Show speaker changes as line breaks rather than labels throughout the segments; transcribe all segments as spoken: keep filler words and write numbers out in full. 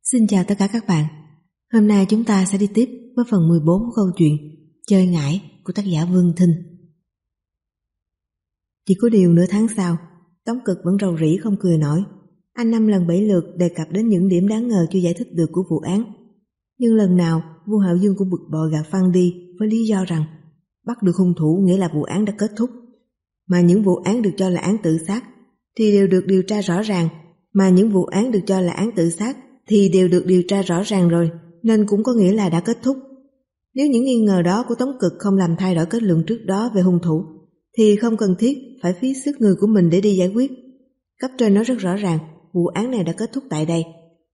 Xin chào tất cả các bạn. Hôm nay chúng ta sẽ đi tiếp với phần mười bốn của câu chuyện Chơi ngải của tác giả Vương Thinh. Chỉ có điều nửa tháng sau, Tống Cực vẫn rầu rĩ không cười nổi. Anh năm lần bảy lượt đề cập đến những điểm đáng ngờ chưa giải thích được của vụ án. Nhưng lần nào Vu Hạo Dương cũng bực bội gạt phăng đi với lý do rằng bắt được hung thủ nghĩa là vụ án đã kết thúc. Mà những vụ án được cho là án tự sát thì đều được điều tra rõ ràng. Mà những vụ án được cho là án tự sát thì đều được điều tra rõ ràng rồi, nên cũng có nghĩa là đã kết thúc. Nếu những nghi ngờ đó của Tống Cực không làm thay đổi kết luận trước đó về hung thủ, thì không cần thiết phải phí sức người của mình để đi giải quyết. Cấp trên nói rất rõ ràng, vụ án này đã kết thúc tại đây.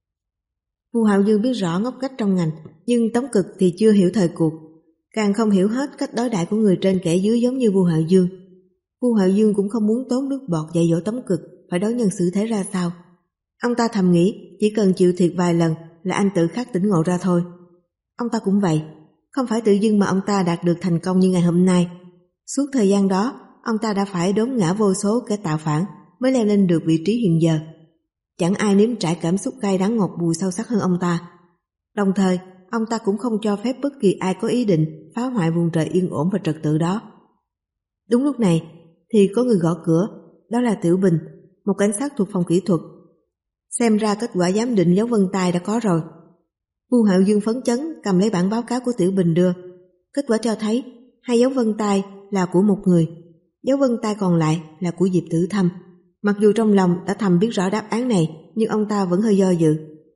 Vu Hạo Dương biết rõ ngóc cách trong ngành, nhưng Tống Cực thì chưa hiểu thời cuộc, càng không hiểu hết cách đối đãi của người trên kẻ dưới giống như Vu Hạo Dương. Vu Hạo Dương cũng không muốn tốn nước bọt dạy dỗ Tống Cực phải đối nhân xử thế ra sao. Ông ta thầm nghĩ chỉ cần chịu thiệt vài lần là anh tự khắc tỉnh ngộ ra thôi. Ông ta cũng vậy, không phải tự dưng mà ông ta đạt được thành công như ngày hôm nay. Suốt thời gian đó, ông ta đã phải đốn ngã vô số kẻ tạo phản mới leo lên được vị trí hiện giờ. Chẳng ai nếm trải cảm xúc cay đắng ngọt bùi sâu sắc hơn ông ta. Đồng thời, ông ta cũng không cho phép bất kỳ ai có ý định phá hoại vùng trời yên ổn và trật tự đó. Đúng lúc này thì có người gõ cửa, đó là Tiểu Bình, một cảnh sát thuộc phòng kỹ thuật. Xem ra kết quả giám định dấu vân tay đã có rồi. Vu Hạo Dương phấn chấn cầm lấy bản báo cáo của Tiểu Bình đưa. Kết quả cho thấy hai dấu vân tay là của một người, dấu vân tay còn lại là của Diệp Tử Thâm. Mặc dù trong lòng đã thầm biết rõ đáp án này, nhưng ông ta vẫn hơi do dự.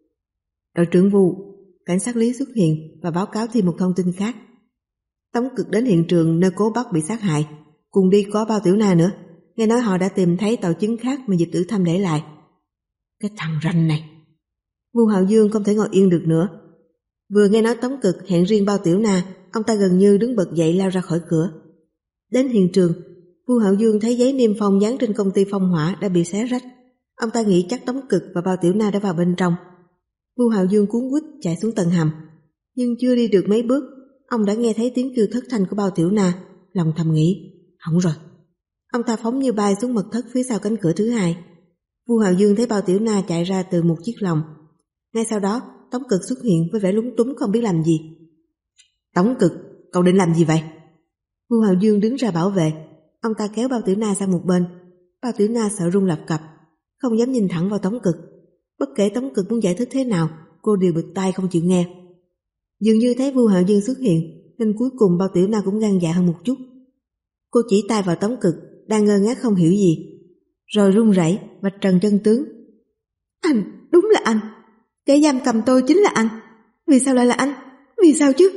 Đội trưởng Vu, cảnh sát Lý xuất hiện và báo cáo thêm một thông tin khác. Tống Cực đến hiện trường nơi Cố Bắc bị sát hại, cùng đi có Bao Tiểu Na nữa. Nghe nói họ đã tìm thấy tàu chứng khác mà Diệp Tử Thâm để lại. Cái thằng ranh này. Vu Hạo Dương không thể ngồi yên được nữa. Vừa nghe nói Tống Cực hẹn riêng Bao Tiểu Na, ông ta gần như đứng bật dậy lao ra khỏi cửa. Đến hiện trường, Vu Hạo Dương thấy giấy niêm phong dán trên công ty phong hỏa đã bị xé rách. Ông ta nghĩ chắc Tống Cực và Bao Tiểu Na đã vào bên trong. Vu Hạo Dương cuống quýt chạy xuống tầng hầm, nhưng chưa đi được mấy bước, ông đã nghe thấy tiếng kêu thất thanh của Bao Tiểu Na, lòng thầm nghĩ, hỏng rồi. Ông ta phóng như bay xuống mật thất phía sau cánh cửa thứ hai. Vu Hạo Dương thấy Bao Tiểu Na chạy ra từ một chiếc lồng. Ngay sau đó, Tống Cực xuất hiện với vẻ lúng túng không biết làm gì. Tống Cực, cậu định làm gì vậy? Vu Hạo Dương đứng ra bảo vệ. Ông ta kéo Bao Tiểu Na sang một bên. Bao Tiểu Na sợ run lập cập, không dám nhìn thẳng vào Tống Cực. Bất kể Tống Cực muốn giải thích thế nào, cô đều bịt tai không chịu nghe. Dường như thấy Vu Hạo Dương xuất hiện, nên cuối cùng Bao Tiểu Na cũng gan dạ hơn một chút. Cô chỉ tay vào Tống Cực đang ngơ ngác không hiểu gì, rồi run rẩy vạch trần chân tướng. Anh, đúng là anh. Kẻ giam cầm tôi chính là anh. Vì sao lại là anh? Vì sao chứ?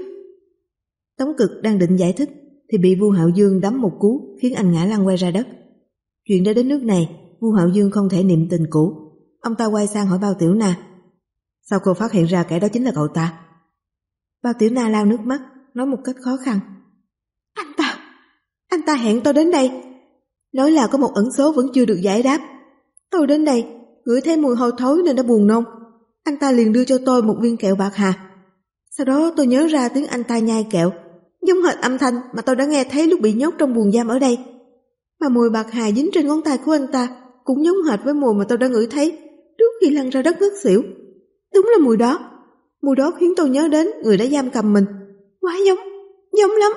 Tống Cực đang định giải thích thì bị Vu Hạo Dương đấm một cú khiến anh ngã lăn quay ra đất. Chuyện đã đến nước này, Vu Hạo Dương không thể niệm tình cũ. Ông ta quay sang hỏi Bao Tiểu Na, sao cô phát hiện ra kẻ đó chính là cậu ta? Bao Tiểu Na lau nước mắt, nói một cách khó khăn, Anh ta, anh ta hẹn tôi đến đây, nói là có một ẩn số vẫn chưa được giải đáp. Tôi đến đây, ngửi thấy mùi hôi thối nên đã buồn nôn. Anh ta liền đưa cho tôi một viên kẹo bạc hà. Sau đó tôi nhớ ra tiếng anh ta nhai kẹo, giống hệt âm thanh mà tôi đã nghe thấy lúc bị nhốt trong buồng giam ở đây. Mà mùi bạc hà dính trên ngón tay của anh ta cũng giống hệt với mùi mà tôi đã ngửi thấy trước khi lăn ra đất ngất xỉu. Đúng là mùi đó. Mùi đó khiến tôi nhớ đến người đã giam cầm mình. Quá giống, giống lắm.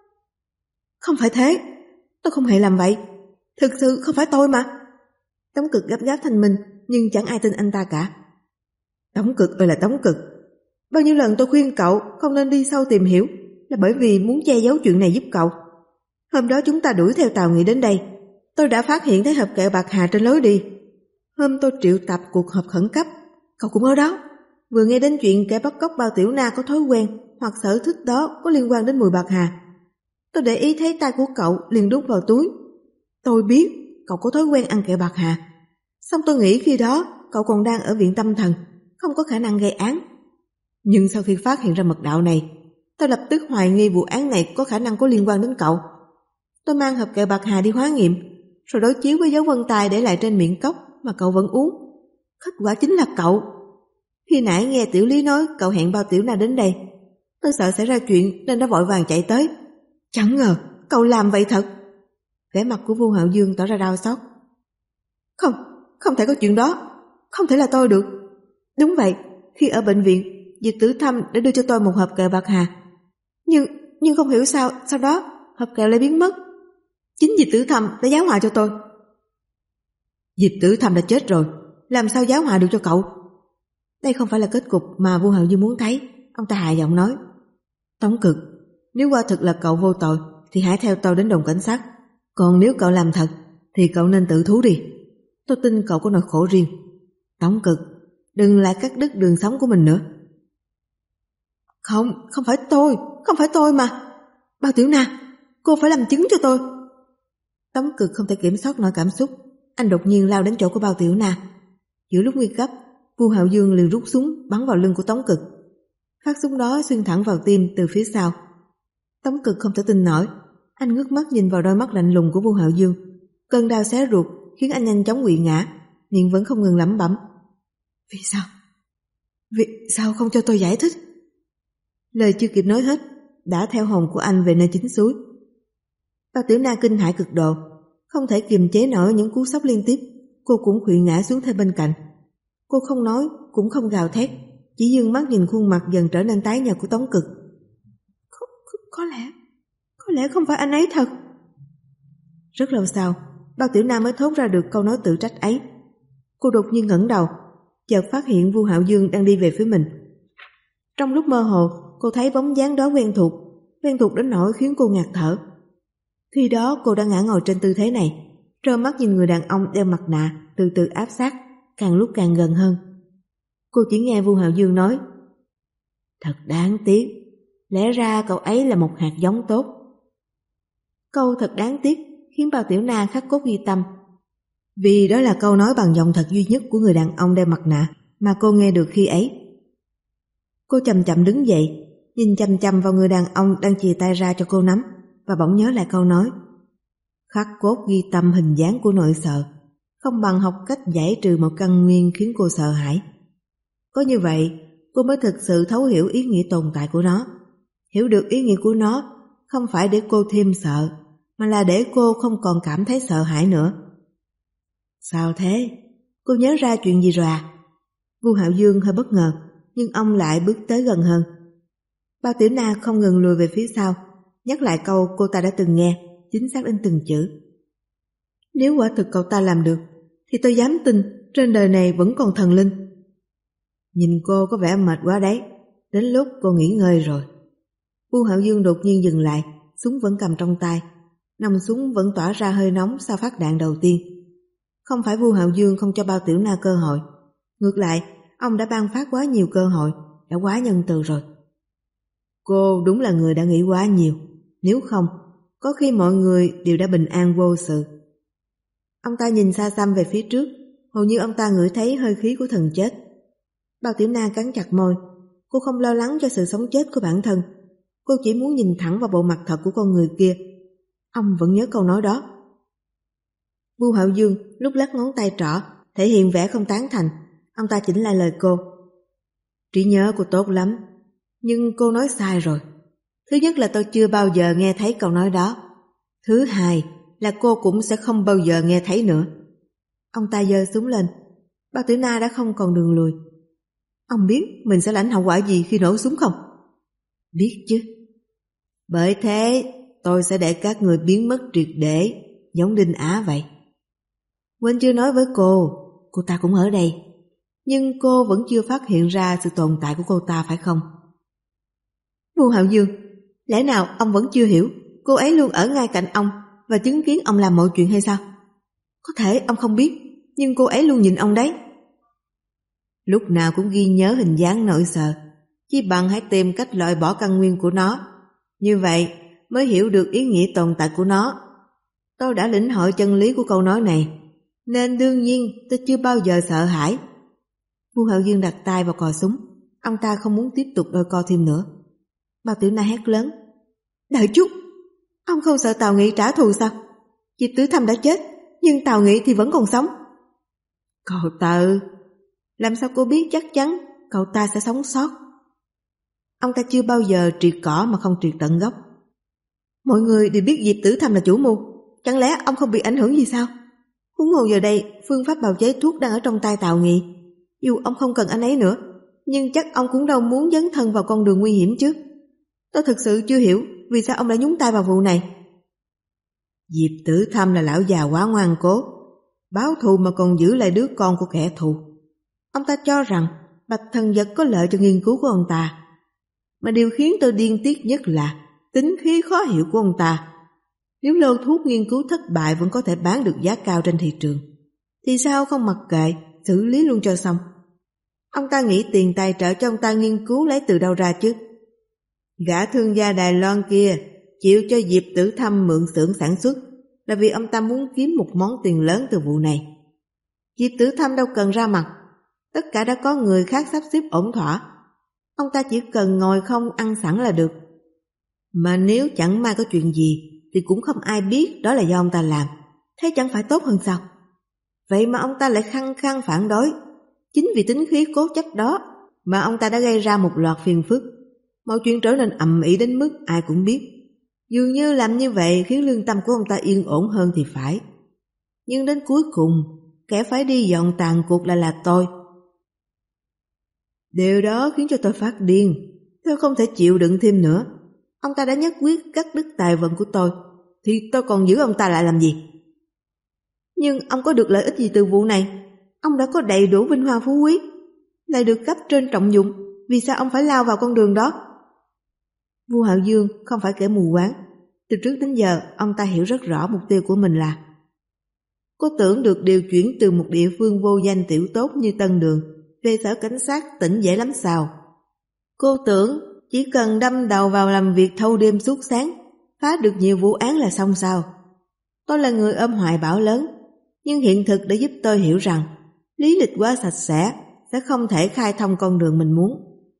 Không phải thế, tôi không hề làm vậy. Thực sự không phải tôi mà. Tống Cực gấp gáp thanh minh, nhưng chẳng ai tin anh ta cả. Tống Cực ơi là Tống Cực, bao nhiêu lần tôi khuyên cậu không nên đi sâu tìm hiểu là bởi vì muốn che giấu chuyện này giúp cậu. Hôm đó chúng ta đuổi theo Tào Nghị đến đây, tôi đã phát hiện thấy hộp kẹo bạc hà trên lối đi. Hôm tôi triệu tập cuộc họp khẩn cấp, cậu cũng ở đó. Vừa nghe đến chuyện kẻ bắt cóc Bao Tiểu Na có thói quen hoặc sở thích đó có liên quan đến mùi bạc hà, tôi để ý thấy tay của cậu liền đút vào túi. Tôi biết cậu có thói quen ăn kẹo bạc hà. Xong tôi nghĩ khi đó cậu còn đang ở viện tâm thần, không có khả năng gây án. Nhưng sau khi phát hiện ra mật đạo này, tôi lập tức hoài nghi vụ án này có khả năng có liên quan đến cậu. Tôi mang hộp kẹo bạc hà đi hóa nghiệm, rồi đối chiếu với dấu vân tay để lại trên miệng cốc mà cậu vẫn uống. Kết quả chính là cậu. Khi nãy nghe Tiểu Lý nói cậu hẹn Bao Tiểu Na đến đây, tôi sợ xảy ra chuyện nên đã vội vàng chạy tới. Chẳng ngờ cậu làm vậy thật. Vẻ mặt của Vu Hạo Dương tỏ ra đau xót. Không, không thể có chuyện đó. Không thể là tôi được. Đúng vậy, khi ở bệnh viện, Diệp Tử Thâm đã đưa cho tôi một hộp kẹo bạc hà. Nhưng, nhưng không hiểu sao, sau đó hộp kẹo lại biến mất. Chính Diệp Tử Thâm đã giáo họa cho tôi. Diệp Tử Thâm đã chết rồi, làm sao giáo họa được cho cậu? Đây không phải là kết cục mà Vu Hạo Dương muốn thấy, ông ta hạ giọng nói. Tống Cực, nếu quả thực là cậu vô tội thì hãy theo tôi đến đồn cảnh sát. Còn nếu cậu làm thật thì cậu nên tự thú đi. Tôi tin cậu có nỗi khổ riêng. Tống Cực, đừng lại cắt đứt đường sống của mình nữa. Không, không phải tôi, không phải tôi mà. Bao Tiểu Na, cô phải làm chứng cho tôi. Tống Cực không thể kiểm soát nổi cảm xúc, anh đột nhiên lao đến chỗ của Bao Tiểu Na. Giữa lúc nguy cấp, Vu Hạo Dương liền rút súng bắn vào lưng của Tống Cực. Phát súng đó xuyên thẳng vào tim từ phía sau. Tống Cực không thể tin nổi, anh ngước mắt nhìn vào đôi mắt lạnh lùng của Vu Hạo Dương. Cơn đau xé ruột khiến anh nhanh chóng quỵ ngã, miệng vẫn không ngừng lẩm bẩm. Vì sao? Vì sao không cho tôi giải thích? Lời chưa kịp nói hết, đã theo hồn của anh về nơi chính suối. Bao Tiểu Na kinh hãi cực độ, không thể kiềm chế nổi những cú sốc liên tiếp, cô cũng khuỵu ngã xuống theo bên cạnh. Cô không nói, cũng không gào thét, chỉ dương mắt nhìn khuôn mặt dần trở nên tái nhợt của Tống Cực. Có, có, có lẽ, có lẽ không phải anh ấy thật. Rất lâu sau, Bao Tiểu Na mới thốt ra được câu nói tự trách ấy. Cô đột nhiên ngẩng đầu, chợt phát hiện Vu Hạo Dương đang đi về phía mình. Trong lúc mơ hồ, cô thấy bóng dáng đó quen thuộc, quen thuộc đến nỗi khiến cô ngạt thở. Khi đó cô đã ngã ngồi trên tư thế này, trơ mắt nhìn người đàn ông đeo mặt nạ từ từ áp sát, càng lúc càng gần hơn. Cô chỉ nghe Vu Hạo Dương nói: Thật đáng tiếc, lẽ ra cậu ấy là một hạt giống tốt. Câu thật đáng tiếc khiến Bao Tiểu Na khắc cốt ghi tâm, vì đó là câu nói bằng giọng thật duy nhất của người đàn ông đeo mặt nạ mà cô nghe được khi ấy. Cô chậm chậm đứng dậy, nhìn chằm chằm vào người đàn ông đang chìa tay ra cho cô nắm, và bỗng nhớ lại câu nói: Khắc cốt ghi tâm hình dáng của nỗi sợ, không bằng học cách giải trừ một căn nguyên khiến cô sợ hãi. Có như vậy, cô mới thực sự thấu hiểu ý nghĩa tồn tại của nó. Hiểu được ý nghĩa của nó không phải để cô thêm sợ, mà là để cô không còn cảm thấy sợ hãi nữa. Sao thế? Cô nhớ ra chuyện gì rồi à? Vu Hạo Dương hơi bất ngờ, nhưng ông lại bước tới gần hơn. Bao Tiểu Na không ngừng lùi về phía sau, nhắc lại câu cô ta đã từng nghe, chính xác đến từng chữ. Nếu quả thực cậu ta làm được, thì tôi dám tin trên đời này vẫn còn thần linh. Nhìn cô có vẻ mệt quá đấy, đến lúc cô nghỉ ngơi rồi. Vu Hạo Dương đột nhiên dừng lại, súng vẫn cầm trong tay. Nòng súng vẫn tỏa ra hơi nóng sau phát đạn đầu tiên. Không phải Vu Hạo Dương không cho Bao Tiểu Na cơ hội, ngược lại, ông đã ban phát quá nhiều cơ hội, đã quá nhân từ rồi. Cô đúng là người đã nghĩ quá nhiều, nếu không, có khi mọi người đều đã bình an vô sự. Ông ta nhìn xa xăm về phía trước, hầu như ông ta ngửi thấy hơi khí của thần chết. Bao Tiểu Na cắn chặt môi, cô không lo lắng cho sự sống chết của bản thân, cô chỉ muốn nhìn thẳng vào bộ mặt thật của con người kia. Ông vẫn nhớ câu nói đó. Vu Hạo Dương lúc lắc ngón tay trỏ, thể hiện vẻ không tán thành. Ông ta chỉnh lại lời cô. Trí nhớ cô tốt lắm, nhưng cô nói sai rồi. Thứ nhất là tôi chưa bao giờ nghe thấy câu nói đó. Thứ hai là cô cũng sẽ không bao giờ nghe thấy nữa. Ông ta giơ súng lên. Bao Tiểu Na đã không còn đường lùi. Ông biết mình sẽ lãnh hậu quả gì khi nổ súng không? Biết chứ. Bởi thế tôi sẽ để các người biến mất triệt để, giống Đinh Á vậy. Quên chưa nói với cô, cô ta cũng ở đây. Nhưng cô vẫn chưa phát hiện ra sự tồn tại của cô ta phải không? Vu Hạo Dương, lẽ nào ông vẫn chưa hiểu cô ấy luôn ở ngay cạnh ông và chứng kiến ông làm mọi chuyện hay sao? Có thể ông không biết, nhưng cô ấy luôn nhìn ông đấy. Lúc nào cũng ghi nhớ hình dáng nỗi sợ, chỉ bằng hãy tìm cách loại bỏ căn nguyên của nó. Như vậy mới hiểu được ý nghĩa tồn tại của nó. Tôi đã lĩnh hội chân lý của câu nói này, nên đương nhiên tôi chưa bao giờ sợ hãi. Vu Hạo Dương đặt tay vào cò súng, ông ta không muốn tiếp tục đôi co thêm nữa. Bao Tiểu Na hét lớn. Đợi chút, ông không sợ Tào Nghị trả thù sao? Diệp Tử Thâm đã chết, nhưng Tào Nghị thì vẫn còn sống. Cậu tự, làm sao cô biết chắc chắn cậu ta sẽ sống sót? Ông ta chưa bao giờ triệt cỏ mà không triệt tận gốc. Mọi người đều biết Diệp Tử Thâm là chủ mưu, chẳng lẽ ông không bị ảnh hưởng gì sao? Huống hồ giờ đây phương pháp bào chế thuốc đang ở trong tay Tào Nghị, dù ông không cần anh ấy nữa, Nhưng chắc ông cũng đâu muốn dấn thân vào con đường nguy hiểm chứ. Tôi thực sự chưa hiểu vì sao ông đã nhúng tay vào vụ này. Diệp Tử Thâm là lão già quá ngoan cố, báo thù mà còn giữ lại đứa con của kẻ thù. Ông ta cho rằng bạch thần vật có lợi cho nghiên cứu của ông ta. Mà điều khiến tôi điên tiết nhất là tính khí khó hiểu của ông ta. Nếu lô thuốc nghiên cứu thất bại vẫn có thể bán được giá cao trên thị trường, thì sao không mặc kệ, xử lý luôn cho xong. Ông ta nghĩ tiền tài trợ cho ông ta nghiên cứu lấy từ đâu ra chứ? Gã thương gia Đài Loan kia chịu cho Diệp Tử Thâm mượn xưởng sản xuất là vì ông ta muốn kiếm một món tiền lớn từ vụ này. Diệp Tử Thâm đâu cần ra mặt, tất cả đã có người khác sắp xếp ổn thỏa. Ông ta chỉ cần ngồi không ăn sẵn là được. Mà nếu chẳng may có chuyện gì thì cũng không ai biết đó là do ông ta làm. Thế chẳng phải tốt hơn sao? Vậy mà ông ta lại khăng khăng phản đối. Chính vì tính khí cố chấp đó mà ông ta đã gây ra một loạt phiền phức. Mọi chuyện trở nên ầm ĩ đến mức ai cũng biết. Dường như làm như vậy khiến lương tâm của ông ta yên ổn hơn thì phải. Nhưng đến cuối cùng, kẻ phải đi dọn tàn cuộc lại là tôi. Điều đó khiến cho tôi phát điên. Tôi không thể chịu đựng thêm nữa. Ông ta đã nhất quyết cắt đứt tài vận của tôi, thì tôi còn giữ ông ta lại làm gì? Nhưng ông có được lợi ích gì từ vụ này? Ông đã có đầy đủ vinh hoa phú quý, lại được cấp trên trọng dụng, vì sao ông phải lao vào con đường đó? Vua Hạo Dương không phải kẻ mù quáng. Từ trước đến giờ ông ta hiểu rất rõ mục tiêu của mình là: cô tưởng được điều chuyển từ một địa phương vô danh tiểu tốt như Tân Đường về sở cảnh sát tỉnh dễ lắm sao? Cô tưởng chỉ cần đâm đầu vào làm việc thâu đêm suốt sáng, phá được nhiều vụ án là xong sao? Tôi là người ôm hoài bão lớn, nhưng hiện thực đã giúp tôi hiểu rằng lý lịch quá sạch sẽ sẽ không thể khai thông con đường mình muốn.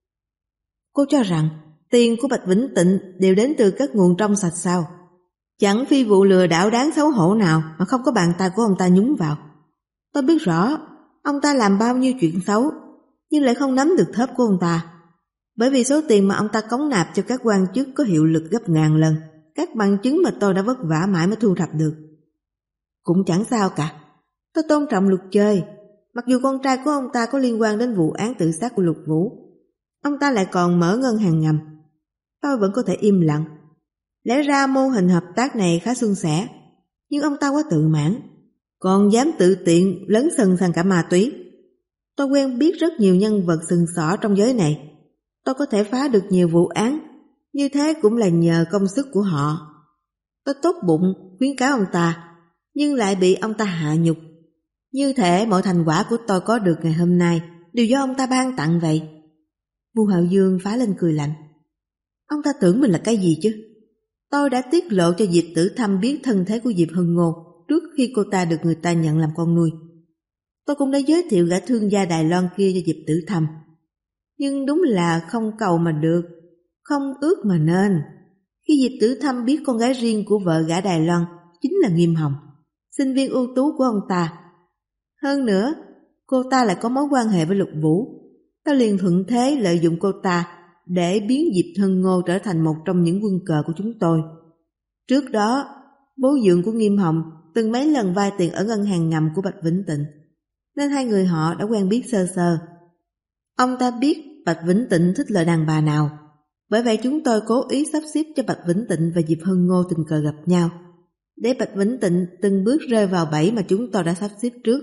Cô cho rằng tiền của Bạch Vĩnh Tịnh đều đến từ các nguồn trong sạch sao? Chẳng phi vụ lừa đảo đáng xấu hổ nào mà không có bàn tay của ông ta nhúng vào. Tôi biết rõ ông ta làm bao nhiêu chuyện xấu, nhưng lại không nắm được thớp của ông ta. Bởi vì số tiền mà ông ta cống nạp cho các quan chức có hiệu lực gấp ngàn lần các bằng chứng mà tôi đã vất vả mãi mới thu thập được. Cũng chẳng sao cả. Tôi tôn trọng luật chơi. Mặc dù con trai của ông ta có liên quan đến vụ án tự sát của Lục Vũ, ông ta lại còn mở ngân hàng ngầm. Tôi vẫn có thể im lặng. Lẽ ra mô hình hợp tác này khá suôn sẻ, nhưng ông ta quá tự mãn, còn dám tự tiện lấn sân sang cả ma túy. Tôi quen biết rất nhiều nhân vật sừng sỏ trong giới này. Tôi có thể phá được nhiều vụ án, như thế cũng là nhờ công sức của họ. Tôi tốt bụng khuyến cáo ông ta, nhưng lại bị ông ta hạ nhục. Như thể mọi thành quả của tôi có được ngày hôm nay đều do ông ta ban tặng vậy. Vua Hạo Dương phá lên cười lạnh. Ông ta tưởng mình là cái gì chứ? Tôi đã tiết lộ cho Diệp Tử Thâm biết thân thế của Diệp Hân Ngô trước khi cô ta được người ta nhận làm con nuôi. Tôi cũng đã giới thiệu gã thương gia Đài Loan kia cho Diệp Tử Thâm. Nhưng đúng là không cầu mà được, không ước mà nên. Khi Diệp Tử Thâm biết con gái riêng của vợ gã Đài Loan chính là Nghiêm Hồng, sinh viên ưu tú của ông ta. Hơn nữa, cô ta lại có mối quan hệ với Lục Vũ. Tôi liền thuận thế lợi dụng cô ta để biến Diệp Hân Ngô trở thành một trong những quân cờ của chúng tôi. Trước đó, bố dượng của Nghiêm Hồng từng mấy lần vay tiền ở ngân hàng ngầm của Bạch Vĩnh Tịnh, nên hai người họ đã quen biết sơ sơ. Ông ta biết Bạch Vĩnh Tịnh thích loại đàn bà nào, bởi vậy chúng tôi cố ý sắp xếp cho Bạch Vĩnh Tịnh và Diệp Hân Ngô tình cờ gặp nhau, để Bạch Vĩnh Tịnh từng bước rơi vào bẫy mà chúng tôi đã sắp xếp trước.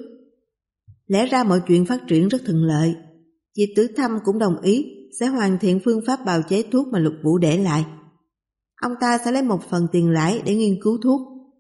Lẽ ra mọi chuyện phát triển rất thuận lợi. Diệp Tử Thâm cũng đồng ý sẽ hoàn thiện phương pháp bào chế thuốc mà Lục Vũ để lại. Ông ta sẽ lấy một phần tiền lãi để nghiên cứu thuốc.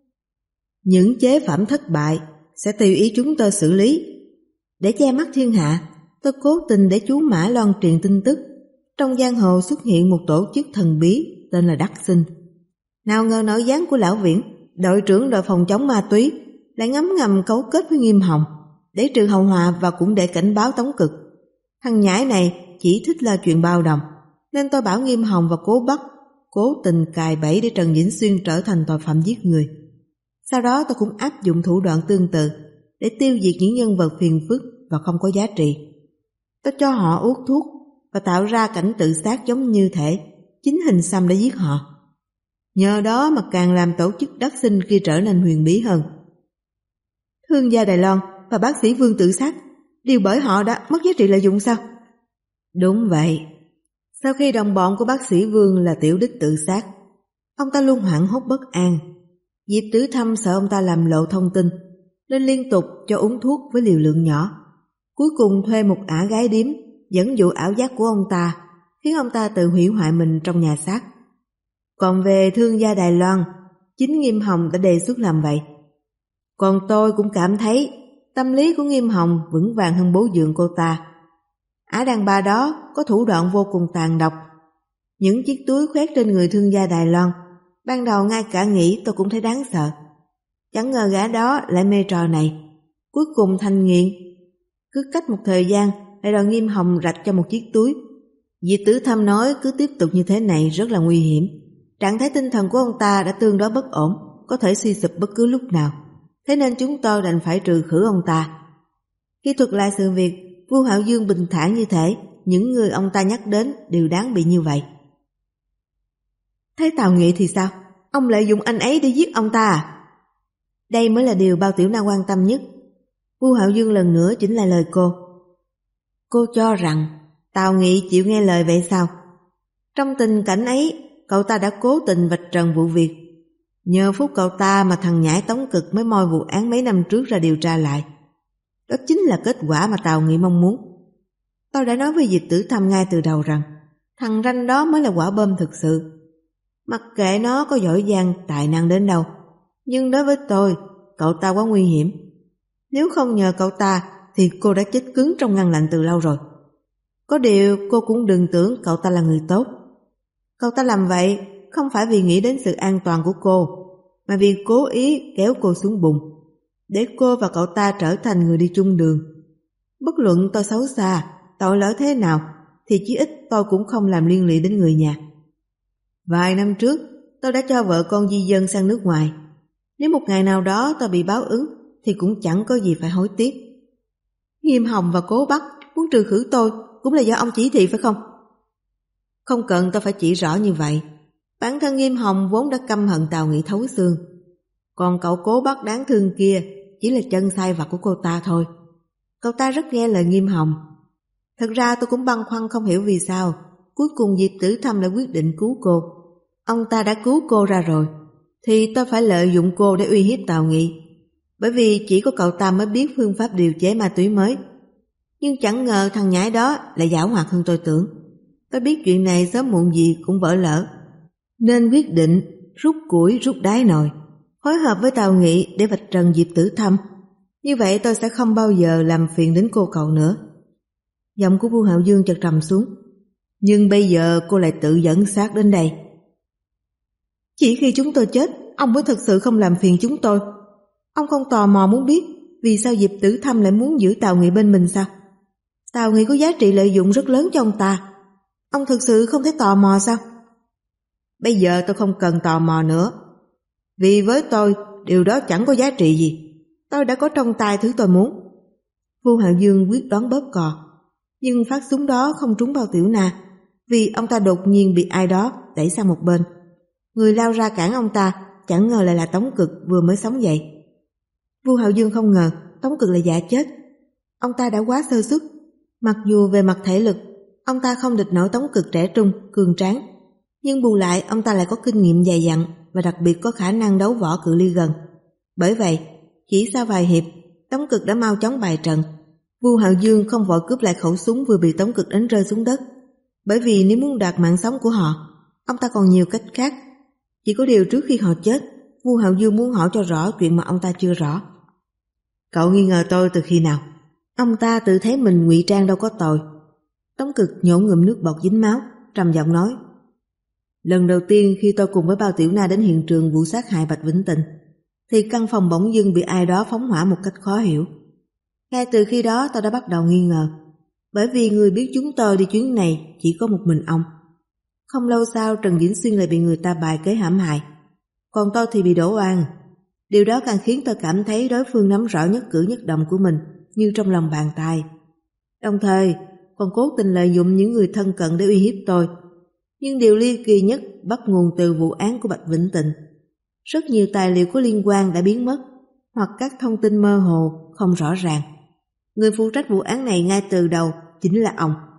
Những chế phẩm thất bại sẽ tùy ý chúng tôi xử lý. Để che mắt thiên hạ, tôi cố tình để chú Mã loan truyền tin tức. Trong giang hồ xuất hiện một tổ chức thần bí tên là Đắc Sinh. Nào ngờ nội gián của Lão Viễn, đội trưởng đội phòng chống ma túy, lại ngấm ngầm cấu kết với Nghiêm Hồng để trừ hậu họa và cũng để cảnh báo Tống Cực. Thằng nhãi này chỉ thích lo chuyện bao đồng, nên tôi bảo Nghiêm Hồng và Cố Bắc cố tình cài bẫy để Trần Vĩnh Xuyên trở thành tội phạm giết người. Sau đó tôi cũng áp dụng thủ đoạn tương tự để tiêu diệt những nhân vật phiền phức và không có giá trị. Tôi cho họ uống thuốc và tạo ra cảnh tự sát giống như thể chính hình xăm để giết họ. Nhờ đó mà càng làm tổ chức Đắc Sinh kia trở nên huyền bí hơn. Thương gia Đài Loan và bác sĩ Vương tự sát đều bởi họ đã mất giá trị lợi dụng sao? Đúng vậy. Sau khi đồng bọn của bác sĩ Vương là Tiểu Đích tự sát, ông ta luôn hoảng hốt bất an. Diệp Tử Thâm sợ ông ta làm lộ thông tin, nên liên tục cho uống thuốc với liều lượng nhỏ. Cuối cùng thuê một ả gái điếm dẫn dụ ảo giác của ông ta, khiến ông ta tự hủy hoại mình trong nhà xác. Còn về thương gia Đài Loan, chính Nghiêm Hồng đã đề xuất làm vậy. Còn tôi cũng cảm thấy tâm lý của Nghiêm Hồng vững vàng hơn bố dượng cô ta. Ả đàn bà đó có thủ đoạn vô cùng tàn độc. Những chiếc túi khoét trên người thương gia Đài Loan, ban đầu ngay cả nghĩ tôi cũng thấy đáng sợ. Chẳng ngờ gã đó lại mê trò này, cuối cùng thành nghiện. Cứ cách một thời gian lại đòi Nghiêm Hồng rạch cho một chiếc túi. Diệp Tử Thâm nói cứ tiếp tục như thế này rất là nguy hiểm. Trạng thái tinh thần của ông ta đã tương đối bất ổn, có thể suy sụp bất cứ lúc nào. Thế nên chúng tôi đành phải trừ khử ông ta. Khi thuật lại sự việc, Vu Hạo Dương bình thản như thể những người ông ta nhắc đến đều đáng bị như vậy. Thế Tào Nghị thì sao? Ông lợi dụng anh ấy để giết ông ta à? Đây mới là điều Bao Tiểu Na quan tâm nhất. Vu Hạo Dương lần nữa chỉnh lại lời cô. Cô cho rằng Tào Nghị chịu nghe lời vậy sao? Trong tình cảnh ấy, cậu ta đã cố tình vạch trần vụ việc. Nhờ phúc cậu ta mà thằng nhãi Tống Cực mới moi vụ án mấy năm trước ra điều tra lại. Đó chính là kết quả mà Tào Nghị mong muốn. Tôi đã nói với Diệp Tử Thâm ngay từ đầu rằng thằng ranh đó mới là quả bom thực sự. Mặc kệ nó có giỏi giang tài năng đến đâu, nhưng đối với tôi, cậu ta quá nguy hiểm. Nếu không nhờ cậu ta thì cô đã chết cứng trong ngăn lạnh từ lâu rồi. Có điều cô cũng đừng tưởng cậu ta là người tốt. Cậu ta làm vậy không phải vì nghĩ đến sự an toàn của cô, mà vì cố ý kéo cô xuống bùn, để cô và cậu ta trở thành người đi chung đường. Bất luận tôi xấu xa, tội lỗi thế nào, thì chí ít tôi cũng không làm liên lụy đến người nhà. Vài năm trước, tôi đã cho vợ con di dân sang nước ngoài. Nếu một ngày nào đó tôi bị báo ứng, thì cũng chẳng có gì phải hối tiếc. Nghiêm Hồng và Cố Bắc muốn trừ khử tôi cũng là do ông chỉ thị phải không? Không cần tôi phải chỉ rõ như vậy. Bản thân Nghiêm Hồng vốn đã căm hận Tào Nghị thấu xương. Còn cậu Cố Bắc đáng thương kia chỉ là chân sai vặt của cô ta thôi. Cậu ta rất nghe lời Nghiêm Hồng. Thật ra tôi cũng băn khoăn không hiểu vì sao cuối cùng Diệp Tử Thâm lại quyết định cứu cô. Ông ta đã cứu cô ra rồi, thì tôi phải lợi dụng cô để uy hiếp Tào Nghị. Bởi vì chỉ có cậu ta mới biết phương pháp điều chế ma túy mới. Nhưng chẳng ngờ thằng nhãi đó lại giảo hoạt hơn tôi tưởng. Tôi biết chuyện này sớm muộn gì cũng vỡ lỡ, nên quyết định rút củi rút đáy nồi, phối hợp với Tào Nghị để vạch trần Diệp Tử Thâm. Như vậy tôi sẽ không bao giờ làm phiền đến cô cậu nữa. Giọng của Vu Hạo Dương chợt trầm xuống. Nhưng bây giờ cô lại tự dẫn xác đến đây. Chỉ khi chúng tôi chết, ông mới thật sự không làm phiền chúng tôi. Ông không tò mò muốn biết vì sao Diệp Tử Thâm lại muốn giữ Tào Nghị bên mình sao? Tào Nghị có giá trị lợi dụng rất lớn cho ông ta. Ông thực sự không thấy tò mò sao? Bây giờ tôi không cần tò mò nữa. Vì với tôi, điều đó chẳng có giá trị gì. Tôi đã có trong tay thứ tôi muốn. Vu Hạo Dương quyết đoán bóp cò. Nhưng phát súng đó không trúng Bao Tiểu Na, vì ông ta đột nhiên bị ai đó đẩy sang một bên. Người lao ra cản ông ta chẳng ngờ lại là Tống Cực vừa mới sống dậy. Vu Hạo Dương không ngờ Tống Cực là giả chết. Ông ta đã quá sơ suất. Mặc dù về mặt thể lực ông ta không địch nổi Tống Cực trẻ trung, cường tráng, nhưng bù lại ông ta lại có kinh nghiệm dày dặn và đặc biệt có khả năng đấu võ cự ly gần. Bởi vậy, chỉ sau vài hiệp, Tống Cực đã mau chóng bài trận. Vu Hạo Dương không vội cướp lại khẩu súng vừa bị Tống Cực đánh rơi xuống đất, bởi vì nếu muốn đoạt mạng sống của họ, ông ta còn nhiều cách khác. Chỉ có điều trước khi họ chết, Vu Hạo Dương muốn hỏi cho rõ chuyện mà ông ta chưa rõ. Cậu nghi ngờ tôi từ khi nào? Ông ta tự thấy mình ngụy trang đâu có tội. Tống Cực nhổ ngụm nước bọt dính máu, trầm giọng nói. Lần đầu tiên khi tôi cùng với Bao Tiểu Na đến hiện trường vụ sát hại Bạch Vĩnh Tình, thì căn phòng bỗng dưng bị ai đó phóng hỏa một cách khó hiểu. Ngay từ khi đó tôi đã bắt đầu nghi ngờ, bởi vì người biết chúng tôi đi chuyến này chỉ có một mình ông. Không lâu sau Trần Vĩnh Xuyên lại bị người ta bài kế hãm hại, còn tôi thì bị đổ oan. Điều đó càng khiến tôi cảm thấy đối phương nắm rõ nhất cử nhất động của mình như trong lòng bàn tay. Đồng thời còn cố tình lợi dụng những người thân cận để uy hiếp tôi. Nhưng điều ly kỳ nhất bắt nguồn từ vụ án của Bạch Vĩnh Tình. Rất nhiều tài liệu có liên quan đã biến mất, hoặc các thông tin mơ hồ, không rõ ràng. Người phụ trách vụ án này ngay từ đầu chính là ông.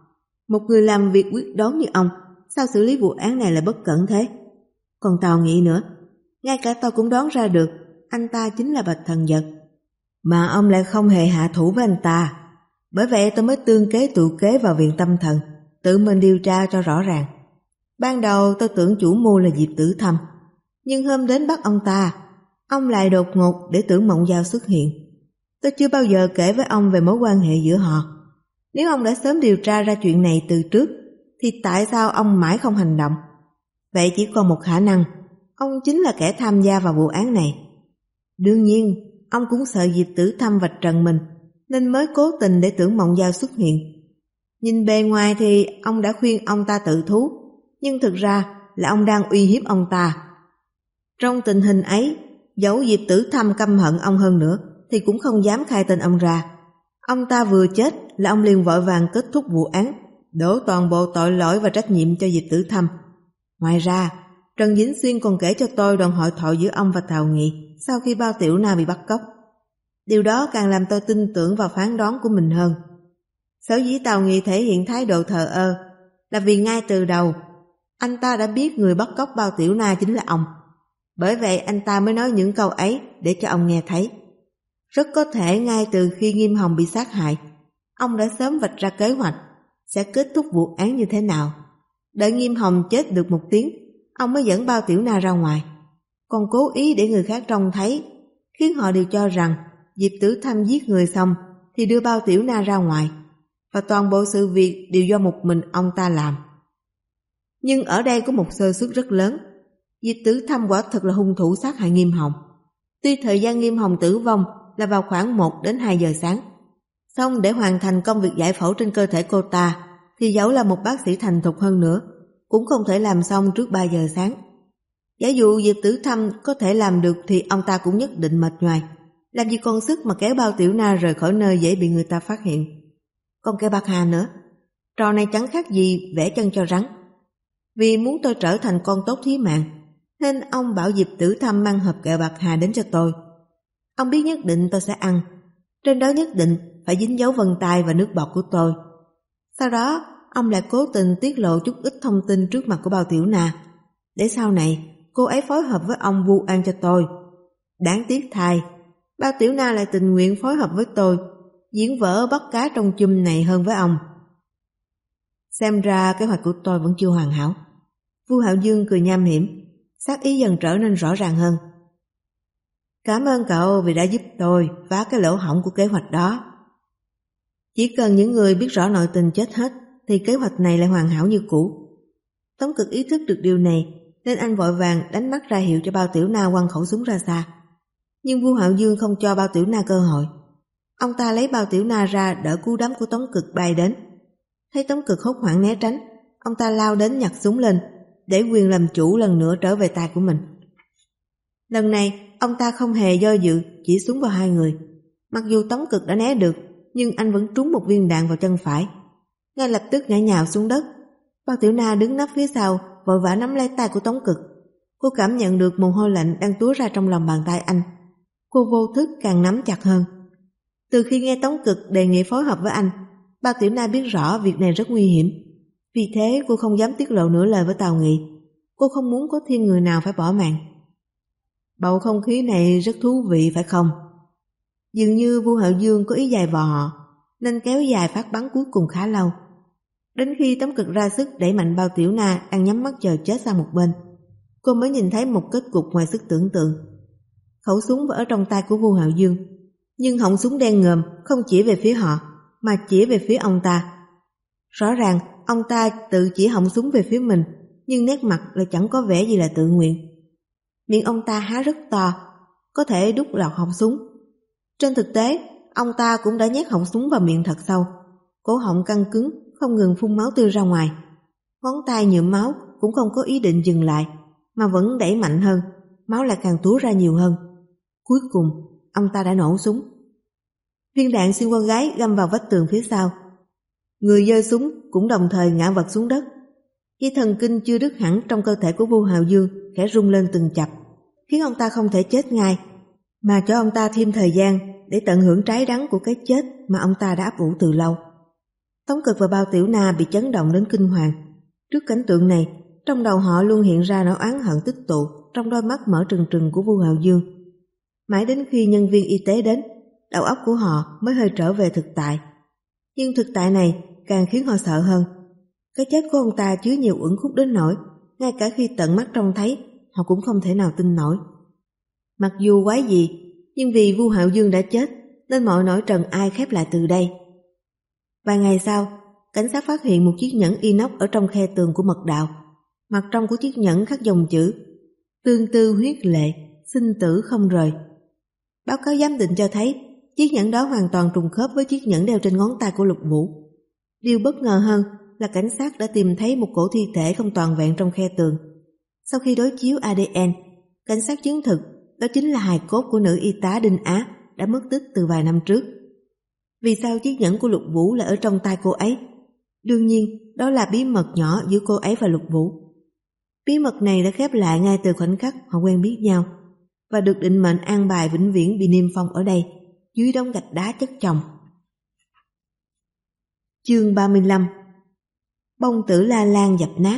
Một người làm việc quyết đoán như ông, sao xử lý vụ án này là bất cẩn thế? Còn Tào Nghị nữa, ngay cả tôi cũng đoán ra được anh ta chính là Bạch Thần Dật. Mà ông lại không hề hạ thủ với anh ta. Bởi vậy tôi mới tương kế tự kế vào viện tâm thần, tự mình điều tra cho rõ ràng. Ban đầu tôi tưởng chủ mưu là Diệp Tử Thâm, nhưng hôm đến bắt ông ta, ông lại đột ngột để Tưởng Mộng Giao xuất hiện. Tôi chưa bao giờ kể với ông về mối quan hệ giữa họ. Nếu ông đã sớm điều tra ra chuyện này từ trước, thì tại sao ông mãi không hành động? Vậy chỉ còn một khả năng, ông chính là kẻ tham gia vào vụ án này. Đương nhiên, ông cũng sợ Diệp Tử Thâm vạch trần mình, nên mới cố tình để Tưởng Mộng Giao xuất hiện. Nhìn bề ngoài thì ông đã khuyên ông ta tự thú, nhưng thực ra là ông đang uy hiếp ông ta. Trong tình hình ấy, dẫu Diệp Tử Thâm căm hận ông hơn nữa, thì cũng không dám khai tên ông ra. Ông ta vừa chết là ông liền vội vàng kết thúc vụ án, đổ toàn bộ tội lỗi và trách nhiệm cho Diệp Tử Thâm. Ngoài ra, Trần Vĩnh Xuyên còn kể cho tôi đoạn hội thoại giữa ông và Tào Nghị sau khi Bao Tiểu Na bị bắt cóc. Điều đó càng làm tôi tin tưởng vào phán đoán của mình hơn. Sở dĩ Tào Nghị thể hiện thái độ thờ ơ là vì ngay từ đầu anh ta đã biết người bắt cóc Bao Tiểu Na chính là ông. Bởi vậy anh ta mới nói những câu ấy để cho ông nghe thấy. Rất có thể ngay từ khi Nghiêm Hồng bị sát hại, ông đã sớm vạch ra kế hoạch sẽ kết thúc vụ án như thế nào. Đợi Nghiêm Hồng chết được một tiếng, ông mới dẫn Bao Tiểu Na ra ngoài, còn cố ý để người khác trông thấy, khiến họ đều cho rằng Diệp Tử Thâm giết người xong thì đưa Bao Tiểu Na ra ngoài, và toàn bộ sự việc đều do một mình ông ta làm. Nhưng ở đây có một sơ suất rất lớn. Diệp Tử Thâm quả thực là hung thủ sát hại Nghiêm Hồng. Tuy thời gian Nghiêm Hồng tử vong là vào khoảng một đến hai giờ sáng, xong để hoàn thành công việc giải phẫu trên cơ thể cô ta thì dẫu là một bác sĩ thành thục hơn nữa cũng không thể làm xong trước ba giờ sáng. Giả dụ Diệp Tử Thâm có thể làm được thì ông ta cũng nhất định mệt nhoài, làm gì còn sức mà kéo Bao Tiểu Na rời khỏi nơi dễ bị người ta phát hiện. Còn kẻ Bạc Hà nữa, trò này chẳng khác gì vẽ chân cho rắn. Vì muốn tôi trở thành con tốt thí mạng, nên ông bảo Diệp Tử Thâm mang hộp kẹo Bạc Hà đến cho tôi. Ông biết nhất định tôi sẽ ăn, trên đó nhất định phải dính dấu vân tay và nước bọt của tôi. Sau đó ông lại cố tình tiết lộ chút ít thông tin trước mặt của Bao Tiểu Na, để sau này cô ấy phối hợp với ông vu oan cho tôi. Đáng tiếc thay, Bao Tiểu Na lại tình nguyện phối hợp với tôi, diễn vở bắt cá trong chum này hơn với ông. Xem ra kế hoạch của tôi vẫn chưa hoàn hảo. Vu Hạo Dương cười nham hiểm, sát ý dần trở nên rõ ràng hơn. Cảm ơn cậu vì đã giúp tôi phá cái lỗ hổng của kế hoạch đó. Chỉ cần những người biết rõ nội tình chết hết thì kế hoạch này lại hoàn hảo như cũ. Tống Cực ý thức được điều này nên anh vội vàng đánh mắt ra hiệu cho Bao Tiểu Na quăng khẩu súng ra xa. Nhưng Vu Hạo Dương không cho Bao Tiểu Na cơ hội. Ông ta lấy Bao Tiểu Na ra đỡ cú đấm của Tống Cực bay đến. Thấy Tống Cực hốt hoảng né tránh, ông ta lao đến nhặt súng lên để quyền làm chủ lần nữa trở về tay của mình. Lần này ông ta không hề do dự, chỉ súng vào hai người. Mặc dù Tống Cực đã né được, nhưng anh vẫn trúng một viên đạn vào chân phải, ngay lập tức ngã nhào xuống đất. Bao Tiểu Na đứng nấp phía sau vội vã nắm lấy tay của Tống Cực. Cô cảm nhận được mồ hôi lạnh đang túa ra trong lòng bàn tay anh. Cô vô thức càng nắm chặt hơn. Từ khi nghe Tống Cực đề nghị phối hợp với anh, Bao Tiểu Na biết rõ việc này rất nguy hiểm. Vì thế cô không dám tiết lộ nửa lời với Tào Nghị. Cô không muốn có thêm người nào phải bỏ mạng. Bầu không khí này rất thú vị phải không? Dường như Vu Hạo Dương có ý dài vò họ, nên kéo dài phát bắn cuối cùng khá lâu. Đến khi Tống Cực ra sức đẩy mạnh Bao Tiểu Na đang nhắm mắt chờ chết sang một bên, cô mới nhìn thấy một kết cục ngoài sức tưởng tượng. Khẩu súng vẫn ở trong tay của Vu Hạo Dương, nhưng họng súng đen ngòm không chỉ về phía họ, mà chỉ về phía ông ta. Rõ ràng ông ta tự chỉ họng súng về phía mình, nhưng nét mặt lại chẳng có vẻ gì là tự nguyện. Miệng ông ta há rất to, có thể đút lọt họng súng. Trên thực tế, ông ta cũng đã nhét họng súng vào miệng thật sâu. Cổ họng căng cứng, không ngừng phun máu tươi ra ngoài. Ngón tay nhuộm máu cũng không có ý định dừng lại, mà vẫn đẩy mạnh hơn, máu lại càng túa ra nhiều hơn. Cuối cùng, ông ta đã nổ súng. Viên đạn xuyên qua gáy găm vào vách tường phía sau. Người giơ súng cũng đồng thời ngã vật xuống đất. Dây thần kinh chưa đứt hẳn trong cơ thể của Vu Hạo Dương khẽ rung lên từng chập, khiến ông ta không thể chết ngay, mà cho ông ta thêm thời gian để tận hưởng trái đắng của cái chết mà ông ta đã ấp ủ từ lâu. Tống Cực và Bao Tiểu Na bị chấn động đến kinh hoàng. Trước cảnh tượng này, trong đầu họ luôn hiện ra nỗi oán hận tích tụ trong đôi mắt mở trừng trừng của Vu Hạo Dương. Mãi đến khi nhân viên y tế đến, đầu óc của họ mới hơi trở về thực tại. Nhưng thực tại này càng khiến họ sợ hơn. Cái chết của ông ta chứa nhiều uẩn khúc đến nỗi ngay cả khi tận mắt trông thấy, họ cũng không thể nào tin nổi. Mặc dù quái gì, nhưng vì Vu Hạo Dương đã chết nên mọi nỗi trần ai khép lại từ đây. Vài ngày sau, cảnh sát phát hiện một chiếc nhẫn inox ở trong khe tường của mật đạo. Mặt trong của chiếc nhẫn khắc dòng chữ tương tư huyết lệ, sinh tử không rời. Báo cáo giám định cho thấy chiếc nhẫn đó hoàn toàn trùng khớp với chiếc nhẫn đeo trên ngón tay của Lục Vũ. Điều bất ngờ hơn là cảnh sát đã tìm thấy một cổ thi thể không toàn vẹn trong khe tường. Sau khi đối chiếu a đê en, cảnh sát chứng thực đó chính là hài cốt của nữ y tá Đinh Á đã mất tích từ vài năm trước. Vì sao chiếc nhẫn của Lục Vũ lại ở trong tay cô ấy? Đương nhiên, đó là bí mật nhỏ giữa cô ấy và Lục Vũ. Bí mật này đã khép lại ngay từ khoảnh khắc họ quen biết nhau và được định mệnh an bài vĩnh viễn bị niêm phong ở đây, dưới đống gạch đá chất chồng. Chương ba mươi lăm. Bông tử la lan dập nát.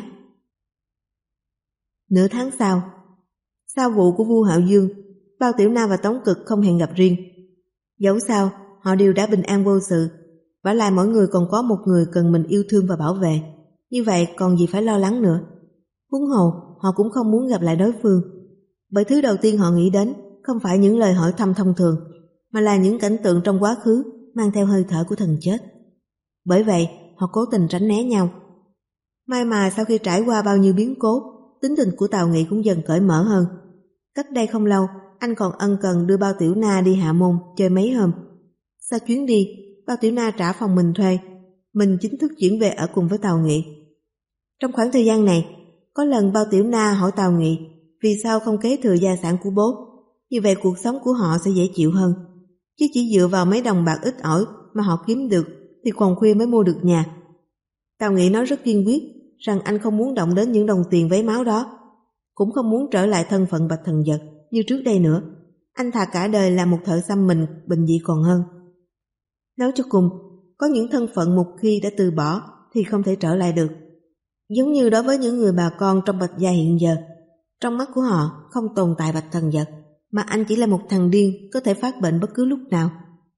Nửa tháng sau, sau vụ của Vu Hạo Dương, Bao Tiểu Na và Tống Cực không hẹn gặp riêng. Dẫu sao, họ đều đã bình an vô sự, vả lại mỗi người còn có một người cần mình yêu thương và bảo vệ. Như vậy còn gì phải lo lắng nữa. Huống hồ, họ cũng không muốn gặp lại đối phương, bởi thứ đầu tiên họ nghĩ đến không phải những lời hỏi thăm thông thường, mà là những cảnh tượng trong quá khứ mang theo hơi thở của thần chết. Bởi vậy, họ cố tình tránh né nhau. May mà sau khi trải qua bao nhiêu biến cố, tính tình của Tào Nghị cũng dần cởi mở hơn. Cách đây không lâu, anh còn ân cần đưa Bao Tiểu Na đi Hạ Môn chơi mấy hôm. Sau chuyến đi, Bao Tiểu Na trả phòng mình thuê, mình chính thức chuyển về ở cùng với Tào Nghị. Trong khoảng thời gian này, có lần Bao Tiểu Na hỏi Tào Nghị vì sao không kế thừa gia sản của bố, như vậy cuộc sống của họ sẽ dễ chịu hơn. Chứ chỉ dựa vào mấy đồng bạc ít ỏi mà họ kiếm được thì còn khuya mới mua được nhà. Tào Nghị nói rất kiên quyết rằng anh không muốn động đến những đồng tiền vấy máu đó, cũng không muốn trở lại thân phận bạch thần vật như trước đây nữa. Anh thà cả đời là một thợ xăm mình bình dị còn hơn. Nói cho cùng, có những thân phận một khi đã từ bỏ thì không thể trở lại được. Giống như đối với những người bà con trong Bạch gia hiện giờ, trong mắt của họ không tồn tại bạch thần vật, mà anh chỉ là một thằng điên có thể phát bệnh bất cứ lúc nào.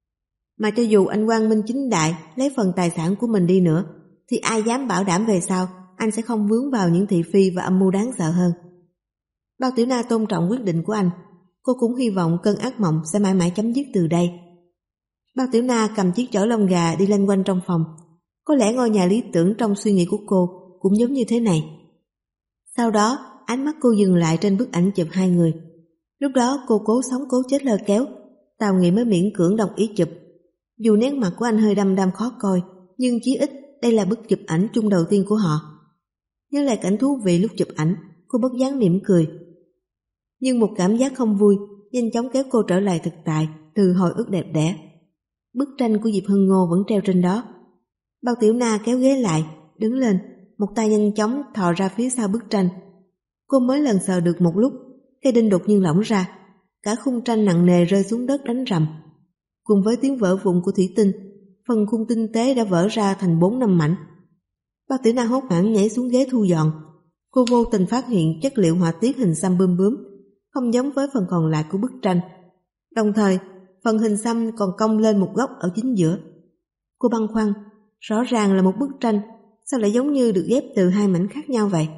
Mà cho dù anh quang minh chính đại lấy phần tài sản của mình đi nữa, thì ai dám bảo đảm về sau anh sẽ không vướng vào những thị phi và âm mưu đáng sợ hơn. Bao Tiểu Na tôn trọng quyết định của anh. Cô cũng hy vọng cơn ác mộng sẽ mãi mãi chấm dứt từ đây. Bao Tiểu Na cầm chiếc chổi lông gà đi loanh quanh trong phòng. Có lẽ ngôi nhà lý tưởng trong suy nghĩ của cô cũng giống như thế này. Sau đó, ánh mắt cô dừng lại trên bức ảnh chụp hai người. Lúc đó cô cố sống cố chết lôi kéo, Tào Nghị mới miễn cưỡng đồng ý chụp. Dù nét mặt của anh hơi đăm đăm khó coi, nhưng chí ít đây là bức chụp ảnh chung đầu tiên của họ. Nhớ lại cảnh thú vị lúc chụp ảnh, cô bất giác mỉm cười. Nhưng một cảm giác không vui nhanh chóng kéo cô trở lại thực tại từ hồi ức đẹp đẽ. Bức tranh của Diệp Hưng Ngô vẫn treo trên đó. Bao Tiểu Na kéo ghế lại, đứng lên, một tay nhanh chóng thò ra phía sau bức tranh. Cô mới lần sờ được một lúc, cây đinh đột nhiên lỏng ra, cả khung tranh nặng nề rơi xuống đất đánh rầm. Cùng với tiếng vỡ vụn của thủy tinh, phần khung tinh tế đã vỡ ra thành bốn năm mảnh. Bao Tiểu Na hốt hoảng nhảy xuống ghế thu dọn. Cô vô tình phát hiện chất liệu họa tiết hình xăm bươm bướm không giống với phần còn lại của bức tranh. Đồng thời, phần hình xăm còn cong lên một góc ở chính giữa. Cô băn khoăn, rõ ràng là một bức tranh, sao lại giống như được ghép từ hai mảnh khác nhau vậy?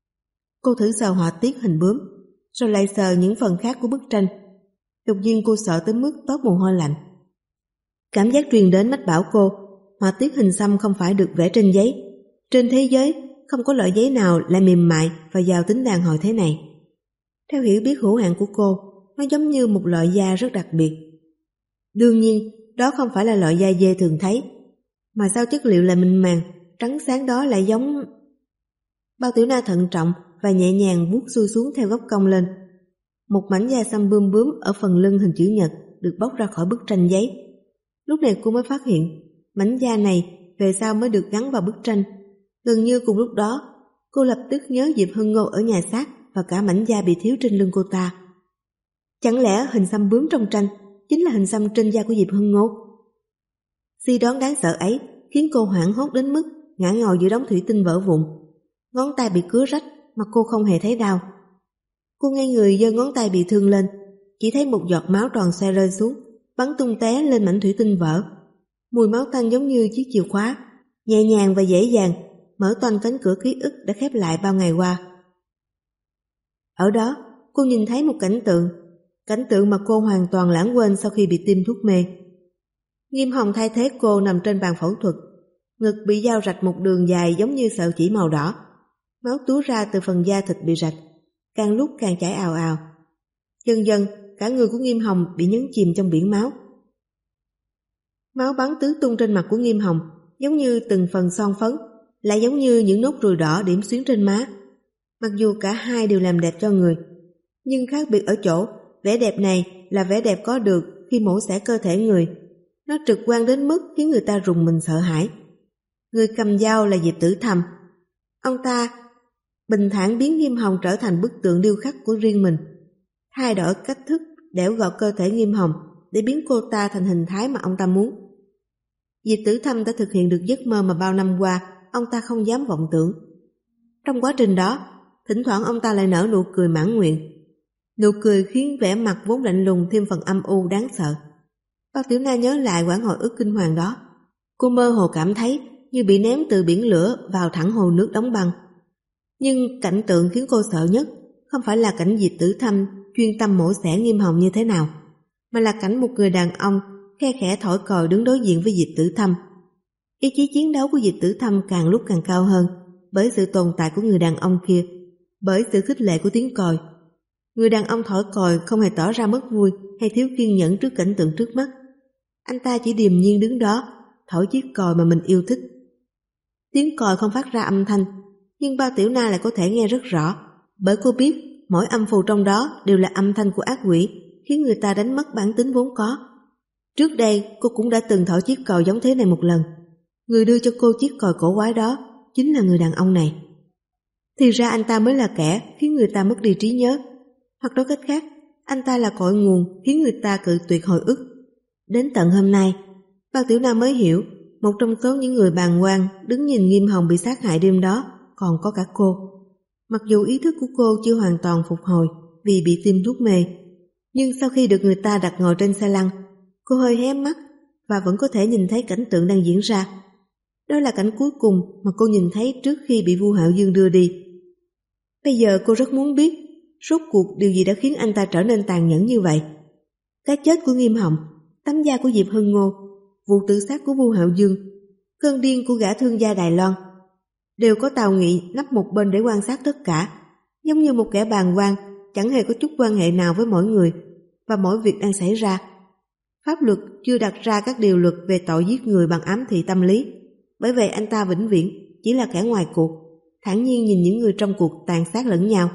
Cô thử sờ họa tiết hình bướm, rồi lại sờ những phần khác của bức tranh. Đột nhiên cô sợ tới mức toát mồ hôi lạnh. Cảm giác truyền đến mách bảo cô, họa tiết hình xăm không phải được vẽ trên giấy. Trên thế giới, không có loại giấy nào lại mềm mại và giàu tính đàn hồi thế này. Theo hiểu biết hữu hạn của cô, nó giống như một loại da rất đặc biệt. Đương nhiên, đó không phải là loại da dê thường thấy, mà sao chất liệu lại mịn màng, trắng sáng đó lại giống... Bao Tiểu Na thận trọng và nhẹ nhàng vuốt xuôi xuống theo góc cong lên. Một mảnh da xăm bươm bướm ở phần lưng hình chữ nhật được bóc ra khỏi bức tranh giấy. Lúc này cô mới phát hiện, mảnh da này về sau mới được gắn vào bức tranh. Gần như cùng lúc đó, cô lập tức nhớ Diệp Hưng Ngô ở nhà xác và cả mảnh da bị thiếu trên lưng cô ta. Chẳng lẽ hình xăm bướm trong tranh chính là hình xăm trên da của Diệp Hưng Ngô? Suy đoán đáng sợ ấy khiến cô hoảng hốt đến mức ngã ngồi giữa đống thủy tinh vỡ vụn. Ngón tay bị cứa rách mà cô không hề thấy đau. Cô ngay người giơ ngón tay bị thương lên, chỉ thấy một giọt máu tròn xoe rơi xuống, bắn tung té lên mảnh thủy tinh vỡ. Mùi máu tanh giống như chiếc chìa khóa, nhẹ nhàng và dễ dàng mở toang cánh cửa ký ức đã khép lại bao ngày qua. Ở đó, cô nhìn thấy một cảnh tượng, cảnh tượng mà cô hoàn toàn lãng quên sau khi bị tiêm thuốc mê. Nghiêm Hồng thay thế cô nằm trên bàn phẫu thuật, ngực bị dao rạch một đường dài giống như sợi chỉ màu đỏ. Máu túa ra từ phần da thịt bị rạch, càng lúc càng chảy ào ào. Dần dần, cả người của Nghiêm Hồng bị nhấn chìm trong biển máu. Máu bắn tứ tung trên mặt của Nghiêm Hồng, giống như từng phần son phấn, lại giống như những nốt ruồi đỏ điểm xuyến trên má. Mặc dù cả hai đều làm đẹp cho người, nhưng khác biệt ở chỗ, vẻ đẹp này là vẻ đẹp có được khi mổ xẻ cơ thể người. Nó trực quan đến mức khiến người ta rùng mình sợ hãi. Người cầm dao là Diệp Tử Thâm. Ông ta bình thản biến Nghiêm Hồng trở thành bức tượng điêu khắc của riêng mình, thay đổi cách thức đẽo gọt cơ thể Nghiêm Hồng để biến cô ta thành hình thái mà ông ta muốn. Diệp Tử Thâm đã thực hiện được giấc mơ mà bao năm qua ông ta không dám vọng tưởng. Trong quá trình đó, thỉnh thoảng ông ta lại nở nụ cười mãn nguyện. Nụ cười khiến vẻ mặt vốn lạnh lùng thêm phần âm u đáng sợ. Bao Tiểu Na nhớ lại quãng hồi ức kinh hoàng đó. Cô mơ hồ cảm thấy như bị ném từ biển lửa vào thẳng hồ nước đóng băng. Nhưng cảnh tượng khiến cô sợ nhất không phải là cảnh Diệp Tử Thâm chuyên tâm mổ xẻ Nghiêm Hồng như thế nào, mà là cảnh một người đàn ông khe khẽ thổi còi đứng đối diện với Diệp Tử Thâm. Ý chí chiến đấu của Diệp Tử Thâm càng lúc càng cao hơn bởi sự tồn tại của người đàn ông kia, bởi sự khích lệ của tiếng còi. Người đàn ông thổi còi không hề tỏ ra mất vui hay thiếu kiên nhẫn trước cảnh tượng trước mắt. Anh ta chỉ điềm nhiên đứng đó, thổi chiếc còi mà mình yêu thích. Tiếng còi không phát ra âm thanh, nhưng Bao Tiểu Na lại có thể nghe rất rõ, bởi cô biết mỗi âm phù trong đó đều là âm thanh của ác quỷ, khiến người ta đánh mất bản tính vốn có. Trước đây cô cũng đã từng thổi chiếc còi giống thế này một lần. Người đưa cho cô chiếc còi cổ quái đó chính là người đàn ông này. Thì ra anh ta mới là kẻ khiến người ta mất đi trí nhớ, hoặc nói cách khác, anh ta là cội nguồn khiến người ta cự tuyệt hồi ức. Đến tận hôm nay, Bao Tiểu Na mới hiểu, một trong số những người bàng quan đứng nhìn Nghiêm Hồng bị sát hại đêm đó còn có cả cô. Mặc dù ý thức của cô chưa hoàn toàn phục hồi vì bị tiêm thuốc mê, nhưng sau khi được người ta đặt ngồi trên xe lăn, cô hơi hé mắt và vẫn có thể nhìn thấy cảnh tượng đang diễn ra. Đó là cảnh cuối cùng mà cô nhìn thấy trước khi bị Vu Hạo Dương đưa đi. Bây giờ cô rất muốn biết rốt cuộc điều gì đã khiến anh ta trở nên tàn nhẫn như vậy. Cái chết của Nghiêm Hồng, tấm da của Diệp Hân Ngô, vụ tự sát của Vu Hạo Dương, cơn điên của gã thương gia Đài Loan, đều có Tào Nghị nấp một bên để quan sát tất cả, giống như một kẻ bàng quan, chẳng hề có chút quan hệ nào với mỗi người và mỗi việc đang xảy ra. Pháp luật chưa đặt ra các điều luật về tội giết người bằng ám thị tâm lý, bởi vậy anh ta vĩnh viễn chỉ là kẻ ngoài cuộc, thản nhiên nhìn những người trong cuộc tàn sát lẫn nhau.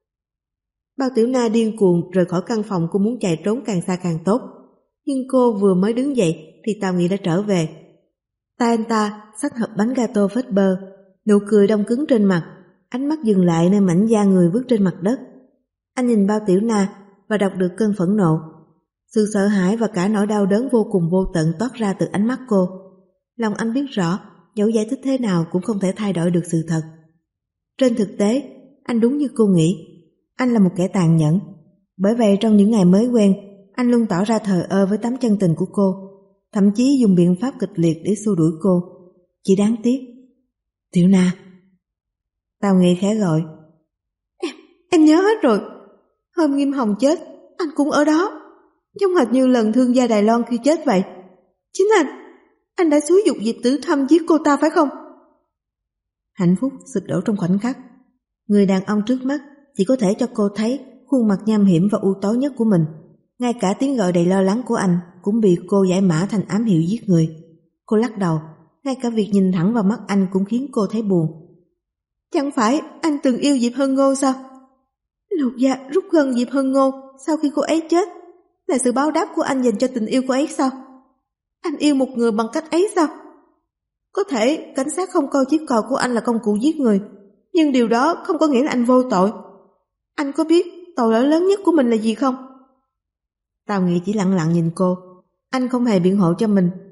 Bao Tiểu Na điên cuồng rời khỏi căn phòng cô muốn chạy trốn càng xa càng tốt, nhưng cô vừa mới đứng dậy thì Tào Nghị đã trở về. Tay anh ta xách hộp bánh gato phết bơ, nụ cười đông cứng trên mặt, ánh mắt dừng lại nơi mảnh da người vứt trên mặt đất. Anh nhìn Bao Tiểu Na và đọc được cơn phẫn nộ. Sự sợ hãi và cả nỗi đau đớn vô cùng vô tận toát ra từ ánh mắt cô. Lòng anh biết rõ, dẫu giải thích thế nào cũng không thể thay đổi được sự thật. Trên thực tế, anh đúng như cô nghĩ, anh là một kẻ tàn nhẫn. Bởi vậy trong những ngày mới quen, anh luôn tỏ ra thờ ơ với tấm chân tình của cô, thậm chí dùng biện pháp kịch liệt để xua đuổi cô. Chỉ đáng tiếc. Tiểu Na. Tào Nghị khẽ gọi. Em, em nhớ hết rồi. Hôm Nghiêm Hồng chết, anh cũng ở đó. Giống hệt như lần thương gia Đài Loan khi chết vậy. Chính anh, anh đã xúi giục Diệp Tử Thâm giết cô ta phải không? Hạnh phúc sụp đổ trong khoảnh khắc. Người đàn ông trước mắt chỉ có thể cho cô thấy khuôn mặt nham hiểm và u tối nhất của mình. Ngay cả tiếng gọi đầy lo lắng của anh cũng bị cô giải mã thành ám hiệu giết người. Cô lắc đầu, ngay cả việc nhìn thẳng vào mắt anh cũng khiến cô thấy buồn. Chẳng phải anh từng yêu Diệp Hân Ngô sao? Lục gia rút gần Diệp Hân Ngô sau khi cô ấy chết là sự báo đáp của anh dành cho tình yêu cô ấy sao? Anh yêu một người bằng cách ấy sao? Có thể cảnh sát không coi chiếc còi của anh là công cụ giết người, nhưng điều đó không có nghĩa là anh vô tội. Anh có biết tội lỗi lớn nhất của mình là gì không? Tào Nghị chỉ lặng lặng nhìn cô. Anh không hề biện hộ cho mình.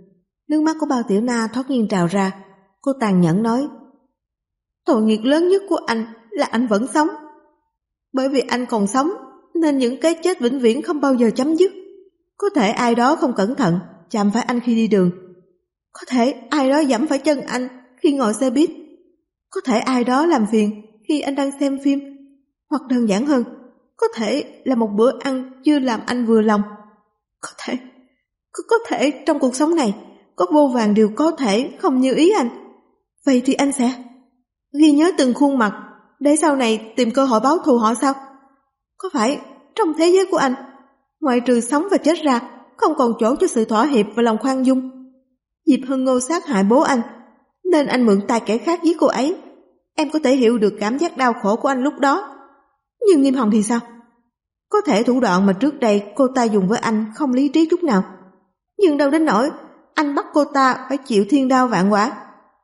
Nước mắt của Bao Tiểu Na thoát nhiên trào ra. Cô tàn nhẫn nói: tội nghiệp lớn nhất của anh là anh vẫn sống. Bởi vì anh còn sống nên những cái chết vĩnh viễn không bao giờ chấm dứt. Có thể ai đó không cẩn thận chạm phải anh khi đi đường. Có thể ai đó giẫm phải chân anh khi ngồi xe buýt. Có thể ai đó làm phiền khi anh đang xem phim. Hoặc đơn giản hơn, có thể là một bữa ăn chưa làm anh vừa lòng. Có thể, có, có thể trong cuộc sống này có vô vàn điều có thể không như ý anh. Vậy thì anh sẽ ghi nhớ từng khuôn mặt để sau này tìm cơ hội báo thù họ sao? Có phải trong thế giới của anh, ngoại trừ sống và chết ra, không còn chỗ cho sự thỏa hiệp và lòng khoan dung? Diệp Hân Ngô sát hại bố anh, nên anh mượn tay kẻ khác giết cô ấy. Em có thể hiểu được cảm giác đau khổ của anh lúc đó. Nhưng Nghiêm Hồng thì sao? Có thể thủ đoạn mà trước đây cô ta dùng với anh không lý trí chút nào, nhưng đâu đến nỗi anh bắt cô ta phải chịu thiên đao vạn quả.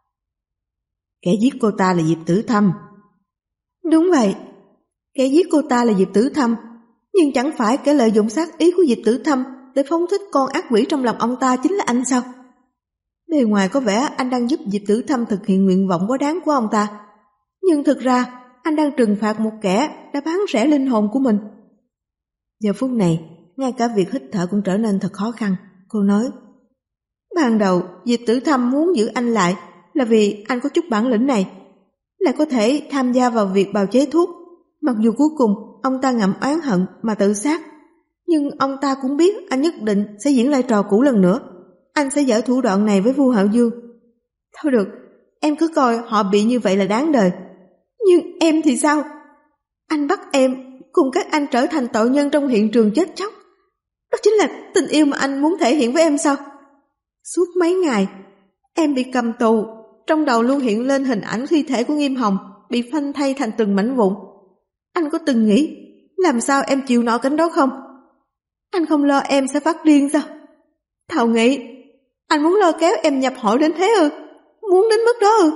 Kẻ giết cô ta là Diệp Tử Thâm. Đúng vậy, kẻ giết cô ta là Diệp Tử Thâm. Nhưng chẳng phải kẻ lợi dụng sát ý của Diệp Tử Thâm để phóng thích con ác quỷ trong lòng ông ta chính là anh sao? Bề ngoài có vẻ anh đang giúp Diệp Tử Thâm thực hiện nguyện vọng quá đáng của ông ta, nhưng thực ra anh đang trừng phạt một kẻ đã bán rẻ linh hồn của mình. Giờ phút này, ngay cả việc hít thở cũng trở nên thật khó khăn. Cô nói: ban đầu Diệp Tử Thâm muốn giữ anh lại là vì anh có chút bản lĩnh này, lại có thể tham gia vào việc bào chế thuốc. Mặc dù cuối cùng ông ta ngậm oán hận mà tự sát, nhưng ông ta cũng biết anh nhất định sẽ diễn lại trò cũ lần nữa. Anh sẽ dở thủ đoạn này với Vu Hạo Dương. Thôi được, em cứ coi họ bị như vậy là đáng đời. Nhưng em thì sao? Anh bắt em cùng các anh trở thành tội nhân trong hiện trường chết chóc. Đó chính là tình yêu mà anh muốn thể hiện với em sao? Suốt mấy ngày em bị cầm tù, trong đầu luôn hiện lên hình ảnh thi thể của Nghiêm Hồng bị phanh thây thành từng mảnh vụn. Anh có từng nghĩ làm sao em chịu nổi cảnh đó không? Anh không lo em sẽ phát điên sao? Thảo Nghị, anh muốn lôi kéo em nhập hội đến thế ư? Muốn đến mức đó ư?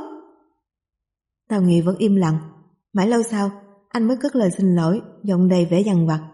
Tào Nghị vẫn im lặng. Mãi lâu sau anh mới cất lời xin lỗi, giọng đầy vẻ dằn vặt.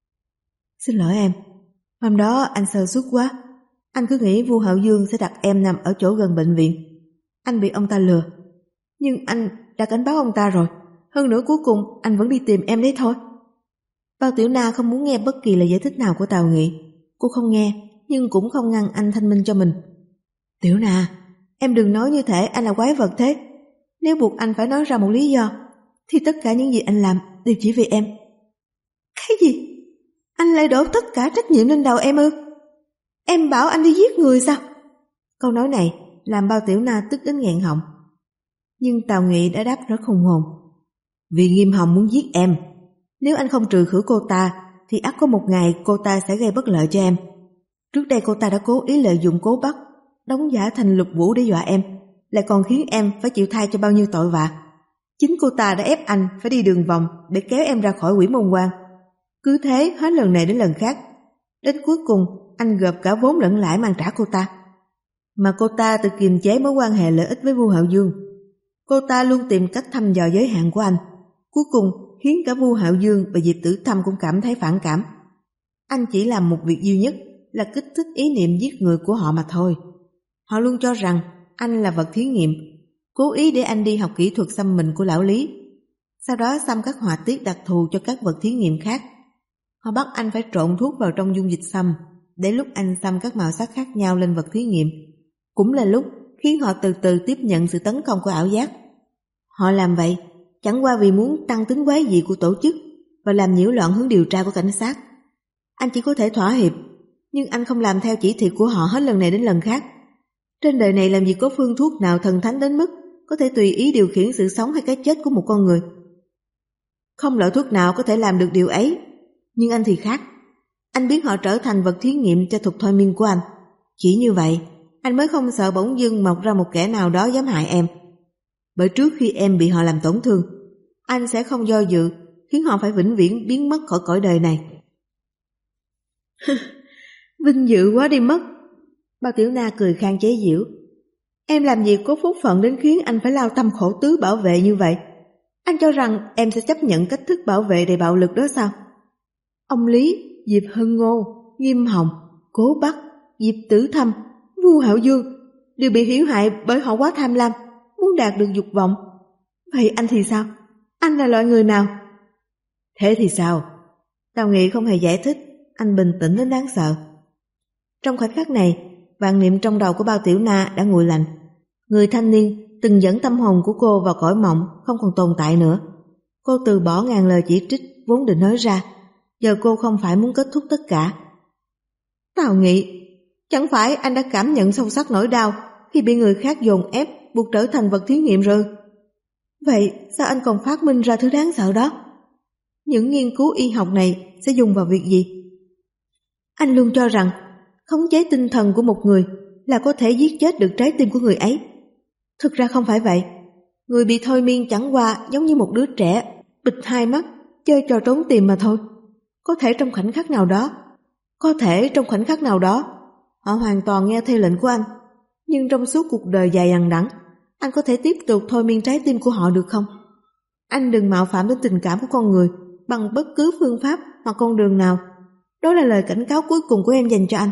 Xin lỗi em, hôm đó anh sơ suất quá. Anh cứ nghĩ Vu Hạo Dương sẽ đặt em nằm ở chỗ gần bệnh viện. Anh bị ông ta lừa. Nhưng anh đã cảnh báo ông ta rồi. Hơn nữa cuối cùng anh vẫn đi tìm em đấy thôi. Bao Tiểu Na không muốn nghe bất kỳ lời giải thích nào của Tào Nghị. Cô không nghe, nhưng cũng không ngăn anh thanh minh cho mình. Tiểu Na, em đừng nói như thể anh là quái vật thế. Nếu buộc anh phải nói ra một lý do, thì tất cả những gì anh làm đều chỉ vì em. Cái gì? Anh lại đổ tất cả trách nhiệm lên đầu em ư? Em bảo anh đi giết người sao? Câu nói này làm Bao Tiểu Na tức đến nghẹn họng. Nhưng Tào Nghị đã đáp rất hùng hồn. Vì Nghiêm Hồng muốn giết em. Nếu anh không trừ khử cô ta, thì ắt có một ngày cô ta sẽ gây bất lợi cho em. Trước đây cô ta đã cố ý lợi dụng Cố Bắc, đóng giả thành Lục Vũ để dọa em, lại còn khiến em phải chịu thay cho bao nhiêu tội vạ. Chính cô ta đã ép anh phải đi đường vòng để kéo em ra khỏi Quỷ Môn Quan. Cứ thế hết lần này đến lần khác, đến cuối cùng anh gộp cả vốn lẫn lãi mang trả cô ta. Mà cô ta tự kiềm chế mối quan hệ lợi ích với Vu Hạo Dương. Cô ta luôn tìm cách thăm dò giới hạn của anh, cuối cùng khiến cả Vu Hạo Dương và Diệp Tử Thâm cũng cảm thấy phản cảm. Anh chỉ làm một việc duy nhất là kích thích ý niệm giết người của họ mà thôi. Họ luôn cho rằng anh là vật thí nghiệm, cố ý để anh đi học kỹ thuật xăm mình của lão Lý, sau đó xăm các họa tiết đặc thù cho các vật thí nghiệm khác. Họ bắt anh phải trộn thuốc vào trong dung dịch xăm, để lúc anh xăm các màu sắc khác nhau lên vật thí nghiệm, cũng là lúc khiến họ từ từ tiếp nhận sự tấn công của ảo giác. Họ làm vậy chẳng qua vì muốn tăng tính quái dị của tổ chức và làm nhiễu loạn hướng điều tra của cảnh sát. Anh chỉ có thể thỏa hiệp, nhưng anh không làm theo chỉ thị của họ hết lần này đến lần khác. Trên đời này làm gì có phương thuốc nào thần thánh đến mức có thể tùy ý điều khiển sự sống hay cái chết của một con người. Không loại thuốc nào có thể làm được điều ấy. Nhưng anh thì khác. Anh biến họ trở thành vật thí nghiệm cho thuật thôi miên của anh. Chỉ như vậy, anh mới không sợ bỗng dưng mọc ra một kẻ nào đó dám hại em. Bởi trước khi em bị họ làm tổn thương, anh sẽ không do dự khiến họ phải vĩnh viễn biến mất khỏi cõi đời này. Vinh dự quá đi mất. Bao Tiểu Na cười khan chế giễu. Em làm gì có phúc phận đến khiến anh phải lao tâm khổ tứ bảo vệ như vậy? Anh cho rằng em sẽ chấp nhận cách thức bảo vệ đầy bạo lực đó sao? Ông Lý, Diệp Hân Ngô, Nghiêm Hồng, Cố Bắc, Diệp Tử Thâm, Vu Hạo Dương đều bị hãm hại bởi họ quá tham lam, muốn đạt được dục vọng. Vậy anh thì sao? Anh là loại người nào? Thế thì sao? Tào Nghị không hề giải thích, anh bình tĩnh đến đáng sợ. Trong khoảnh khắc này, vạn niệm trong đầu của Bao Tiểu Na đã nguội lạnh. Người thanh niên từng dẫn tâm hồn của cô vào cõi mộng không còn tồn tại nữa. Cô từ bỏ ngàn lời chỉ trích vốn định nói ra. Giờ cô không phải muốn kết thúc tất cả. Tào Nghị, chẳng phải anh đã cảm nhận sâu sắc nỗi đau khi bị người khác dồn ép buộc trở thành vật thí nghiệm rồi? Vậy sao anh còn phát minh ra thứ đáng sợ đó? Những nghiên cứu y học này sẽ dùng vào việc gì? Anh luôn cho rằng khống chế tinh thần của một người là có thể giết chết được trái tim của người ấy. Thực ra không phải vậy. Người bị thôi miên chẳng qua giống như một đứa trẻ bịt hai mắt chơi trò trốn tìm mà thôi. Có thể trong khoảnh khắc nào đó Có thể trong khoảnh khắc nào đó họ hoàn toàn nghe theo lệnh của anh. Nhưng trong suốt cuộc đời dài đằng đẵng, anh có thể tiếp tục thôi miên trái tim của họ được không? Anh đừng mạo phạm đến tình cảm của con người bằng bất cứ phương pháp hoặc con đường nào. Đó là lời cảnh cáo cuối cùng của em dành cho anh.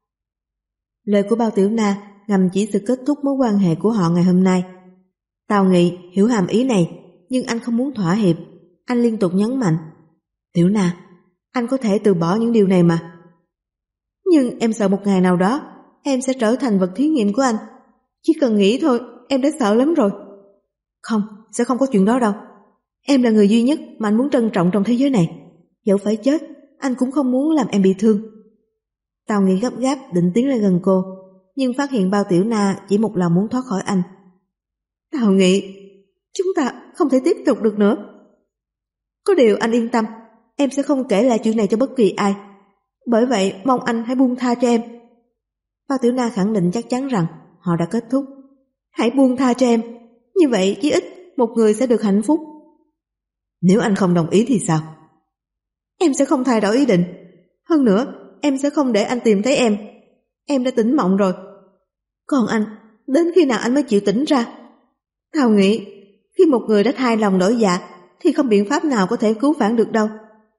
Lời của Bao Tiểu Na ngầm chỉ sự kết thúc mối quan hệ của họ ngày hôm nay. Tào Nghị hiểu hàm ý này, nhưng anh không muốn thỏa hiệp. Anh liên tục nhấn mạnh: Tiểu Na, anh có thể từ bỏ những điều này mà. Nhưng em sợ một ngày nào đó em sẽ trở thành vật thí nghiệm của anh. Chỉ cần nghĩ thôi, em đã sợ lắm rồi. Không, sẽ không có chuyện đó đâu. Em là người duy nhất mà anh muốn trân trọng trong thế giới này. Dẫu phải chết, anh cũng không muốn làm em bị thương. Tào Nghị gấp gáp định tiến lên gần cô, nhưng phát hiện Bao Tiểu Na chỉ một lòng muốn thoát khỏi anh. Tào Nghị, chúng ta không thể tiếp tục được nữa. Có điều anh yên tâm, em sẽ không kể lại chuyện này cho bất kỳ ai. Bởi vậy mong anh hãy buông tha cho em. Bao Tiểu Na khẳng định chắc chắn rằng họ đã kết thúc. Hãy buông tha cho em, như vậy chí ít một người sẽ được hạnh phúc. Nếu anh không đồng ý thì sao? Em sẽ không thay đổi ý định. Hơn nữa, em sẽ không để anh tìm thấy em. Em đã tỉnh mộng rồi. Còn anh, đến khi nào anh mới chịu tỉnh ra? Thào Nghị, khi một người đã thay lòng đổi dạ thì không biện pháp nào có thể cứu vãn được đâu.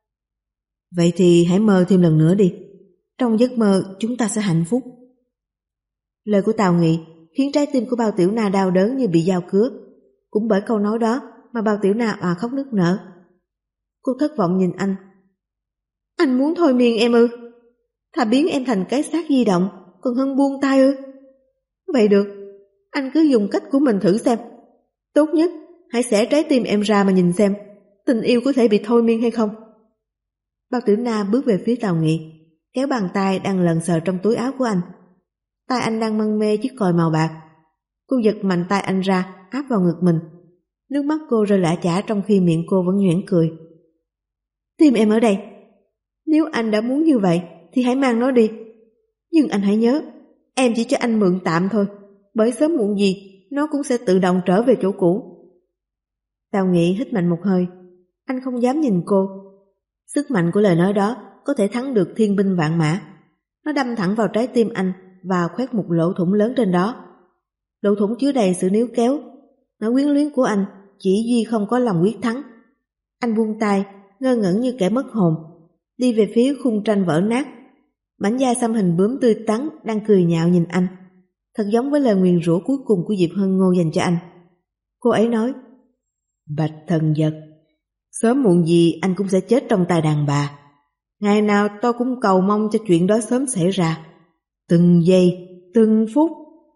Vậy thì hãy mơ thêm lần nữa đi. Trong giấc mơ chúng ta sẽ hạnh phúc. Lời của Tào Nghị khiến trái tim của Bao Tiểu Na đau đớn như bị dao cứa. Cũng bởi câu nói đó mà Bao Tiểu Na òa khóc nức nở. Cô thất vọng nhìn anh. Anh muốn thôi miên em ư? Thà biến em thành cái xác di động còn hơn buông tay ư? Vậy được, anh cứ dùng cách của mình thử xem. Tốt nhất hãy xẻ trái tim em ra mà nhìn xem tình yêu có thể bị thôi miên hay không. Bao Tiểu Na bước về phía Tào Nghị, kéo bàn tay đang lần sờ trong túi áo của anh. Tay anh đang mân mê chiếc còi màu bạc. Cô giật mạnh tay anh ra, áp vào ngực mình. Nước mắt cô rơi lã chã trong khi miệng cô vẫn nhoẻn cười. Tim em ở đây. Nếu anh đã muốn như vậy thì hãy mang nó đi. Nhưng anh hãy nhớ, em chỉ cho anh mượn tạm thôi, bởi sớm muộn gì nó cũng sẽ tự động trở về chỗ cũ. Tào Nghị hít mạnh một hơi. Anh không dám nhìn cô. Sức mạnh của lời nói đó có thể thắng được thiên binh vạn mã. Nó đâm thẳng vào trái tim anh và khoét một lỗ thủng lớn trên đó. Lỗ thủng chứa đầy sự níu kéo. Nỗi quyến luyến của anh chỉ duy không có lòng quyết thắng. Anh buông tay, ngơ ngẩn như kẻ mất hồn, đi về phía khung tranh vỡ nát. Mảnh da xăm hình bướm tươi tắn đang cười nhạo nhìn anh, thật giống với lời nguyền rủa cuối cùng của Diệp Hân Ngô dành cho anh. Cô ấy nói: Bạch thần vật, sớm muộn gì anh cũng sẽ chết trong tay đàn bà. Ngày nào tôi cũng cầu mong cho chuyện đó sớm xảy ra. Từng giây, từng phút.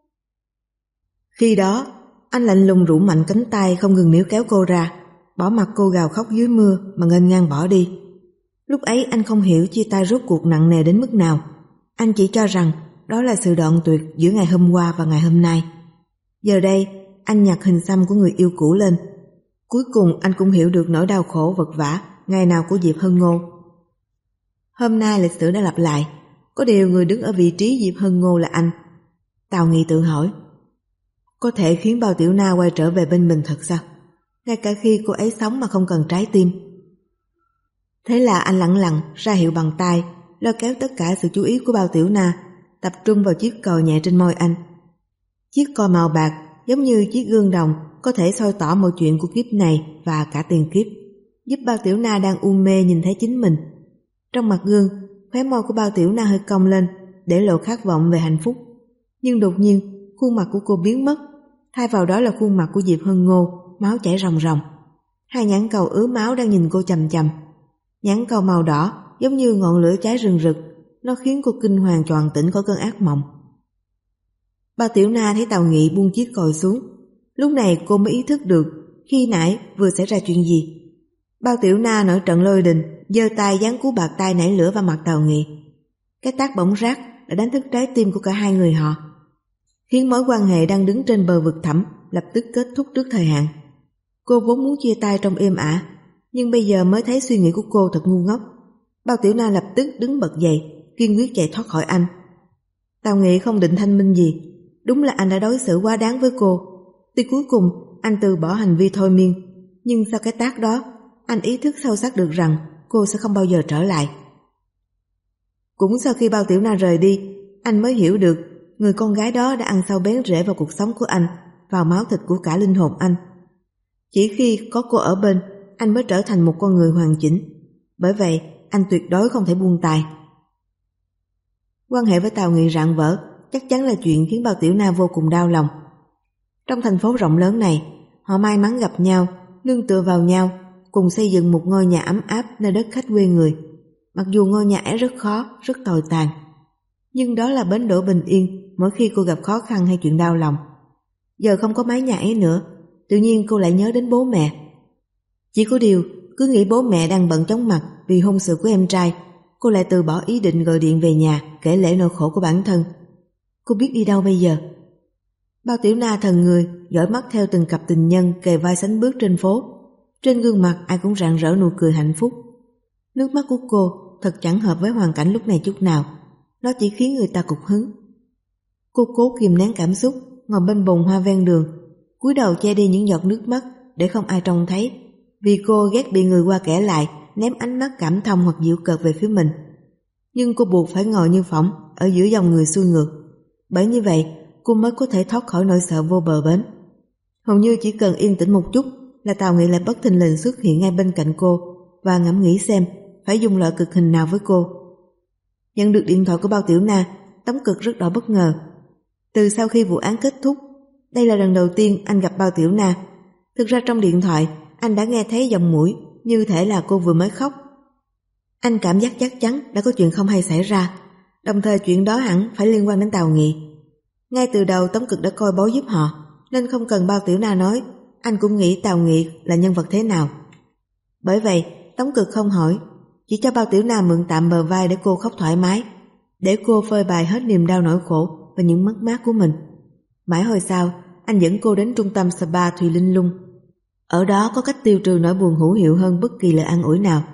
Khi đó, anh lạnh lùng rũ mạnh cánh tay không ngừng níu kéo cô ra, bỏ mặc cô gào khóc dưới mưa mà nghênh ngang bỏ đi. Lúc ấy anh không hiểu chia tay rốt cuộc nặng nề đến mức nào. Anh chỉ cho rằng đó là sự đoạn tuyệt giữa ngày hôm qua và ngày hôm nay. Giờ đây, anh nhặt hình xăm của người yêu cũ lên. Cuối cùng anh cũng hiểu được nỗi đau khổ vật vã ngày nào của Diệp Hân Ngô. Hôm nay lịch sử đã lặp lại, có điều người đứng ở vị trí Diệp Hân Ngô là anh. Tào Nghị tự hỏi, có thể khiến Bao Tiểu Na quay trở về bên mình thật sao? Ngay cả khi cô ấy sống mà không cần trái tim. Thế là anh lẳng lặng ra hiệu bằng tay, lôi kéo tất cả sự chú ý của Bao Tiểu Na, tập trung vào chiếc còi nhẹ trên môi anh. Chiếc còi màu bạc giống như chiếc gương đồng có thể soi tỏ mọi chuyện của kiếp này và cả tiền kiếp, giúp Bao Tiểu Na đang u mê nhìn thấy chính mình. Trong mặt gương, khóe môi của Bao Tiểu Na hơi cong lên để lộ khát vọng về hạnh phúc. Nhưng đột nhiên, Khuôn mặt của cô biến mất, thay vào đó là khuôn mặt của Diệp Hân Ngô, máu chảy ròng ròng. Hai nhãn cầu ứ máu đang nhìn cô chằm chằm. Nhãn cầu màu đỏ giống như ngọn lửa cháy rừng rực, nó khiến cô kinh hoàng choàng tỉnh khỏi cơn ác mộng. Bao Tiểu Na thấy Tào Nghị buông chiếc còi xuống. Lúc này cô mới ý thức được khi nãy vừa xảy ra chuyện gì. Bao Tiểu Na nổi trận lôi đình, giơ tay giáng cú bạc tay nảy lửa vào mặt Tào Nghị. Cái tát bỗng rát đã đánh thức trái tim của cả hai người họ, khiến mối quan hệ đang đứng trên bờ vực thẳm lập tức kết thúc trước thời hạn. Cô vốn muốn chia tay trong êm ả, nhưng bây giờ mới thấy suy nghĩ của cô thật ngu ngốc. Bao Tiểu Na lập tức đứng bật dậy, kiên quyết chạy thoát khỏi anh. Tào Nghị không định thanh minh gì. Đúng là anh đã đối xử quá đáng với cô. Tuy cuối cùng anh từ bỏ hành vi thôi miên, nhưng sau cái tát đó, anh ý thức sâu sắc được rằng cô sẽ không bao giờ trở lại. Cũng sau khi Bao Tiểu Na rời đi, anh mới hiểu được người con gái đó đã ăn sâu bén rễ vào cuộc sống của anh, vào máu thịt của cả linh hồn anh. Chỉ khi có cô ở bên, anh mới trở thành một con người hoàn chỉnh. Bởi vậy, anh tuyệt đối không thể buông tay. Quan hệ với Tào Nghị rạn vỡ chắc chắn là chuyện khiến Bao Tiểu Na vô cùng đau lòng. Trong thành phố rộng lớn này, họ may mắn gặp nhau, nương tựa vào nhau, cùng xây dựng một ngôi nhà ấm áp nơi đất khách quê người. Mặc dù ngôi nhà ấy rất khó, rất tồi tàn, nhưng đó là bến đỗ bình yên mỗi khi cô gặp khó khăn hay chuyện đau lòng. Giờ không có mái nhà ấy nữa, tự nhiên cô lại nhớ đến bố mẹ. Chỉ có điều, cứ nghĩ bố mẹ đang bận chóng mặt vì hôn sự của em trai, cô lại từ bỏ ý định gọi điện về nhà kể lể nỗi khổ của bản thân. Cô biết đi đâu bây giờ? Bao Tiểu Na thần người, dõi mắt theo từng cặp tình nhân kề vai sánh bước trên phố. Trên gương mặt ai cũng rạng rỡ nụ cười hạnh phúc. Nước mắt của cô thật chẳng hợp với hoàn cảnh lúc này chút nào. Nó chỉ khiến người ta cục hứng. Cô cố kìm nén cảm xúc, ngồi bên bồn hoa ven đường, cúi đầu che đi những giọt nước mắt để không ai trông thấy, vì cô ghét bị người qua kẻ lại ném ánh mắt cảm thông hoặc giễu cợt về phía mình. Nhưng cô buộc phải ngồi như phỏng ở giữa dòng người xuôi ngược. Bởi như vậy, cô mới có thể thoát khỏi nỗi sợ vô bờ bến. Hầu như chỉ cần yên tĩnh một chút là Tào Nghị lại bất thình lình xuất hiện ngay bên cạnh cô và ngẫm nghĩ xem phải dùng loại cực hình nào với cô. Nhận được điện thoại của Bao Tiểu Na, Tống Cực rất đỏ bất ngờ. Từ sau khi vụ án kết thúc, đây là lần đầu tiên anh gặp Bao Tiểu Na. Thực ra trong điện thoại, anh đã nghe thấy giọng mũi như thể là cô vừa mới khóc. Anh cảm giác chắc chắn đã có chuyện không hay xảy ra, đồng thời chuyện đó hẳn phải liên quan đến Tào Nghị. Ngay từ đầu Tống Cực đã coi bói giúp họ, nên không cần Bao Tiểu Na nói, anh cũng nghĩ Tào Nghị là nhân vật thế nào. Bởi vậy, Tống Cực không hỏi, chỉ cho Bao Tiểu Na mượn tạm bờ vai để cô khóc thoải mái, để cô phơi bày hết niềm đau nỗi khổ và những mất mát của mình. Mãi hồi sau, anh dẫn cô đến trung tâm spa Thùy Linh Lung. Ở đó có cách tiêu trừ nỗi buồn hữu hiệu hơn bất kỳ lời an ủi nào.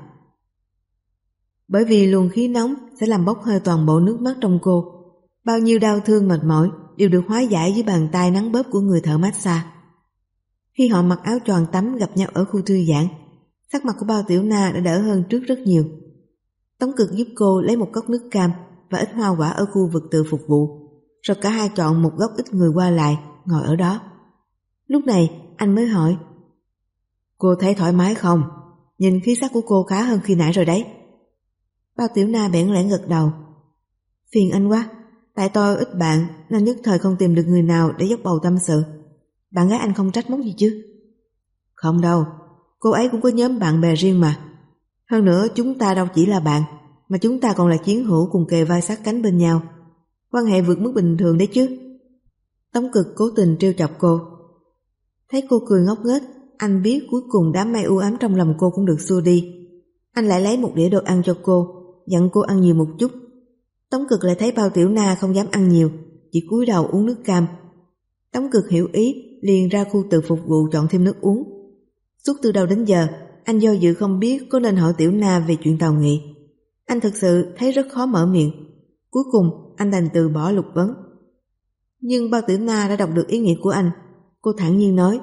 Bởi vì luồng khí nóng sẽ làm bốc hơi toàn bộ nước mắt trong cô. Bao nhiêu đau thương mệt mỏi đều được hóa giải dưới bàn tay nắng bóp của người thợ massage. Khi họ mặc áo choàng tắm gặp nhau ở khu thư giãn, sắc mặt của Bao Tiểu Na đã đỡ hơn trước rất nhiều. Tống Cực giúp cô lấy một cốc nước cam và ít hoa quả ở khu vực tự phục vụ, rồi cả hai chọn một góc ít người qua lại, ngồi ở đó. Lúc này anh mới hỏi, cô thấy thoải mái không? Nhìn khí sắc của cô khá hơn khi nãy rồi đấy. Bao Tiểu Na bẽn lẽn gật đầu. Phiền anh quá, tại tôi ít bạn nên nhất thời không tìm được người nào để dốc bầu tâm sự. Bạn gái anh không trách móc gì chứ? Không đâu, cô ấy cũng có nhóm bạn bè riêng mà. Hơn nữa chúng ta đâu chỉ là bạn, mà chúng ta còn là chiến hữu cùng kề vai sát cánh bên nhau. Quan hệ vượt mức bình thường đấy chứ. Tống Cực cố tình trêu chọc cô. Thấy cô cười ngốc nghếch, anh biết cuối cùng đám mây u ám trong lòng cô cũng được xua đi. Anh lại lấy một đĩa đồ ăn cho cô, dặn cô ăn nhiều một chút. Tống Cực lại thấy Bao Tiểu Na không dám ăn nhiều, chỉ cúi đầu uống nước cam. Tống Cực hiểu ý, liền ra khu tự phục vụ chọn thêm nước uống. Suốt từ đầu đến giờ, anh do dự không biết có nên hỏi Tiểu Na về chuyện Tào Nghị. Anh thực sự thấy rất khó mở miệng. Cuối cùng, anh đành từ bỏ lục vấn. Nhưng Bao Tiểu Na đã đọc được ý nghĩa của anh. Cô thản nhiên nói,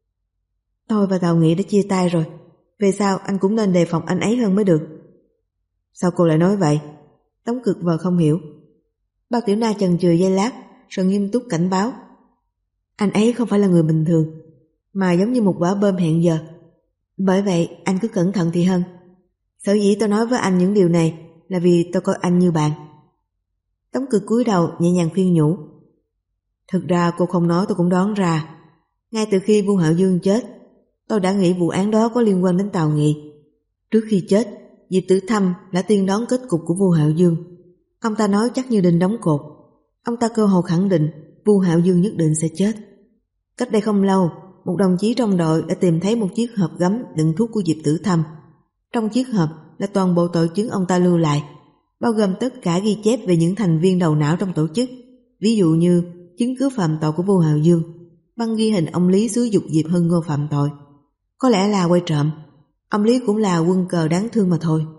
tôi và Tào Nghị đã chia tay rồi. Về sau anh cũng nên đề phòng anh ấy hơn mới được. Sao cô lại nói vậy? Tống Cực vờ không hiểu. Bao Tiểu Na chần chừ giây lát, rồi nghiêm túc cảnh báo. Anh ấy không phải là người bình thường, mà giống như một quả bom hẹn giờ. Bởi vậy anh cứ cẩn thận thì hơn. Sở dĩ tôi nói với anh những điều này là vì tôi coi anh như bạn. Tống Cực cúi đầu nhẹ nhàng khuyên nhủ. Thực ra cô không nói tôi cũng đoán ra. Ngay từ khi Vu Hạo Dương chết, tôi đã nghĩ vụ án đó có liên quan đến Tào Nghị. Trước khi chết, Diệp Tử Thâm đã tiên đoán kết cục của Vu Hạo Dương. Ông ta nói chắc như đinh đóng cột. Ông ta cơ hồ khẳng định Vu Hạo Dương nhất định sẽ chết. Cách đây không lâu, một đồng chí trong đội đã tìm thấy một chiếc hộp gấm đựng thuốc của Diệp Tử Thâm. Trong chiếc hộp là toàn bộ tội chứng ông ta lưu lại, bao gồm tất cả ghi chép về những thành viên đầu não trong tổ chức, ví dụ như chứng cứ phạm tội của Vu Hạo Dương, băng ghi hình ông Lý xúi dục Diệp Hân Ngô phạm tội. Có lẽ là quay trộm. Ông Lý cũng là quân cờ đáng thương mà thôi.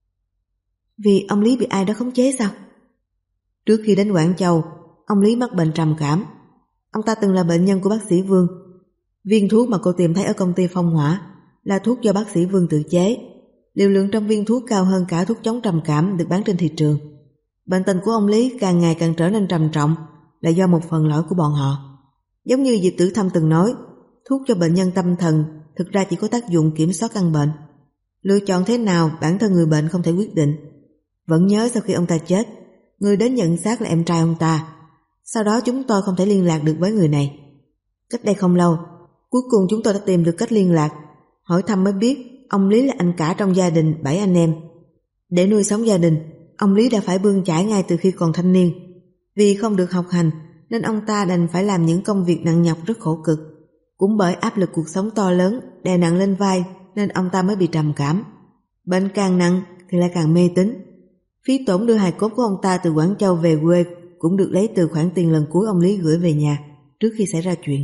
Vì ông Lý bị ai đó khống chế sao? Trước khi đến Quảng Châu, ông Lý mắc bệnh trầm cảm. Ông ta từng là bệnh nhân của bác sĩ Vương. Viên thuốc mà cô tìm thấy ở công ty Phong Hỏa là thuốc do bác sĩ Vương tự chế. Liều lượng trong viên thuốc cao hơn cả thuốc chống trầm cảm được bán trên thị trường. Bệnh tình của ông Lý càng ngày càng trở nên trầm trọng là do một phần lỗi của bọn họ. Giống như Diệp Tử Thâm từng nói, thuốc cho bệnh nhân tâm thần thực ra chỉ có tác dụng kiểm soát căn bệnh. Lựa chọn thế nào bản thân người bệnh không thể quyết định. Vẫn nhớ sau khi ông ta chết, người đến nhận xác là em trai ông ta. Sau đó chúng tôi không thể liên lạc được với người này. Cách đây không lâu, cuối cùng chúng tôi đã tìm được cách liên lạc. Hỏi thăm mới biết ông Lý là anh cả trong gia đình bảy anh em. Để nuôi sống gia đình, ông Lý đã phải bươn chải ngay từ khi còn thanh niên. Vì không được học hành nên ông ta đành phải làm những công việc nặng nhọc rất khổ cực. Cũng bởi áp lực cuộc sống to lớn đè nặng lên vai nên ông ta mới bị trầm cảm. Bệnh càng nặng thì lại càng mê tín. Phí tổn đưa hài cốt của ông ta từ Quảng Châu về quê cũng được lấy từ khoản tiền lần cuối ông Lý gửi về nhà trước khi xảy ra chuyện.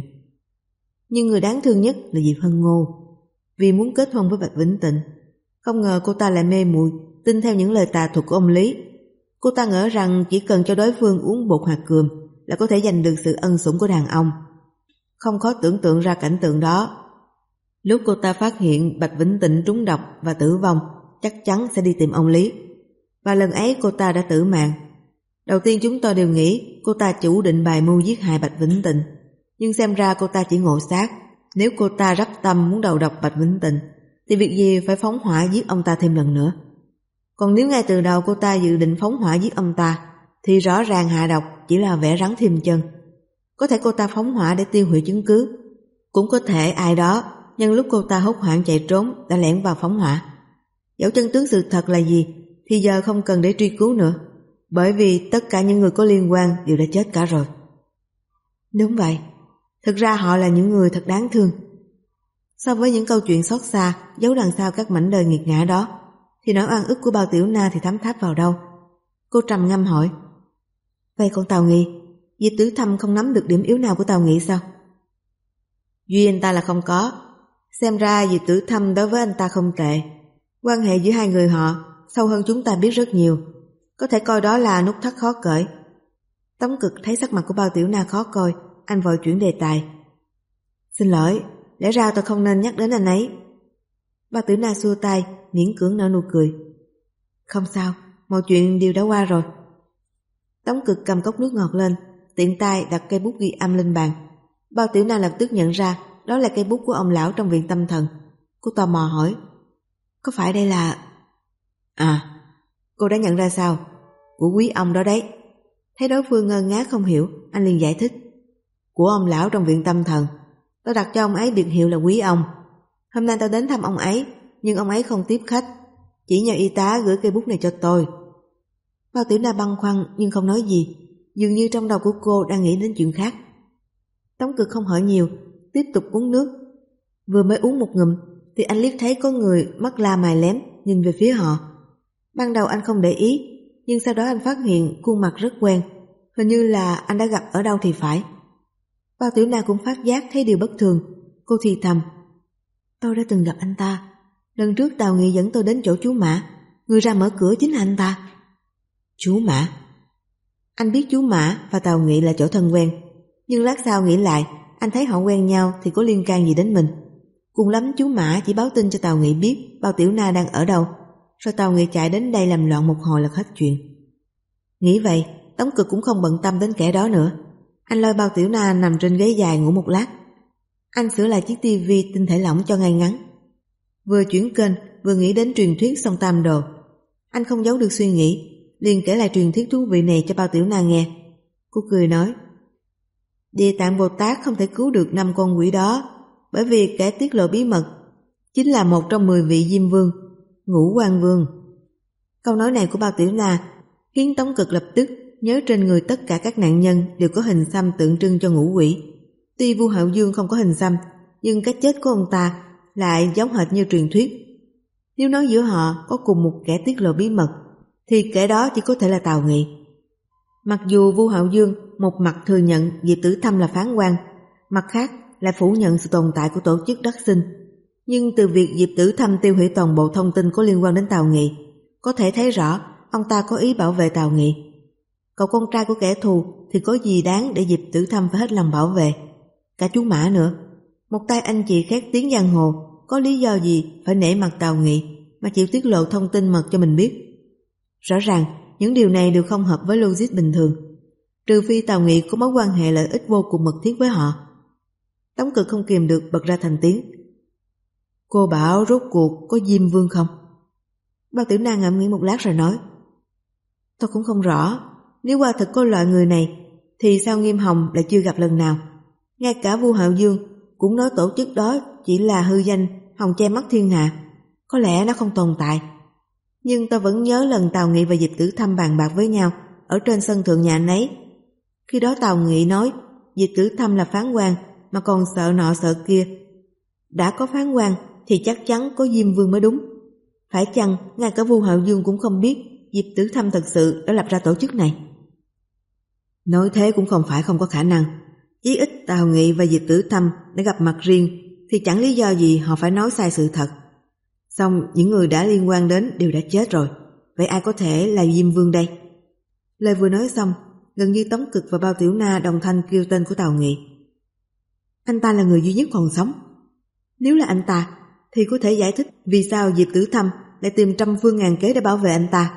Nhưng người đáng thương nhất là Diệp Hân Ngô. Vì muốn kết hôn với Bạch Vĩnh Tịnh, không ngờ cô ta lại mê muội tin theo những lời tà thuật của ông Lý. Cô ta ngỡ rằng chỉ cần cho đối phương uống bột hạt cườm là có thể giành được sự ân sủng của đàn ông. Không khó tưởng tượng ra cảnh tượng đó. Lúc cô ta phát hiện Bạch Vĩnh Tịnh trúng độc và tử vong, chắc chắn sẽ đi tìm ông Lý. Và lần ấy cô ta đã tử mạng. Đầu tiên chúng tôi đều nghĩ cô ta chủ định bài mưu giết hại Bạch Vĩnh Tịnh. Nhưng xem ra cô ta chỉ ngộ sát. Nếu cô ta rắp tâm muốn đầu độc Bạch Vĩnh Tịnh thì việc gì phải phóng hỏa giết ông ta thêm lần nữa. Còn nếu ngay từ đầu cô ta dự định phóng hỏa giết ông ta thì rõ ràng hạ độc chỉ là vẽ rắn thêm chân. Có thể cô ta phóng hỏa để tiêu hủy chứng cứ. Cũng có thể ai đó nhân lúc cô ta hốt hoảng chạy trốn đã lẻn vào phóng hỏa. Dẫu chân tướng sự thật là gì thì giờ không cần để truy cứu nữa, bởi vì tất cả những người có liên quan đều đã chết cả rồi. Đúng vậy, thực ra họ là những người thật đáng thương. So với những câu chuyện xót xa giấu đằng sau các mảnh đời nghiệt ngã đó thì nỗi oan ức của Bao Tiểu Na thì thấm tháp vào đâu? Cô trầm ngâm hỏi, vậy còn Tào Nghị, Diệp Tử Thâm không nắm được điểm yếu nào của Tào Nghị sao? Duy anh ta là không có. Xem ra Diệp Tử Thâm đối với anh ta không tệ. Quan hệ giữa hai người họ sâu hơn chúng ta biết rất nhiều. Có thể coi đó là nút thắt khó cởi. Tống Cực thấy sắc mặt của Bao Tiểu Na khó coi, anh vội chuyển đề tài. Xin lỗi, lẽ ra tôi không nên nhắc đến anh ấy. Bao Tiểu Na xua tay, miễn cưỡng nở nụ cười. Không sao, mọi chuyện đều đã qua rồi. Tống Cực cầm cốc nước ngọt lên, tiện tay đặt cây bút ghi âm lên bàn. Bao Tiểu Na lập tức nhận ra đó là cây bút của ông lão trong viện tâm thần. Cô tò mò hỏi, có phải đây là... À, cô đã nhận ra sao? Của quý ông đó đấy. Thấy đối phương ngơ ngác không hiểu, anh liền giải thích. Của ông lão trong viện tâm thần. Tôi đặt cho ông ấy biệt hiệu là quý ông. Hôm nay tôi đến thăm ông ấy, nhưng ông ấy không tiếp khách, chỉ nhờ y tá gửi cây bút này cho tôi. Bao Tiểu Na băn khoăn nhưng không nói gì, dường như trong đầu của cô đang nghĩ đến chuyện khác. Tống Cực không hỏi nhiều, tiếp tục uống nước. Vừa mới uống một ngụm thì anh liếc thấy có người mắt la mày lém nhìn về phía họ. Ban đầu anh không để ý, nhưng sau đó anh phát hiện khuôn mặt rất quen, hình như là anh đã gặp ở đâu thì phải. Bao Tiểu Na cũng phát giác thấy điều bất thường. Cô thì thầm, tôi đã từng gặp anh ta. Lần trước Tào Nghị dẫn tôi đến chỗ chú Mã, người ra mở cửa chính là anh ta. Chú Mã? Anh biết chú Mã và Tào Nghị là chỗ thân quen, nhưng lát sau nghĩ lại, anh thấy họ quen nhau thì có liên can gì đến mình. Cùng lắm chú Mã chỉ báo tin cho Tào Nghị biết Bao Tiểu Na đang ở đâu, rồi Tào Nghị chạy đến đây làm loạn một hồi là hết chuyện. Nghĩ vậy, Tống Cực cũng không bận tâm đến kẻ đó nữa. Anh lôi Bao Tiểu Na nằm trên ghế dài ngủ một lát. Anh sửa lại chiếc tivi tinh thể lỏng cho ngay ngắn. Vừa chuyển kênh, vừa nghĩ đến truyền thuyết sông Tam Đồ. Anh không giấu được suy nghĩ, liền kể lại truyền thuyết thú vị này cho Bao Tiểu Na nghe. Cô cười nói, Địa Tạng Bồ Tát không thể cứu được năm con quỷ đó, bởi vì kẻ tiết lộ bí mật chính là một trong mười vị Diêm Vương, Ngũ Quan Vương. Câu nói này của Bao Tiểu Na khiến Tống Cực lập tức nhớ trên người tất cả các nạn nhân đều có hình xăm tượng trưng cho ngũ quỷ. Tuy Vu Hạo Dương không có hình xăm, nhưng cái chết của ông ta lại giống hệt như truyền thuyết. Nếu nói giữa họ có cùng một kẻ tiết lộ bí mật, thì kẻ đó chỉ có thể là Tào Nghị. Mặc dù Vu Hạo Dương một mặt thừa nhận Diệp Tử Thâm là phán quan, mặt khác lại phủ nhận sự tồn tại của tổ chức Đắc Sinh, nhưng từ việc Diệp Tử Thâm tiêu hủy toàn bộ thông tin có liên quan đến Tào Nghị, có thể thấy rõ ông ta có ý bảo vệ Tào Nghị. Cậu con trai của kẻ thù thì có gì đáng để Diệp Tử Thâm phải hết lòng bảo vệ. Cả chú Mã nữa, một tay anh chị khét tiếng giang hồ, có lý do gì phải nể mặt Tào Nghị mà chịu tiết lộ thông tin mật cho mình biết. Rõ ràng những điều này đều không hợp với logic bình thường, trừ phi Tào Nghị có mối quan hệ lợi ích vô cùng mật thiết với họ. Tống Cực không kìm được bật ra thành tiếng. Cô bảo rốt cuộc có Diêm Vương không? Bao Tiểu Na ngẫm nghĩ một lát rồi nói, tôi cũng không rõ. Nếu quả thật có loại người này thì sao Nghiêm Hồng lại chưa gặp lần nào? Ngay cả Vu Hạo Dương cũng nói tổ chức đó chỉ là hư danh, hòng che mắt thiên hạ. Có lẽ nó không tồn tại. Nhưng tôi vẫn nhớ lần Tào Nghị và Diệp Tử Thâm bàn bạc với nhau ở trên sân thượng nhà anh ấy. Khi đó Tào Nghị nói Diệp Tử Thâm là phán quan mà còn sợ nọ sợ kia. Đã có phán quan thì chắc chắn có Diêm Vương mới đúng. Phải chăng ngay cả Vu Hạo Dương cũng không biết Diệp Tử Thâm thật sự đã lập ra tổ chức này? Nói thế cũng không phải không có khả năng. Chí ít Tào Nghị và Diệp Tử Thâm đã gặp mặt riêng thì chẳng lý do gì họ phải nói sai sự thật. Xong những người đã liên quan đến đều đã chết rồi, vậy ai có thể là Diêm Vương đây? Lời vừa nói xong, gần như Tống Cực và Bao Tiểu Na đồng thanh kêu tên của Tào Nghị. Anh ta là người duy nhất còn sống. Nếu là anh ta thì có thể giải thích vì sao Diệp Tử Thâm lại tìm trăm phương ngàn kế để bảo vệ anh ta.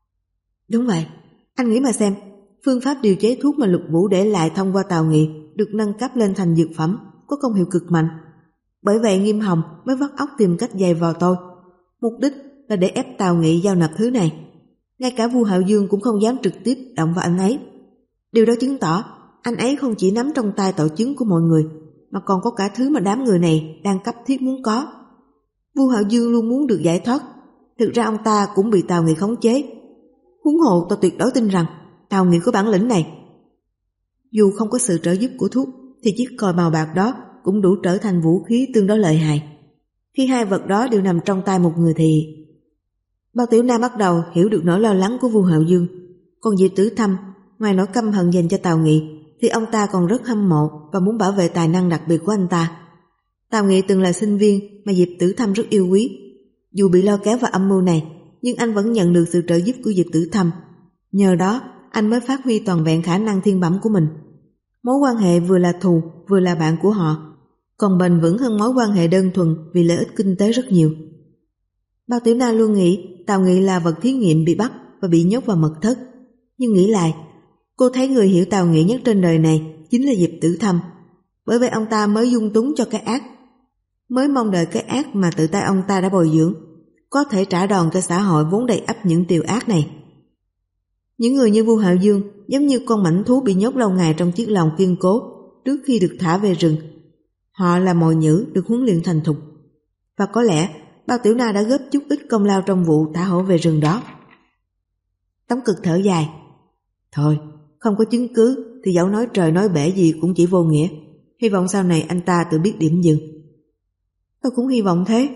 Đúng vậy, anh nghĩ mà xem, phương pháp điều chế thuốc mà Lục Vũ để lại thông qua Tào Nghị được nâng cấp lên thành dược phẩm, có công hiệu cực mạnh. Bởi vậy Nghiêm Hồng mới vắt óc tìm cách giày vò tôi. Mục đích là để ép Tào Nghị giao nạp thứ này. Ngay cả Vu Hạo Dương cũng không dám trực tiếp động vào anh ấy. Điều đó chứng tỏ anh ấy không chỉ nắm trong tay tội chứng của mọi người, mà còn có cả thứ mà đám người này đang cấp thiết muốn có. Vu Hạo Dương luôn muốn được giải thoát. Thực ra ông ta cũng bị Tào Nghị khống chế. Huống hồ tôi tuyệt đối tin rằng Tào Nghị có bản lĩnh này. Dù không có sự trợ giúp của thuốc thì chiếc còi màu bạc đó cũng đủ trở thành vũ khí tương đối lợi hại. Khi hai vật đó đều nằm trong tay một người thì... Bao Tiểu Na bắt đầu hiểu được nỗi lo lắng của Vu Hạo Dương. Còn Diệp Tử Thâm, ngoài nỗi căm hận dành cho Tào Nghị thì ông ta còn rất hâm mộ và muốn bảo vệ tài năng đặc biệt của anh ta. Tào Nghị từng là sinh viên mà Diệp Tử Thâm rất yêu quý. Dù bị lo kéo vào âm mưu này, nhưng anh vẫn nhận được sự trợ giúp của Diệp Tử Thâm. Nhờ đó, anh mới phát huy toàn vẹn khả năng thiên bẩm của mình. Mối quan hệ vừa là thù, vừa là bạn của họ, còn bền vững hơn mối quan hệ đơn thuần vì lợi ích kinh tế rất nhiều. Bao Tiểu Na luôn nghĩ Tào Nghị là vật thí nghiệm bị bắt và bị nhốt vào mật thất. Nhưng nghĩ lại, cô thấy người hiểu Tào Nghị nhất trên đời này chính là Diệp Tử Thâm. Bởi vậy ông ta mới dung túng cho cái ác, mới mong đợi cái ác mà tự tay ông ta đã bồi dưỡng có thể trả đòn cho xã hội vốn đầy ắp những điều ác này. Những người như Vu Hạo Dương giống như con mãnh thú bị nhốt lâu ngày trong chiếc lồng kiên cố trước khi được thả về rừng. Họ là mồi nhử được huấn luyện thành thục. Và có lẽ Bao Tiểu Na đã góp chút ít công lao trong vụ thả hổ về rừng đó. Tống Cực thở dài. Thôi, không có chứng cứ thì dẫu nói trời nói bể gì cũng chỉ vô nghĩa. Hy vọng sau này anh ta tự biết điểm dừng. Tôi cũng hy vọng thế.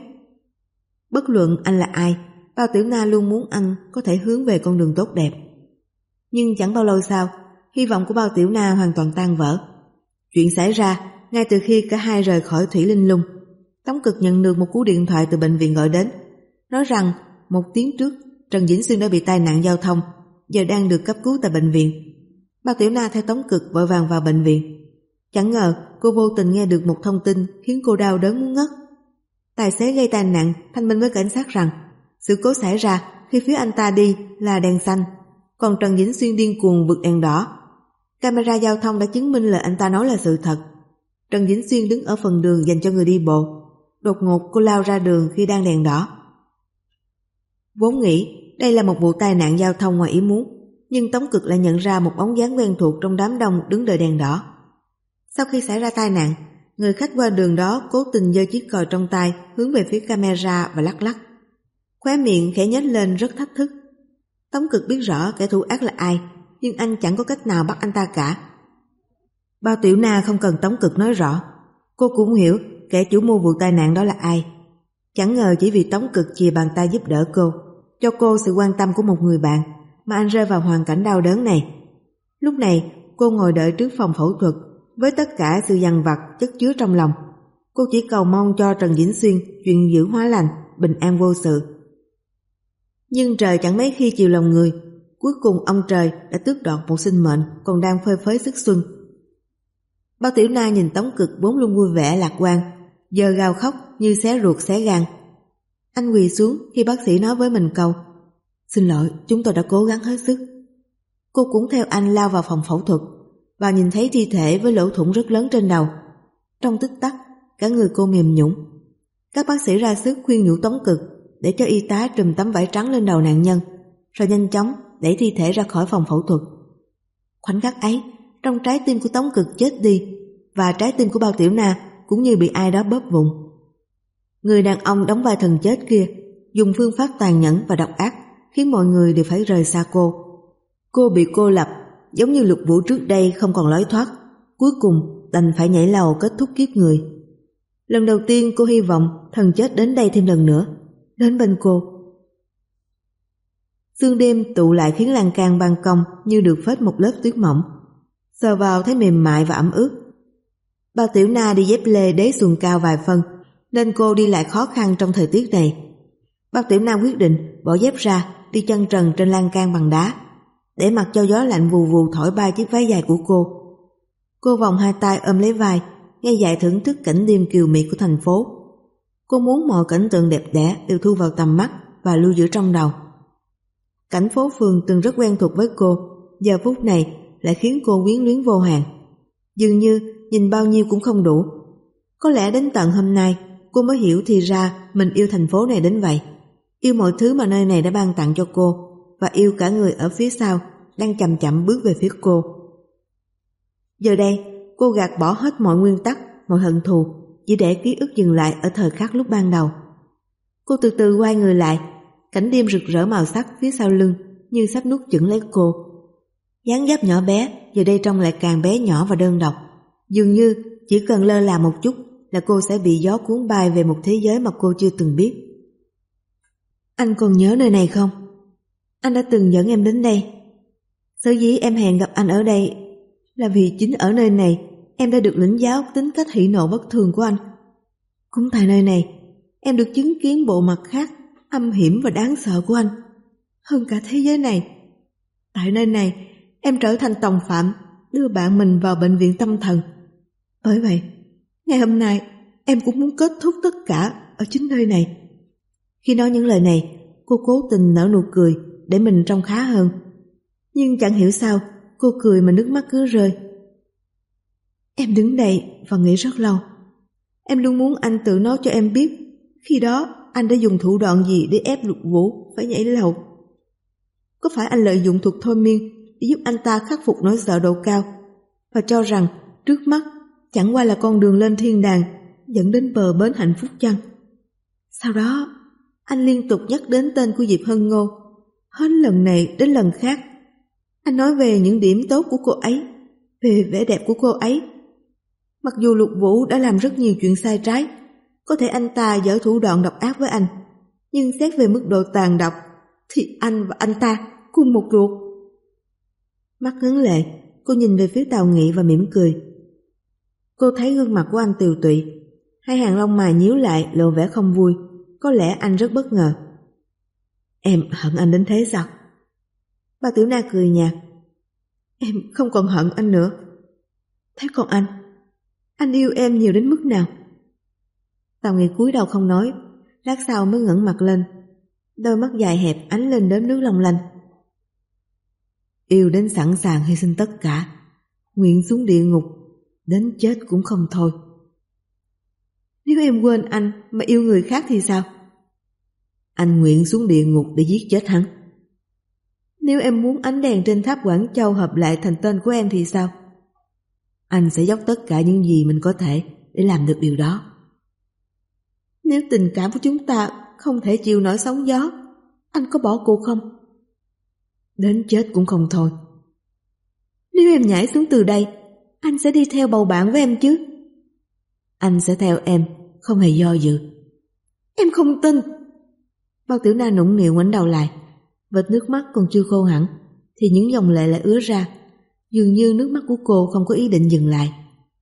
Bất luận anh là ai, Bao Tiểu Na luôn muốn anh có thể hướng về con đường tốt đẹp. Nhưng chẳng bao lâu sau, hy vọng của Bao Tiểu Na hoàn toàn tan vỡ. Chuyện xảy ra ngay từ khi cả hai rời khỏi Thủy Linh Lung. Tống Cực nhận được một cú điện thoại từ bệnh viện gọi đến, nói rằng một tiếng trước Trần Vĩnh Xuyên đã bị tai nạn giao thông, giờ đang được cấp cứu tại bệnh viện. Bao Tiểu Na theo Tống Cực vội vàng vào bệnh viện. Chẳng ngờ cô vô tình nghe được một thông tin khiến cô đau đớn muốn ngất. Tài xế gây tai nạn thanh minh với cảnh sát rằng sự cố xảy ra khi phía anh ta đi là đèn xanh, còn Trần Vĩnh Xuyên điên cuồng vượt đèn đỏ. Camera giao thông đã chứng minh lời anh ta nói là sự thật. Trần Vĩnh Xuyên đứng ở phần đường dành cho người đi bộ. Đột ngột cô lao ra đường khi đang đèn đỏ. Vốn nghĩ đây là một vụ tai nạn giao thông ngoài ý muốn, nhưng Tống Cực lại nhận ra một bóng dáng quen thuộc trong đám đông đứng đợi đèn đỏ. Sau khi xảy ra tai nạn, người khách qua đường đó cố tình giơ chiếc còi trong tay hướng về phía camera và lắc lắc. Khóe miệng khẽ nhếch lên rất thách thức. Tống Cực biết rõ kẻ thù ác là ai, nhưng anh chẳng có cách nào bắt anh ta cả. Bao Tiểu Na không cần Tống Cực nói rõ, cô cũng hiểu kẻ chủ mưu vụ tai nạn đó là ai. Chẳng ngờ chỉ vì Tống Cực chìa bàn tay giúp đỡ cô, cho cô sự quan tâm của một người bạn, mà anh rơi vào hoàn cảnh đau đớn này. Lúc này cô ngồi đợi trước phòng phẫu thuật với tất cả sự dằn vặt chất chứa trong lòng. Cô chỉ cầu mong cho Trần Vĩnh Xuyên chuyện giữ hóa lành, bình an vô sự. Nhưng trời chẳng mấy khi chiều lòng người, cuối cùng ông trời đã tước đoạt một sinh mệnh còn đang phơi phới sức xuân. Bao Tiểu Na nhìn Tống Cực vốn luôn vui vẻ lạc quan, giờ gào khóc như xé ruột xé gan. Anh quỳ xuống khi bác sĩ nói với mình câu: "Xin lỗi, chúng tôi đã cố gắng hết sức." Cô cũng theo anh lao vào phòng phẫu thuật và nhìn thấy thi thể với lỗ thủng rất lớn trên đầu. Trong tích tắc, cả người cô mềm nhũn. Các bác sĩ ra sức khuyên nhủ Tống Cực để cho y tá trùm tấm vải trắng lên đầu nạn nhân, rồi nhanh chóng đẩy thi thể ra khỏi phòng phẫu thuật. Khoảnh khắc ấy, trong trái tim của Tống Cực chết đi, và trái tim của Bao Tiểu Na cũng như bị ai đó bóp vụn. Người đàn ông đóng vai thần chết kia dùng phương pháp tàn nhẫn và độc ác khiến mọi người đều phải rời xa cô. Cô bị cô lập, giống như Lục Vũ trước đây không còn lối thoát, cuối cùng đành phải nhảy lầu kết thúc kiếp người. Lần đầu tiên cô hy vọng thần chết đến đây thêm lần nữa, đến bên cô. Sương đêm tụ lại khiến lan can ban công như được phết một lớp tuyết mỏng, sờ vào thấy mềm mại và ẩm ướt. Bao Tiểu Na đi dép lê đế xuồng cao vài phân, nên cô đi lại khó khăn trong thời tiết này. Bao Tiểu Na quyết định bỏ dép ra, đi chân trần trên lan can bằng đá, để mặc cho gió lạnh vù vù thổi bay chiếc váy dài của cô. Cô vòng hai tay ôm lấy vai, nghe dại thưởng thức cảnh đêm kiều mỹ của thành phố. Cô muốn mọi cảnh tượng đẹp đẽ đều thu vào tầm mắt và lưu giữ trong đầu. Cảnh phố phường từng rất quen thuộc với cô, giờ phút này lại khiến cô quyến luyến vô hạn. Dường như nhìn bao nhiêu cũng không đủ. Có lẽ đến tận hôm nay cô mới hiểu thì ra mình yêu thành phố này đến vậy, yêu mọi thứ mà nơi này đã ban tặng cho cô, và yêu cả người ở phía sau đang chậm chậm bước về phía cô. Giờ đây cô gạt bỏ hết mọi nguyên tắc, mọi hận thù, chỉ để ký ức dừng lại ở thời khắc lúc ban đầu. Cô từ từ quay người lại, cảnh đêm rực rỡ màu sắc phía sau lưng như sắp nuốt chửng lấy cô. Dáng dấp nhỏ bé giờ đây trông lại càng bé nhỏ và đơn độc, dường như chỉ cần lơ là một chút là cô sẽ bị gió cuốn bay về một thế giới mà cô chưa từng biết. Anh còn nhớ nơi này không? Anh đã từng dẫn em đến đây. Sở dĩ em hẹn gặp anh ở đây là vì chính ở nơi này em đã được lĩnh giáo tính cách hỉ nộ bất thường của anh. Cũng tại nơi này em được chứng kiến bộ mặt khác âm hiểm và đáng sợ của anh, hơn cả thế giới này. Tại nơi này em trở thành tòng phạm, đưa bạn mình vào bệnh viện tâm thần. Bởi vậy ngày hôm nay em cũng muốn kết thúc tất cả ở chính nơi này. Khi nói những lời này, cô cố tình nở nụ cười để mình trông khá hơn. Nhưng chẳng hiểu sao cô cười mà nước mắt cứ rơi. Em đứng đây và nghĩ rất lâu. Em luôn muốn anh tự nói cho em biết khi đó anh đã dùng thủ đoạn gì để ép Lục Vũ phải nhảy lầu. Có phải anh lợi dụng thuật thôi miên để giúp anh ta khắc phục nỗi sợ độ cao và cho rằng trước mắt chẳng qua là con đường lên thiên đàng dẫn đến bờ bến hạnh phúc chăng? Sau đó anh liên tục nhắc đến tên của Diệp Hân Ngô, hết lần này đến lần khác. Anh nói về những điểm tốt của cô ấy, về vẻ đẹp của cô ấy. Mặc dù Lục Vũ đã làm rất nhiều chuyện sai trái, có thể anh ta giở thủ đoạn độc ác với anh, nhưng xét về mức độ tàn độc thì anh và anh ta cùng một ruột. Mắt ngấn lệ, cô nhìn về phía Tào Nghị và mỉm cười. Cô thấy gương mặt của anh tiều tụy, hai hàng lông mày nhíu lại lộ vẻ không vui. Có lẽ anh rất bất ngờ. Em hận anh đến thế sao? Bà Tiểu Na cười nhạt. Em không còn hận anh nữa. Thế còn anh? Anh yêu em nhiều đến mức nào? Tào Nghị cúi đầu không nói, lát sau mới ngẩng mặt lên. Đôi mắt dài hẹp ánh lên đốm nước long lanh. Yêu đến sẵn sàng hy sinh tất cả, nguyện xuống địa ngục, đến chết cũng không thôi. Nếu em quên anh mà yêu người khác thì sao? Anh nguyện xuống địa ngục để giết chết hắn. Nếu em muốn ánh đèn trên tháp Quảng Châu hợp lại thành tên của em thì sao? Anh sẽ dốc tất cả những gì mình có thể để làm được điều đó. Nếu tình cảm của chúng ta không thể chịu nổi sóng gió, anh có bỏ cuộc không? Đến chết cũng không thôi. Nếu em nhảy xuống từ đây, anh sẽ đi theo bầu bạn với em chứ? Anh sẽ theo em, không hề do dự. Em không tin. Bao Tiểu Na nũng nịu ngoảnh đầu lại. Vệt nước mắt còn chưa khô hẳn thì những dòng lệ lại ứa ra. Dường như nước mắt của cô không có ý định dừng lại.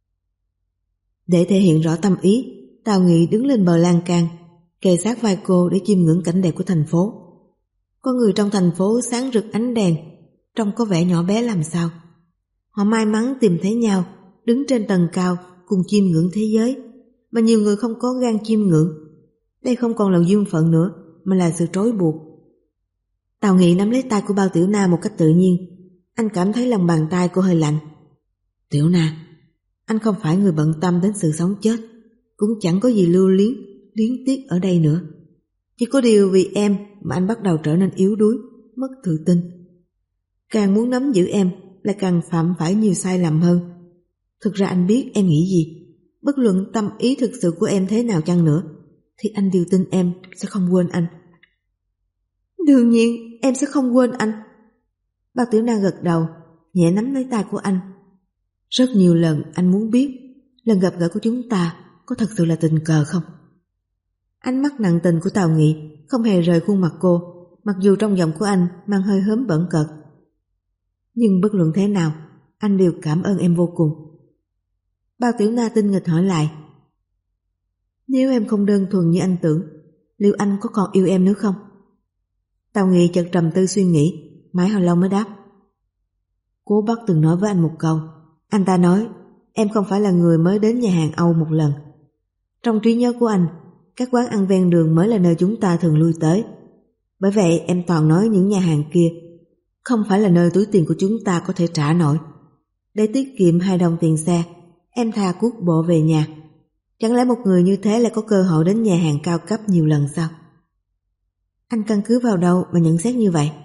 Để thể hiện rõ tâm ý, Tào Nghị đứng lên bờ lan can, kề sát vai cô để chiêm ngưỡng cảnh đẹp của thành phố. Có người trong thành phố sáng rực ánh đèn, trông có vẻ nhỏ bé làm sao. Họ may mắn tìm thấy nhau, đứng trên tầng cao cùng chiêm ngưỡng thế giới, mà nhiều người không có gan chiêm ngưỡng. Đây không còn là duyên phận nữa, mà là sự trói buộc. Tào Nghị nắm lấy tay của Bao Tiểu Na một cách tự nhiên. Anh cảm thấy lòng bàn tay cô hơi lạnh. Tiểu Na, anh không phải người bận tâm đến sự sống chết, cũng chẳng có gì lưu luyến, luyến tiếc ở đây nữa. Chỉ có điều vì em mà anh bắt đầu trở nên yếu đuối, mất tự tin. Càng muốn nắm giữ em lại càng phạm phải nhiều sai lầm hơn. Thực ra anh biết em nghĩ gì. Bất luận tâm ý thực sự của em thế nào chăng nữa, thì anh đều tin em sẽ không quên anh. Đương nhiên em sẽ không quên anh. Bao Tiểu Na gật đầu, nhẹ nắm lấy tay của anh. Rất nhiều lần anh muốn biết lần gặp gỡ của chúng ta có thật sự là tình cờ không? Ánh mắt nặng tình của Tào Nghị không hề rời khuôn mặt cô, mặc dù trong giọng của anh mang hơi hớm bẩn cợt. Nhưng bất luận thế nào, anh đều cảm ơn em vô cùng. Bao Tiểu Na tinh nghịch hỏi lại. Nếu em không đơn thuần như anh tưởng, liệu anh có còn yêu em nữa không? Tào Nghị chợt trầm tư suy nghĩ, mãi hồi lâu mới đáp. Cố Bắc từng nói với anh một câu. Anh ta nói, em không phải là người mới đến nhà hàng Âu một lần. Trong trí nhớ của anh, các quán ăn ven đường mới là nơi chúng ta thường lui tới. Bởi vậy em toàn nói những nhà hàng kia không phải là nơi túi tiền của chúng ta có thể trả nổi. Để tiết kiệm hai đồng tiền xe, em thà cuốc bộ về nhà. Chẳng lẽ một người như thế lại có cơ hội đến nhà hàng cao cấp nhiều lần sao? Anh căn cứ vào đâu mà nhận xét như vậy?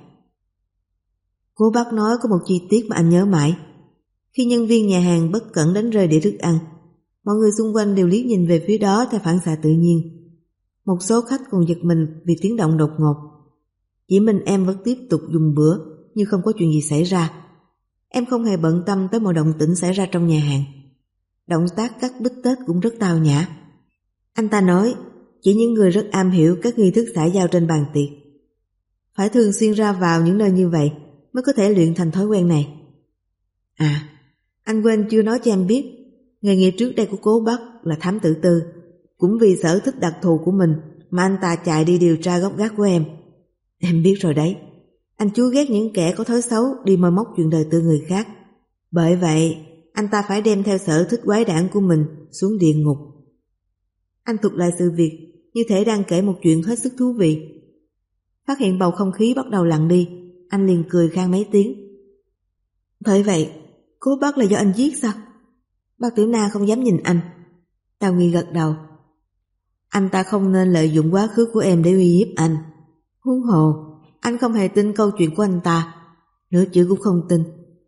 Cô bác nói có một chi tiết mà anh nhớ mãi. Khi nhân viên nhà hàng bất cẩn đánh rơi đĩa thức ăn, mọi người xung quanh đều liếc nhìn về phía đó theo phản xạ tự nhiên. Một số khách còn giật mình vì tiếng động đột ngột. Chỉ mình em vẫn tiếp tục dùng bữa như không có chuyện gì xảy ra. Em không hề bận tâm tới mọi động tĩnh xảy ra trong nhà hàng. Động tác cắt bít tết cũng rất tao nhã. Anh ta nói chỉ những người rất am hiểu các nghi thức xã giao trên bàn tiệc phải thường xuyên ra vào những nơi như vậy mới có thể luyện thành thói quen này. À, anh quên chưa nói cho em biết, nghề nghiệp trước đây của Cố Bắc là thám tử tư. Cũng vì sở thích đặc thù của mình mà anh ta chạy đi điều tra gốc gác của em. Em biết rồi đấy, anh chú ghét những kẻ có thói xấu đi moi móc chuyện đời tư người khác. Bởi vậy, anh ta phải đem theo sở thích quái đản của mình xuống địa ngục. Anh thuật lại sự việc như thể đang kể một chuyện hết sức thú vị. Phát hiện bầu không khí bắt đầu lặng đi, anh liền cười khan mấy tiếng. Bởi vậy, Cố Bắc là do anh giết sao? Bao Tiểu Na không dám nhìn anh. Tào Nghị gật đầu. Anh ta không nên lợi dụng quá khứ của em để uy hiếp anh. Huống hồ, anh không hề tin câu chuyện của anh ta, nửa chữ cũng không tin.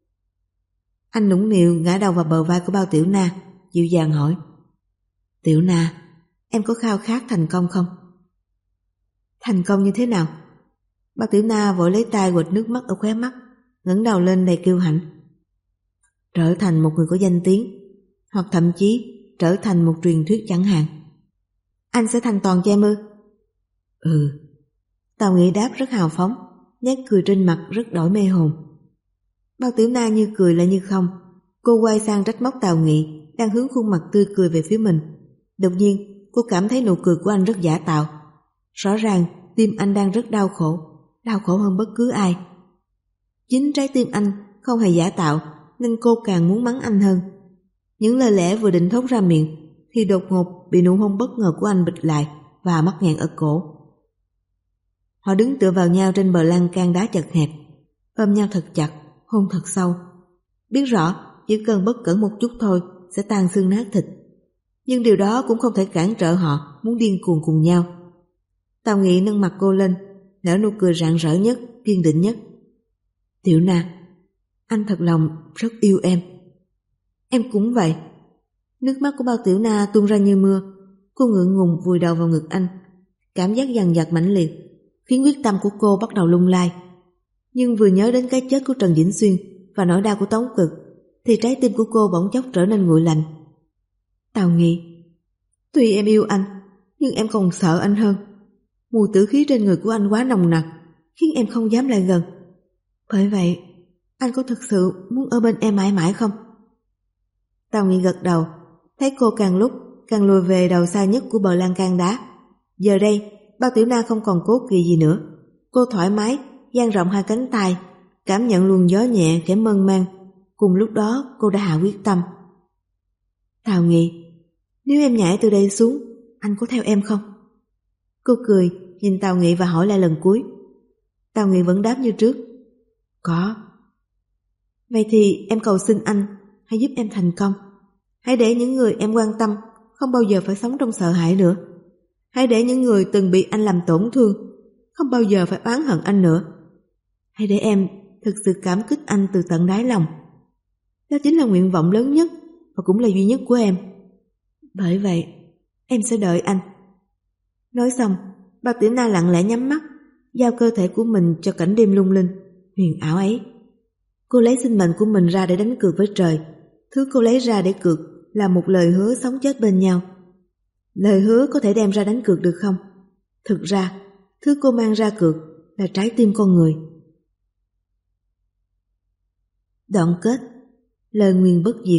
Anh nũng nịu ngã đầu vào bờ vai của Bao Tiểu Na, dịu dàng hỏi. Tiểu Na, em có khao khát thành công không? Thành công như thế nào? Bao Tiểu Na vội lấy tay quệt nước mắt ở khóe mắt, ngẩng đầu lên đầy kiêu hãnh. Trở thành một người có danh tiếng, hoặc thậm chí trở thành một truyền thuyết chẳng hạn. Anh sẽ thành toàn cho em ư? Ừ. Tào Nghị đáp rất hào phóng, nét cười trên mặt rất đổi mê hồn. Bao Tiểu Na như cười lại như không. Cô quay sang trách móc Tào Nghị đang hướng khuôn mặt tươi cười về phía mình. Đột nhiên cô cảm thấy nụ cười của anh rất giả tạo. Rõ ràng tim anh đang rất đau khổ, đau khổ hơn bất cứ ai. Chính trái tim anh không hề giả tạo, nên cô càng muốn mắng anh hơn. Những lời lẽ vừa định thốt ra miệng thì đột ngột bị nụ hôn bất ngờ của anh bịch lại và mắc nghẹn ở cổ. Họ đứng tựa vào nhau trên bờ lan can đá chật hẹp, ôm nhau thật chặt, hôn thật sâu. Biết rõ chỉ cần bất cẩn một chút thôi sẽ tan xương nát thịt, nhưng điều đó cũng không thể cản trở họ muốn điên cuồng cùng nhau. Tào Nghị nâng mặt cô lên, nở nụ cười rạng rỡ nhất, kiên định nhất. Tiểu Na, anh thật lòng rất yêu em. Em cũng vậy. Nước mắt của Bao Tiểu Na tuôn ra như mưa. Cô ngượng ngùng vùi đầu vào ngực anh. Cảm giác dằn vặt mãnh liệt khiến quyết tâm của cô bắt đầu lung lay. Nhưng vừa nhớ đến cái chết của Trần Vĩnh Xuyên và nỗi đau của Tống Cực thì trái tim của cô bỗng chốc trở nên nguội lạnh. Tào Nghị, tuy em yêu anh nhưng em còn sợ anh hơn. Mùi tử khí trên người của anh quá nồng nặc khiến em không dám lại gần. Bởi vậy anh có thực sự muốn ở bên em mãi mãi không? Tào Nghị gật đầu, thấy cô càng lúc càng lùi về đầu xa nhất của bờ lan can đá. Giờ đây Bao Tiểu Na không còn cố kỵ gì nữa. Cô thoải mái dang rộng hai cánh tay, cảm nhận luồng gió nhẹ khẽ mơn man. Cùng lúc đó cô đã hạ quyết tâm. Tào Nghị, nếu em nhảy từ đây xuống, anh có theo em không? Cô cười nhìn Tào Nghị và hỏi lại lần cuối. Tào Nghị vẫn đáp như trước. Có. Vậy thì em cầu xin anh hãy giúp em thành công. Hãy để những người em quan tâm không bao giờ phải sống trong sợ hãi nữa. Hãy để những người từng bị anh làm tổn thương không bao giờ phải oán hận anh nữa. Hãy để em thực sự cảm kích anh từ tận đáy lòng. Đó chính là nguyện vọng lớn nhất và cũng là duy nhất của em. Bởi vậy em sẽ đợi anh. Nói xong, Bao Tiểu Na lặng lẽ nhắm mắt, giao cơ thể của mình cho cảnh đêm lung linh huyền ảo ấy. Cô lấy sinh mệnh của mình ra để đánh cược với trời. Thứ cô lấy ra để cược là một lời hứa sống chết bên nhau. Lời hứa có thể đem ra đánh cược được không? Thực ra, thứ cô mang ra cược là trái tim con người. Đoạn kết. Lời nguyền bất diệt.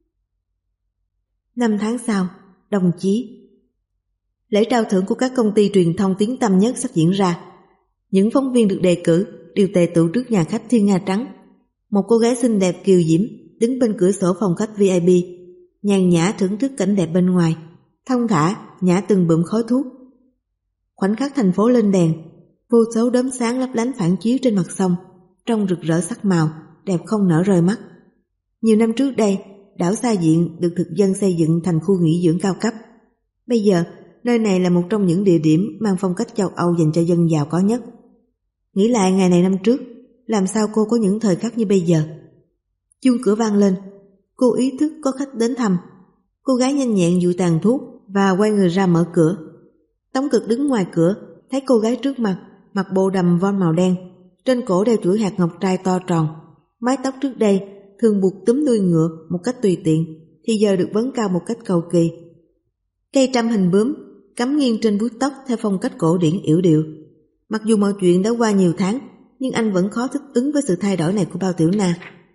Năm tháng sau, đồng chí. Lễ trao thưởng của các công ty truyền thông tiếng tăm nhất sắp diễn ra. Những phóng viên được đề cử đều tề tụ trước nhà khách Thiên Nga Trắng. Một cô gái xinh đẹp kiều diễm đứng bên cửa sổ phòng khách vi ai pi, nhàn nhã thưởng thức cảnh đẹp bên ngoài, thong thả nhả từng bụm khói thuốc. Khoảnh khắc thành phố lên đèn, vô số đốm sáng lấp lánh phản chiếu trên mặt sông, trông rực rỡ sắc màu, đẹp không nở rời mắt. Nhiều năm trước đây, đảo Sa Diện được thực dân xây dựng thành khu nghỉ dưỡng cao cấp. Bây giờ, nơi này là một trong những địa điểm mang phong cách châu Âu dành cho dân giàu có nhất. Nghĩ lại ngày này năm trước, làm sao cô có những thời khắc như bây giờ? Chuông cửa vang lên, cô ý thức có khách đến thăm. Cô gái nhanh nhẹn dụi tàn thuốc và quay người ra mở cửa. Tống Cực đứng ngoài cửa, thấy cô gái trước mặt, mặc bộ đầm von màu đen, trên cổ đeo chuỗi hạt ngọc trai to tròn. Mái tóc trước đây thường buộc túm đuôi ngựa một cách tùy tiện, thì giờ được vấn cao một cách cầu kỳ. Cây trăm hình bướm cắm nghiêng trên búi tóc theo phong cách cổ điển yểu điệu. Mặc dù mọi chuyện đã qua nhiều tháng, nhưng anh vẫn khó thích ứng với sự thay đổi này của Bao Tiểu Na.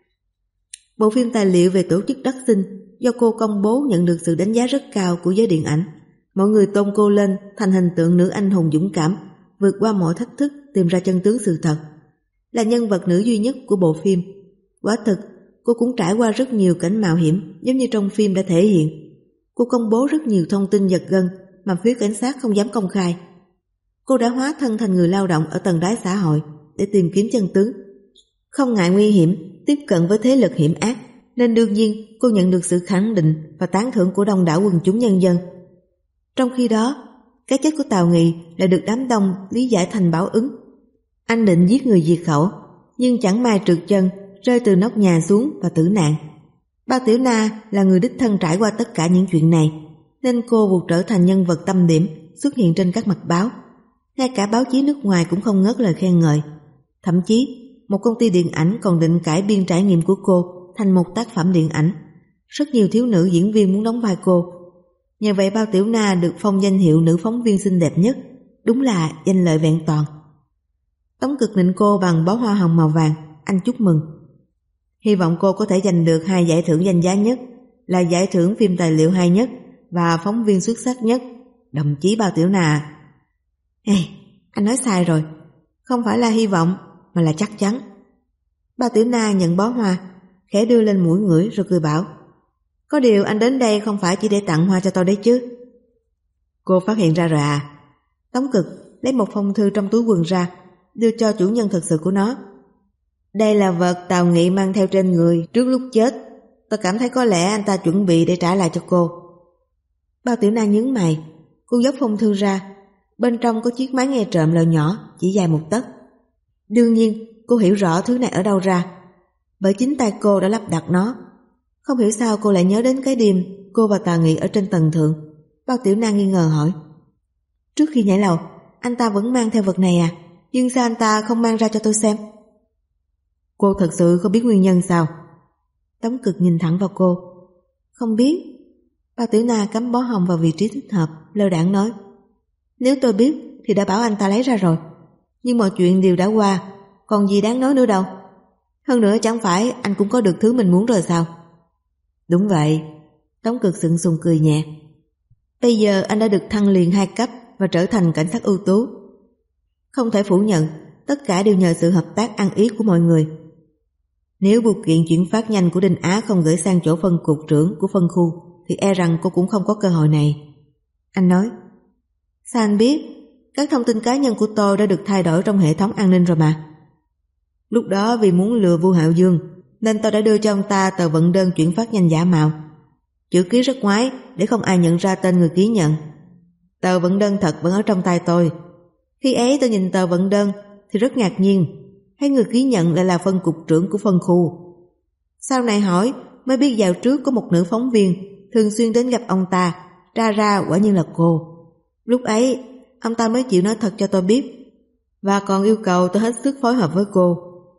Bộ phim tài liệu về tổ chức Đắc Sinh do cô công bố nhận được sự đánh giá rất cao của giới điện ảnh. Mọi người tôn cô lên thành hình tượng nữ anh hùng dũng cảm, vượt qua mọi thách thức tìm ra chân tướng sự thật. Là nhân vật nữ duy nhất của bộ phim. Quả thực, cô cũng trải qua rất nhiều cảnh mạo hiểm giống như trong phim đã thể hiện. Cô công bố rất nhiều thông tin giật gân mà phía cảnh sát không dám công khai. Cô đã hóa thân thành người lao động ở tầng đáy xã hội để tìm kiếm chân tướng. Không ngại nguy hiểm, tiếp cận với thế lực hiểm ác, nên đương nhiên cô nhận được sự khẳng định và tán thưởng của đông đảo quần chúng nhân dân. Trong khi đó, cái chết của Tào Nghị lại được đám đông lý giải thành báo ứng. Anh định giết người diệt khẩu, nhưng chẳng may trượt chân, rơi từ nóc nhà xuống và tử nạn. Bao Tiểu Na là người đích thân trải qua tất cả những chuyện này, nên cô buộc trở thành nhân vật tâm điểm xuất hiện trên các mặt báo. Ngay cả báo chí nước ngoài cũng không ngớt lời khen ngợi. Thậm chí, một công ty điện ảnh còn định cải biên trải nghiệm của cô thành một tác phẩm điện ảnh. Rất nhiều thiếu nữ diễn viên muốn đóng vai cô. Nhờ vậy Bao Tiểu Na được phong danh hiệu nữ phóng viên xinh đẹp nhất. Đúng là danh lợi vẹn toàn. Tống Cực nịnh cô bằng bó hoa hồng màu vàng. Anh chúc mừng. Hy vọng cô có thể giành được hai giải thưởng danh giá nhất, là giải thưởng phim tài liệu hay nhất và phóng viên xuất sắc nhất. Đồng chí Bao Tiểu Na. Ê, anh nói sai rồi. Không phải là hy vọng mà là chắc chắn. Bao Tiểu Na nhận bó hoa, khẽ đưa lên mũi ngửi rồi cười bảo: Có điều anh đến đây không phải chỉ để tặng hoa cho tôi đấy chứ. Cô phát hiện ra rồi à? Tống Cực lấy một phong thư trong túi quần ra, đưa cho chủ nhân thật sự của nó. Đây là vật Tào Nghị mang theo trên người trước lúc chết. Tôi cảm thấy có lẽ anh ta chuẩn bị để trả lại cho cô. Bao Tiểu Na nhướng mày. Cô dốc phong thư ra. Bên trong có chiếc máy nghe trộm loại nhỏ, chỉ dài một tấc. Đương nhiên cô hiểu rõ thứ này ở đâu ra, bởi chính tay cô đã lắp đặt nó. Không hiểu sao cô lại nhớ đến cái đêm cô và Tà Nghị ở trên tầng thượng. Bao Tiểu Na nghi ngờ hỏi: Trước khi nhảy lầu, anh ta vẫn mang theo vật này à? Nhưng sao anh ta không mang ra cho tôi xem? Cô thật sự không biết nguyên nhân sao? Tống Cực nhìn thẳng vào cô. Không biết. Bao Tiểu Na cắm bó hồng vào vị trí thích hợp, lơ đãng nói: Nếu tôi biết thì đã bảo anh ta lấy ra rồi. Nhưng mọi chuyện đều đã qua, còn gì đáng nói nữa đâu. Hơn nữa chẳng phải anh cũng có được thứ mình muốn rồi sao? Đúng vậy. Tống Cực sững sùng cười nhẹ. Bây giờ anh đã được thăng liền hai cấp và trở thành cảnh sát ưu tú. Không thể phủ nhận, tất cả đều nhờ sự hợp tác ăn ý của mọi người. Nếu bưu kiện chuyển phát nhanh của Đinh Á không gửi sang chỗ phân cục trưởng của phân khu thì e rằng cô cũng không có cơ hội này. Anh nói: Sao anh biết? Các thông tin cá nhân của tôi đã được thay đổi trong hệ thống an ninh rồi mà. Lúc đó vì muốn lừa Vu Hạo Dương nên tôi đã đưa cho ông ta tờ vận đơn chuyển phát nhanh giả mạo. Chữ ký rất ngoái để không ai nhận ra tên người ký nhận. Tờ vận đơn thật vẫn ở trong tay tôi. Khi ấy tôi nhìn tờ vận đơn thì rất ngạc nhiên, thấy người ký nhận lại là phân cục trưởng của phân khu. Sau này hỏi mới biết dạo trước có một nữ phóng viên thường xuyên đến gặp ông ta, ra ra quả nhiên là cô. Lúc ấy ông ta mới chịu nói thật cho tôi biết và còn yêu cầu tôi hết sức phối hợp với cô.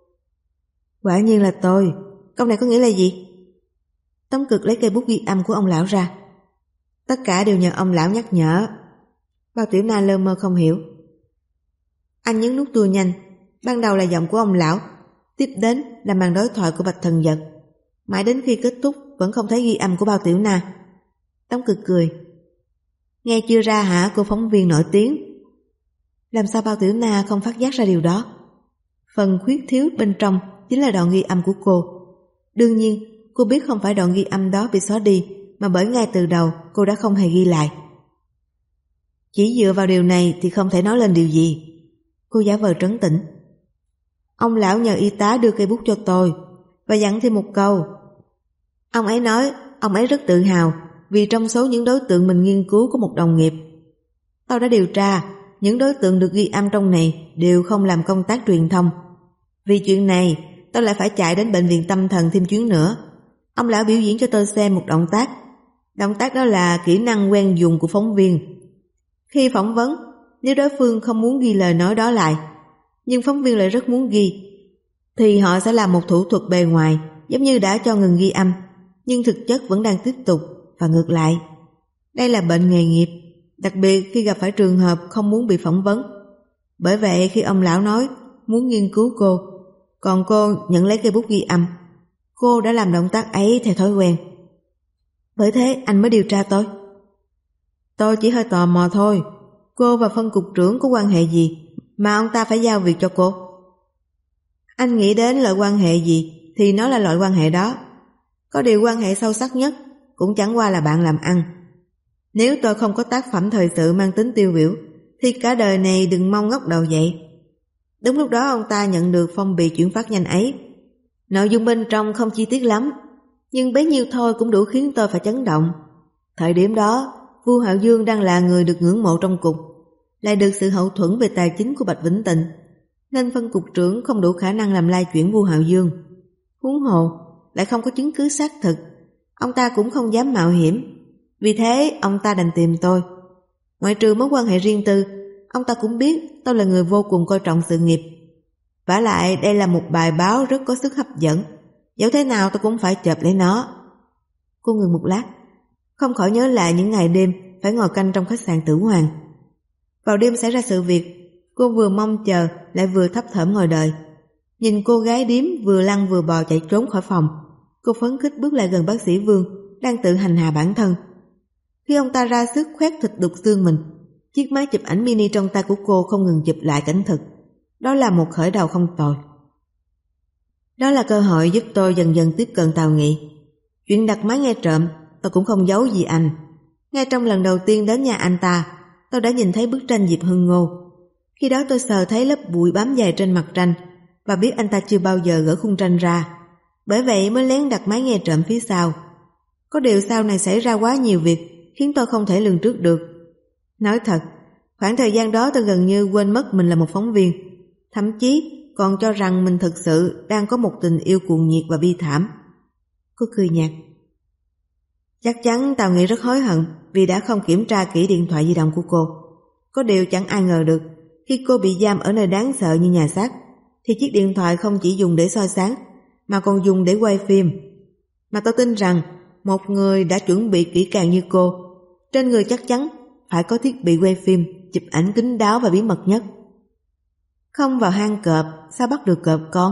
Quả nhiên là tôi. Câu này có nghĩa là gì? Tống Cực lấy cây bút ghi âm của ông lão ra. Tất cả đều nhờ ông lão nhắc nhở. Bao Tiểu Na lơ mơ không hiểu. Anh nhấn nút tua nhanh. Ban đầu là giọng của ông lão, tiếp đến là màn đối thoại của Bạch Thần Vật. Mãi đến khi kết thúc vẫn không thấy ghi âm của Bao Tiểu Na. Tống Cực cười. Nghe chưa ra hả cô phóng viên nổi tiếng? Làm sao Bao Tiểu Na không phát giác ra điều đó? Phần khuyết thiếu bên trong chính là đoạn ghi âm của cô. Đương nhiên cô biết không phải đoạn ghi âm đó bị xóa đi, mà bởi ngay từ đầu cô đã không hề ghi lại. Chỉ dựa vào điều này thì không thể nói lên điều gì. Cô giả vờ trấn tĩnh. Ông lão nhờ y tá đưa cây bút cho tôi và dặn thêm một câu. Ông ấy nói ông ấy rất tự hào vì trong số những đối tượng mình nghiên cứu có một đồng nghiệp. Tôi đã điều tra, những đối tượng được ghi âm trong này đều không làm công tác truyền thông. Vì chuyện này tôi lại phải chạy đến bệnh viện tâm thần thêm chuyến nữa. Ông lão biểu diễn cho tôi xem một động tác. Động tác đó là kỹ năng quen dùng của phóng viên. Khi phỏng vấn, nếu đối phương không muốn ghi lời nói đó lại, nhưng phóng viên lại rất muốn ghi, thì họ sẽ làm một thủ thuật bề ngoài giống như đã cho ngừng ghi âm, nhưng thực chất vẫn đang tiếp tục và ngược lại. Đây là bệnh nghề nghiệp, đặc biệt khi gặp phải trường hợp không muốn bị phỏng vấn. Bởi vậy khi ông lão nói muốn nghiên cứu cô, còn cô nhận lấy cây bút ghi âm, cô đã làm động tác ấy theo thói quen. Bởi thế anh mới điều tra tôi. Tôi chỉ hơi tò mò thôi. Cô và phân cục trưởng có quan hệ gì mà ông ta phải giao việc cho cô? Anh nghĩ đến loại quan hệ gì thì nó là loại quan hệ đó. Có điều quan hệ sâu sắc nhất cũng chẳng qua là bạn làm ăn. Nếu tôi không có tác phẩm thời sự mang tính tiêu biểu thì cả đời này đừng mong ngóc đầu dậy. Đúng lúc đó ông ta nhận được phong bì chuyển phát nhanh ấy. Nội dung bên trong không chi tiết lắm, nhưng bấy nhiêu thôi cũng đủ khiến tôi phải chấn động. Thời điểm đó Vu Hạo Dương đang là người được ngưỡng mộ trong cục, lại được sự hậu thuẫn về tài chính của Bạch Vĩnh Tịnh, nên phân cục trưởng không đủ khả năng làm lai chuyển Vu Hạo Dương. Huống hồ lại không có chứng cứ xác thực, ông ta cũng không dám mạo hiểm. Vì thế ông ta đành tìm tôi. Ngoại trừ mối quan hệ riêng tư, ông ta cũng biết tôi là người vô cùng coi trọng sự nghiệp. Vả lại đây là một bài báo rất có sức hấp dẫn, dẫu thế nào tôi cũng phải chộp lấy nó. Cô ngừng một lát, không khỏi nhớ lại những ngày đêm phải ngồi canh trong khách sạn Tử Hoàng. Vào đêm xảy ra sự việc, cô vừa mong chờ lại vừa thấp thởm ngồi đợi. Nhìn cô gái điếm vừa lăn vừa bò chạy trốn khỏi phòng, cô phấn khích bước lại gần bác sĩ Vương đang tự hành hạ bản thân. Khi ông ta ra sức khoét thịt đục xương mình, chiếc máy chụp ảnh mini trong tay của cô không ngừng chụp lại cảnh thực. Đó là một khởi đầu không tồi. Đó là cơ hội giúp tôi dần dần tiếp cận Tào Nghị. Chuyện đặt máy nghe trộm tôi cũng không giấu gì anh. Ngay trong lần đầu tiên đến nhà anh ta, tôi đã nhìn thấy bức tranh Diệp Hưng Ngô. Khi đó tôi sờ thấy lớp bụi bám dày trên mặt tranh và biết anh ta chưa bao giờ gỡ khung tranh ra. Bởi vậy mới lén đặt máy nghe trộm phía sau. Có điều sau này xảy ra quá nhiều việc khiến tôi không thể lường trước được. Nói thật, khoảng thời gian đó tôi gần như quên mất mình là một phóng viên, thậm chí còn cho rằng mình thực sự đang có một tình yêu cuồng nhiệt và bi thảm. Cô cười nhạt. Chắc chắn Tào Nghị rất hối hận vì đã không kiểm tra kỹ điện thoại di động của cô. Có điều chẳng ai ngờ được, khi cô bị giam ở nơi đáng sợ như nhà xác, thì chiếc điện thoại không chỉ dùng để soi sáng, mà còn dùng để quay phim. Mà tôi tin rằng một người đã chuẩn bị kỹ càng như cô, trên người chắc chắn phải có thiết bị quay phim, chụp ảnh kín đáo và bí mật nhất. Không vào hang cọp, sao bắt được cọp con?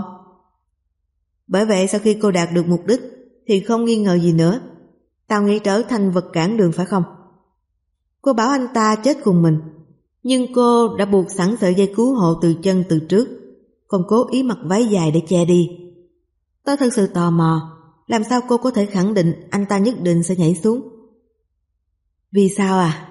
Bởi vậy sau khi cô đạt được mục đích thì không nghi ngờ gì nữa, Tào Nghị trở thành vật cản đường phải không? Cô bảo anh ta chết cùng mình, nhưng cô đã buộc sẵn sợi dây cứu hộ từ chân từ trước, còn cố ý mặc váy dài để che đi. Tôi thật sự tò mò, làm sao cô có thể khẳng định anh ta nhất định sẽ nhảy xuống? Vì sao à?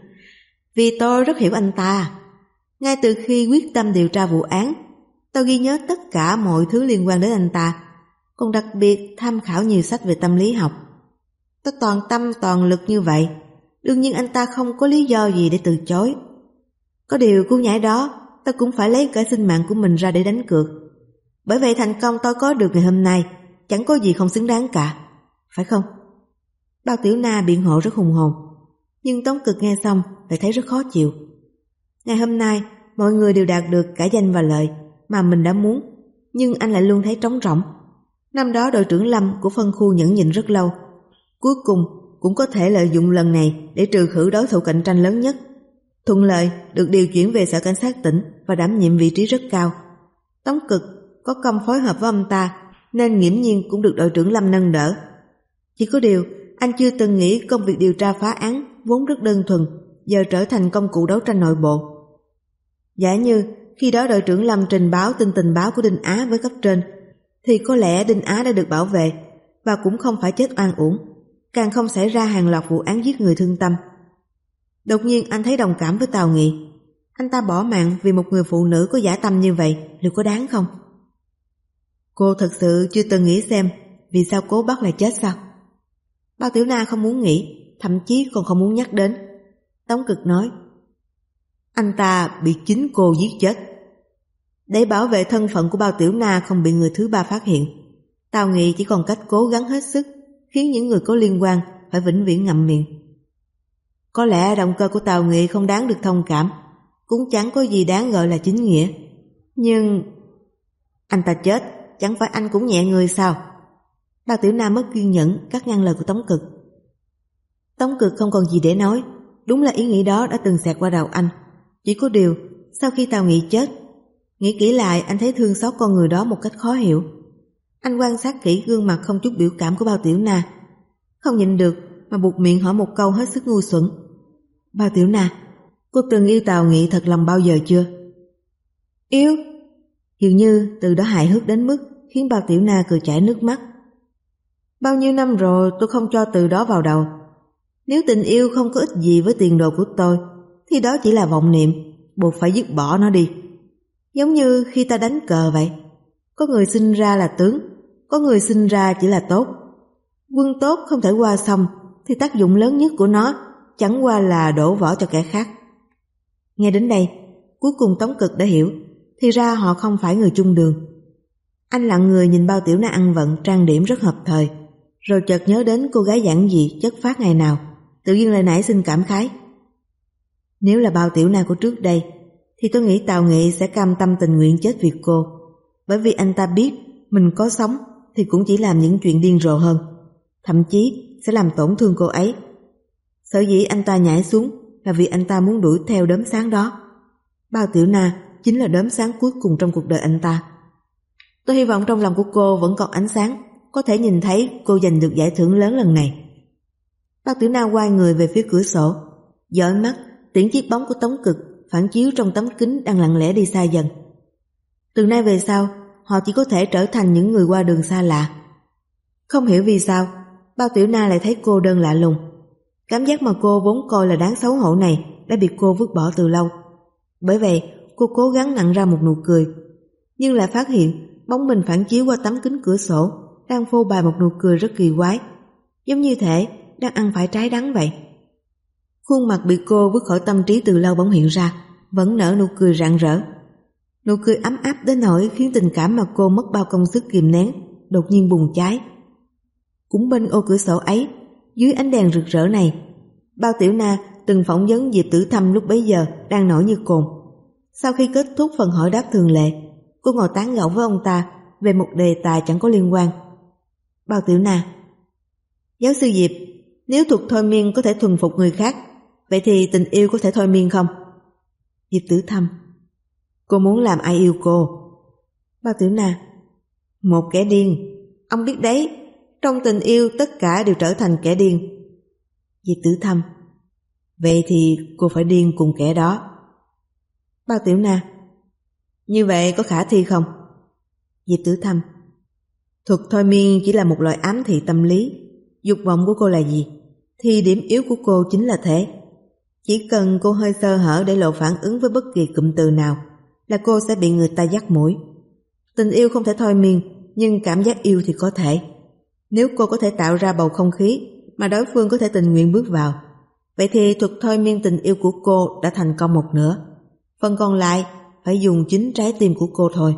Vì tôi rất hiểu anh ta. Ngay từ khi quyết tâm điều tra vụ án, tôi ghi nhớ tất cả mọi thứ liên quan đến anh ta, còn đặc biệt tham khảo nhiều sách về tâm lý học. Tôi toàn tâm toàn lực như vậy, đương nhiên anh ta không có lý do gì để từ chối. Có điều cú nhảy đó, tôi cũng phải lấy cả sinh mạng của mình ra để đánh cược. Bởi vậy thành công tôi có được ngày hôm nay chẳng có gì không xứng đáng cả, phải không? Bao Tiểu Na biện hộ rất hùng hồn, nhưng Tống Cực nghe xong lại thấy rất khó chịu. Ngày hôm nay mọi người đều đạt được cả danh và lợi mà mình đã muốn, nhưng anh lại luôn thấy trống rỗng. Năm đó đội trưởng Lâm của phân khu nhẫn nhịn rất lâu, cuối cùng cũng có thể lợi dụng lần này để trừ khử đối thủ cạnh tranh lớn nhất. Thuận lợi được điều chuyển về sở cảnh sát tỉnh và đảm nhiệm vị trí rất cao. Tống Cực có công phối hợp với ông ta nên nghiễm nhiên cũng được đội trưởng Lâm nâng đỡ. Chỉ có điều anh chưa từng nghĩ công việc điều tra phá án vốn rất đơn thuần giờ trở thành công cụ đấu tranh nội bộ. Giả như khi đó đội trưởng Lâm trình báo tin tình báo của Đinh Á với cấp trên, thì có lẽ Đinh Á đã được bảo vệ và cũng không phải chết oan uổng, càng không xảy ra hàng loạt vụ án giết người thương tâm. Đột nhiên anh thấy đồng cảm với Tào Nghị. Anh ta bỏ mạng vì một người phụ nữ có dã tâm như vậy liệu có đáng không? Cô thật sự chưa từng nghĩ xem vì sao cố bắt lại chết sao? Bao Tiểu Na không muốn nghĩ, thậm chí còn không muốn nhắc đến. Tống Cực nói, anh ta bị chính cô giết chết. Để bảo vệ thân phận của Bao Tiểu Na không bị người thứ ba phát hiện, Tào Nghị chỉ còn cách cố gắng hết sức khiến những người có liên quan phải vĩnh viễn ngậm miệng. Có lẽ động cơ của Tào Nghị không đáng được thông cảm, cũng chẳng có gì đáng gọi là chính nghĩa. Nhưng anh ta chết, chẳng phải anh cũng nhẹ người sao? Bao Tiểu Na mất kiên nhẫn cắt ngang lời của Tống Cực. Tống Cực không còn gì để nói, đúng là ý nghĩ đó đã từng xẹt qua đầu anh. Chỉ có điều, sau khi Tào Nghị chết, nghĩ kỹ lại anh thấy thương xót con người đó một cách khó hiểu. Anh quan sát kỹ gương mặt không chút biểu cảm của Bao Tiểu Na, không nhịn được mà buộc miệng hỏi một câu hết sức ngu xuẩn. Bao Tiểu Na, cô từng yêu Tào Nghị thật lòng bao giờ chưa? Yêu? Dường như từ đó hài hước đến mức khiến Bao Tiểu Na cười chảy nước mắt. Bao nhiêu năm rồi tôi không cho từ đó vào đầu. Nếu tình yêu không có ích gì với tiền đồ của tôi, thì đó chỉ là vọng niệm, buộc phải dứt bỏ nó đi. Giống như khi ta đánh cờ vậy, có người sinh ra là tướng, có người sinh ra chỉ là tốt. Quân tốt không thể qua sông, thì tác dụng lớn nhất của nó chẳng qua là đổ vỏ cho kẻ khác. Nghe đến đây, cuối cùng Tống Cực đã hiểu, thì ra họ không phải người chung đường. Anh lặng người nhìn Bao Tiểu Na ăn vận trang điểm rất hợp thời, rồi chợt nhớ đến cô gái giản dị chất phác ngày nào, tự nhiên lại nảy sinh cảm khái. Nếu là Bao Tiểu Na của trước đây, thì tôi nghĩ Tào Nghị sẽ cam tâm tình nguyện chết vì cô, bởi vì anh ta biết mình có sống thì cũng chỉ làm những chuyện điên rồ hơn, thậm chí sẽ làm tổn thương cô ấy. Sở dĩ anh ta nhảy xuống là vì anh ta muốn đuổi theo đốm sáng đó. Bao Tiểu Na chính là đốm sáng cuối cùng trong cuộc đời anh ta. Tôi hy vọng trong lòng của cô vẫn còn ánh sáng, có thể nhìn thấy cô giành được giải thưởng lớn lần này. Bao Tiểu Na quay người về phía cửa sổ, dõi mắt tiễn chiếc bóng của Tống Cực phản chiếu trong tấm kính đang lặng lẽ đi xa dần. Từ nay về sau, họ chỉ có thể trở thành những người qua đường xa lạ. Không hiểu vì sao, Bao Tiểu Na lại thấy cô đơn lạ lùng. Cảm giác mà cô vốn coi là đáng xấu hổ này đã bị cô vứt bỏ từ lâu. Bởi vậy, cô cố gắng nặn ra một nụ cười, nhưng lại phát hiện bóng mình phản chiếu qua tấm kính cửa sổ đang phô bày một nụ cười rất kỳ quái, giống như thể đang ăn phải trái đắng vậy. Khuôn mặt bị cô vứt khỏi tâm trí từ lâu bỗng hiện ra, vẫn nở nụ cười rạng rỡ. Nụ cười ấm áp đến nỗi khiến tình cảm mà cô mất bao công sức kìm nén đột nhiên bùng cháy. Cũng bên ô cửa sổ ấy, Dưới ánh đèn rực rỡ này, Bao Tiểu Na từng phỏng vấn Diệp Tử Thâm lúc bấy giờ đang nổi như cồn. Sau khi kết thúc phần hỏi đáp thường lệ, cô ngồi tán gẫu với ông ta về một đề tài chẳng có liên quan. Bao Tiểu Na: Giáo sư Diệp, nếu thuật thôi miên có thể thuần phục người khác, vậy thì tình yêu có thể thôi miên không? Diệp Tử Thâm: Cô muốn làm ai yêu cô? Bao Tiểu Na: Một kẻ điên. Ông biết đấy, trong tình yêu tất cả đều trở thành kẻ điên. Diệp Tử Thâm: Vậy thì cô phải điên cùng kẻ đó. Bao Tiểu Na: Như vậy có khả thi không? Diệp Tử Thâm: Thuật thôi miên chỉ là một loại ám thị tâm lý. Dục vọng của cô là gì? Thì điểm yếu của cô chính là thế. Chỉ cần cô hơi sơ hở để lộ phản ứng với bất kỳ cụm từ nào là cô sẽ bị người ta dắt mũi. Tình yêu không thể thôi miên, nhưng cảm giác yêu thì có thể. Nếu cô có thể tạo ra bầu không khí mà đối phương có thể tình nguyện bước vào, vậy thì thuật thôi miên tình yêu của cô đã thành công một nửa. Phần còn lại phải dùng chính trái tim của cô thôi.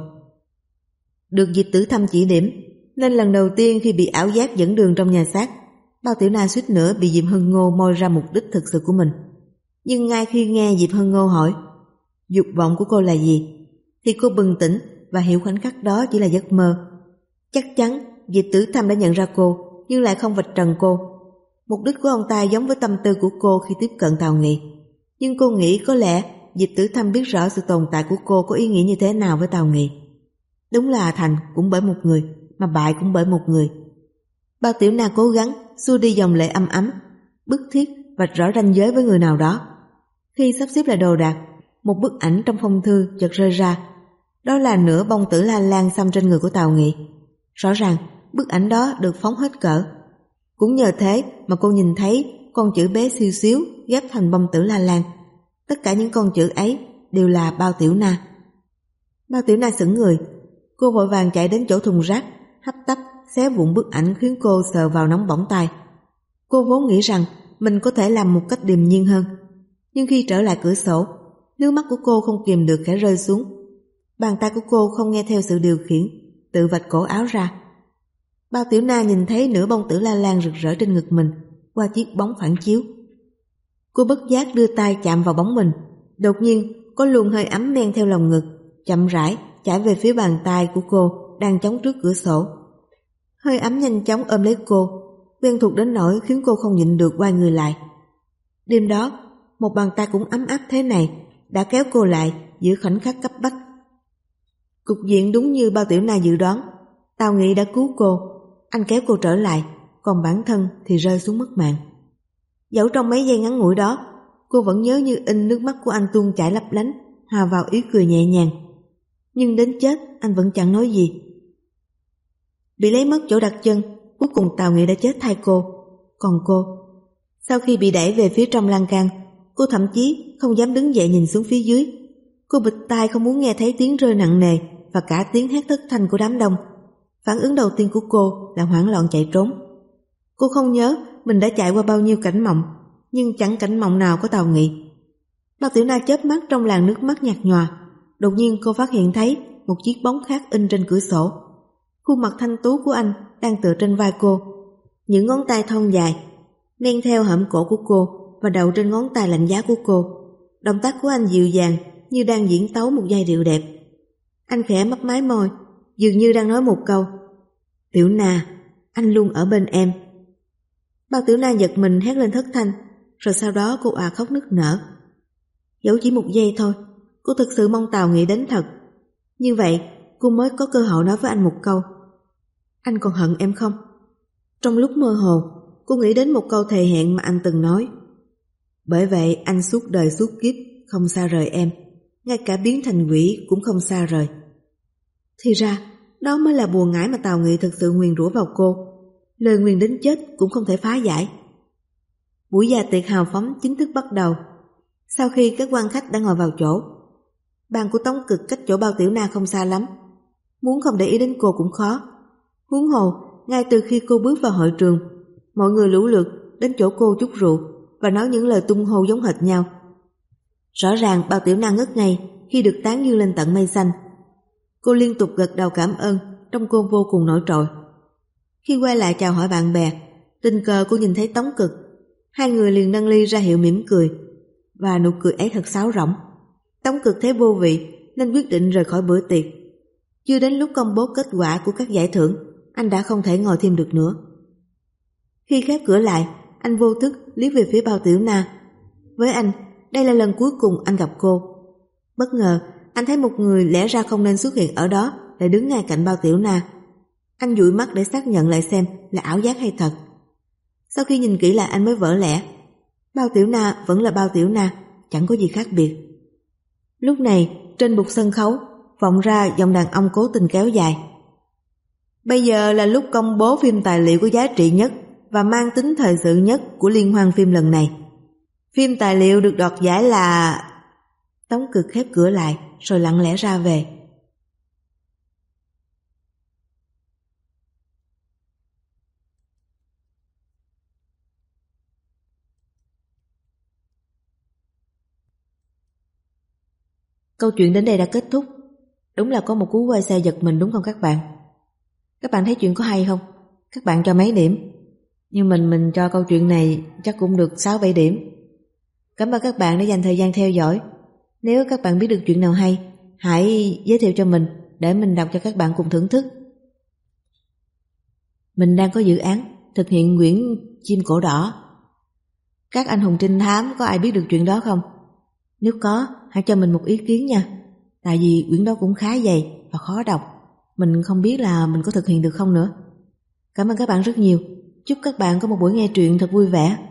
Được Diệp Tử Thâm chỉ điểm, nên lần đầu tiên khi bị ảo giác dẫn đường trong nhà xác, Bao Tiểu Na suýt nữa bị Diệp Hân Ngô moi ra mục đích thực sự của mình. Nhưng ngay khi nghe Diệp Hân Ngô hỏi dục vọng của cô là gì, thì cô bừng tỉnh và hiểu khoảnh khắc đó chỉ là giấc mơ. Chắc chắn Diệp Tử Thâm đã nhận ra cô, nhưng lại không vạch trần cô. Mục đích của ông ta giống với tâm tư của cô khi tiếp cận Tào Nghị. Nhưng cô nghĩ có lẽ Diệp Tử Thâm biết rõ sự tồn tại của cô có ý nghĩa như thế nào với Tào Nghị. Đúng là thành cũng bởi một người, mà bại cũng bởi một người. Bao Tiểu Na cố gắng xua đi dòng lệ âm ấm, bức thiết vạch rõ ranh giới với người nào đó. Khi sắp xếp lại đồ đạc, một bức ảnh trong phong thư chợt rơi ra. Đó là nửa bông tử la lan xăm trên người của Tào Nghị. Rõ ràng bức ảnh đó được phóng hết cỡ. Cũng nhờ thế mà cô nhìn thấy con chữ bé xíu xíu ghép thành bông tử la lan. Tất cả những con chữ ấy đều là Bao Tiểu Na. Bao Tiểu Na sững người. Cô vội vàng chạy đến chỗ thùng rác, hấp tấp xé vụn bức ảnh khiến cô sờ vào nóng bỏng tai. Cô vốn nghĩ rằng mình có thể làm một cách điềm nhiên hơn, nhưng khi trở lại cửa sổ, nước mắt của cô không kìm được khẽ rơi xuống. Bàn tay của cô không nghe theo sự điều khiển, tự vạch cổ áo ra. Bao Tiểu Na nhìn thấy nửa bông tử la lan rực rỡ trên ngực mình qua chiếc bóng phản chiếu. Cô bất giác đưa tay chạm vào bóng mình. Đột nhiên có luồng hơi ấm men theo lòng ngực, chậm rãi chảy về phía bàn tay của cô đang chống trước cửa sổ. Hơi ấm nhanh chóng ôm lấy cô, quen thuộc đến nỗi khiến cô không nhịn được quay người lại. Đêm đó, một bàn tay cũng ấm áp thế này đã kéo cô lại giữa khoảnh khắc cấp bách. Cục diện đúng như Bao Tiểu Na dự đoán. Tào Nghị đã cứu cô, anh kéo cô trở lại, còn bản thân thì rơi xuống mất mạng. Dẫu trong mấy giây ngắn ngủi đó, cô vẫn nhớ như in nước mắt của anh tuôn chảy lấp lánh, hòa vào ý cười nhẹ nhàng. Nhưng đến chết anh vẫn chẳng nói gì. Bị lấy mất chỗ đặt chân, cuối cùng Tào Nghị đã chết thay cô. Còn cô, sau khi bị đẩy về phía trong lan can, cô thậm chí không dám đứng dậy nhìn xuống phía dưới. Cô bịt tai không muốn nghe thấy tiếng rơi nặng nề và cả tiếng hét thất thanh của đám đông. Phản ứng đầu tiên của cô là hoảng loạn chạy trốn. Cô không nhớ mình đã chạy qua bao nhiêu cảnh mộng, nhưng chẳng cảnh mộng nào có Tào Nghị. Bao Tiểu Na chớp mắt trong làn nước mắt nhạt nhòa. Đột nhiên cô phát hiện thấy một chiếc bóng khác in trên cửa sổ. Khuôn mặt thanh tú của anh đang tựa trên vai cô. Những ngón tay thon dài men theo hõm cổ của cô và đầu trên ngón tay lạnh giá của cô. Động tác của anh dịu dàng như đang diễn tấu một giai điệu đẹp. Anh khẽ mấp máy môi, dường như đang nói một câu: Tiểu Na, anh luôn ở bên em. Bao Tiểu Na giật mình hét lên thất thanh, rồi sau đó cô òa khóc nức nở. Dẫu chỉ một giây thôi, cô thực sự mong Tào Nghị đến thật. Như vậy cô mới có cơ hội nói với anh một câu: Anh còn hận em không? Trong lúc mơ hồ, cô nghĩ đến một câu thề hẹn mà anh từng nói: Bởi vậy anh suốt đời suốt kiếp không xa rời em, ngay cả biến thành quỷ cũng không xa rời. Thì ra đó mới là bùa ngải mà Tào Nghị thực sự nguyền rủa vào cô. Lời nguyền đến chết cũng không thể phá giải. Buổi dạ tiệc hào phóng chính thức bắt đầu. Sau khi các quan khách đã ngồi vào chỗ, bàn của Tống Cực cách chỗ Bao Tiểu Na không xa lắm. Muốn không để ý đến cô cũng khó. Huống hồ, ngay từ khi cô bước vào hội trường, mọi người lũ lượt đến chỗ cô chúc rượu và nói những lời tung hô giống hệt nhau. Rõ ràng Bao Tiểu Na ngất ngây khi được tán dương lên tận mây xanh. Cô liên tục gật đầu cảm ơn, trông cô vô cùng nổi trội. Khi quay lại chào hỏi bạn bè, Tình cờ cô nhìn thấy Tống Cực, hai người liền nâng ly ra hiệu mỉm cười, và nụ cười ấy thật sáo rỗng. Tống Cực thấy vô vị nên quyết định rời khỏi bữa tiệc. Chưa đến lúc công bố kết quả của các giải thưởng, anh đã không thể ngồi thêm được nữa. Khi khép cửa lại, anh vô thức liếc về phía Bao Tiểu Na. Với anh, đây là lần cuối cùng anh gặp cô. Bất ngờ, anh thấy một người lẽ ra không nên xuất hiện ở đó lại đứng ngay cạnh Bao Tiểu Na. Anh dụi mắt để xác nhận lại xem là ảo giác hay thật. Sau khi nhìn kỹ lại anh mới vỡ lẽ. Bao Tiểu Na vẫn là Bao Tiểu Na, chẳng có gì khác biệt. Lúc này, trên bục sân khấu, vọng ra giọng đàn ông cố tình kéo dài. Bây giờ là lúc công bố phim tài liệu có giá trị nhất và mang tính thời sự nhất của liên hoan phim lần này. Phim tài liệu được đoạt giải là... Tống Cực khép cửa lại rồi lặng lẽ ra về. Câu chuyện đến đây đã kết thúc. Đúng là có một cú quay xe giật mình đúng không các bạn? Các bạn thấy chuyện có hay không? Các bạn cho mấy điểm? Nhưng mình mình cho câu chuyện này chắc cũng được sáu bảy điểm. Cảm ơn các bạn đã dành thời gian theo dõi. Nếu các bạn biết được chuyện nào hay, hãy giới thiệu cho mình để mình đọc cho các bạn cùng thưởng thức. Mình đang có dự án thực hiện quyển Chim Cổ Đỏ. Các anh hùng trinh thám có ai biết được chuyện đó không? Nếu có, hãy cho mình một ý kiến nha. Tại vì quyển đó cũng khá dày và khó đọc. Mình không biết là mình có thực hiện được không nữa. Cảm ơn các bạn rất nhiều. Chúc các bạn có một buổi nghe truyện thật vui vẻ.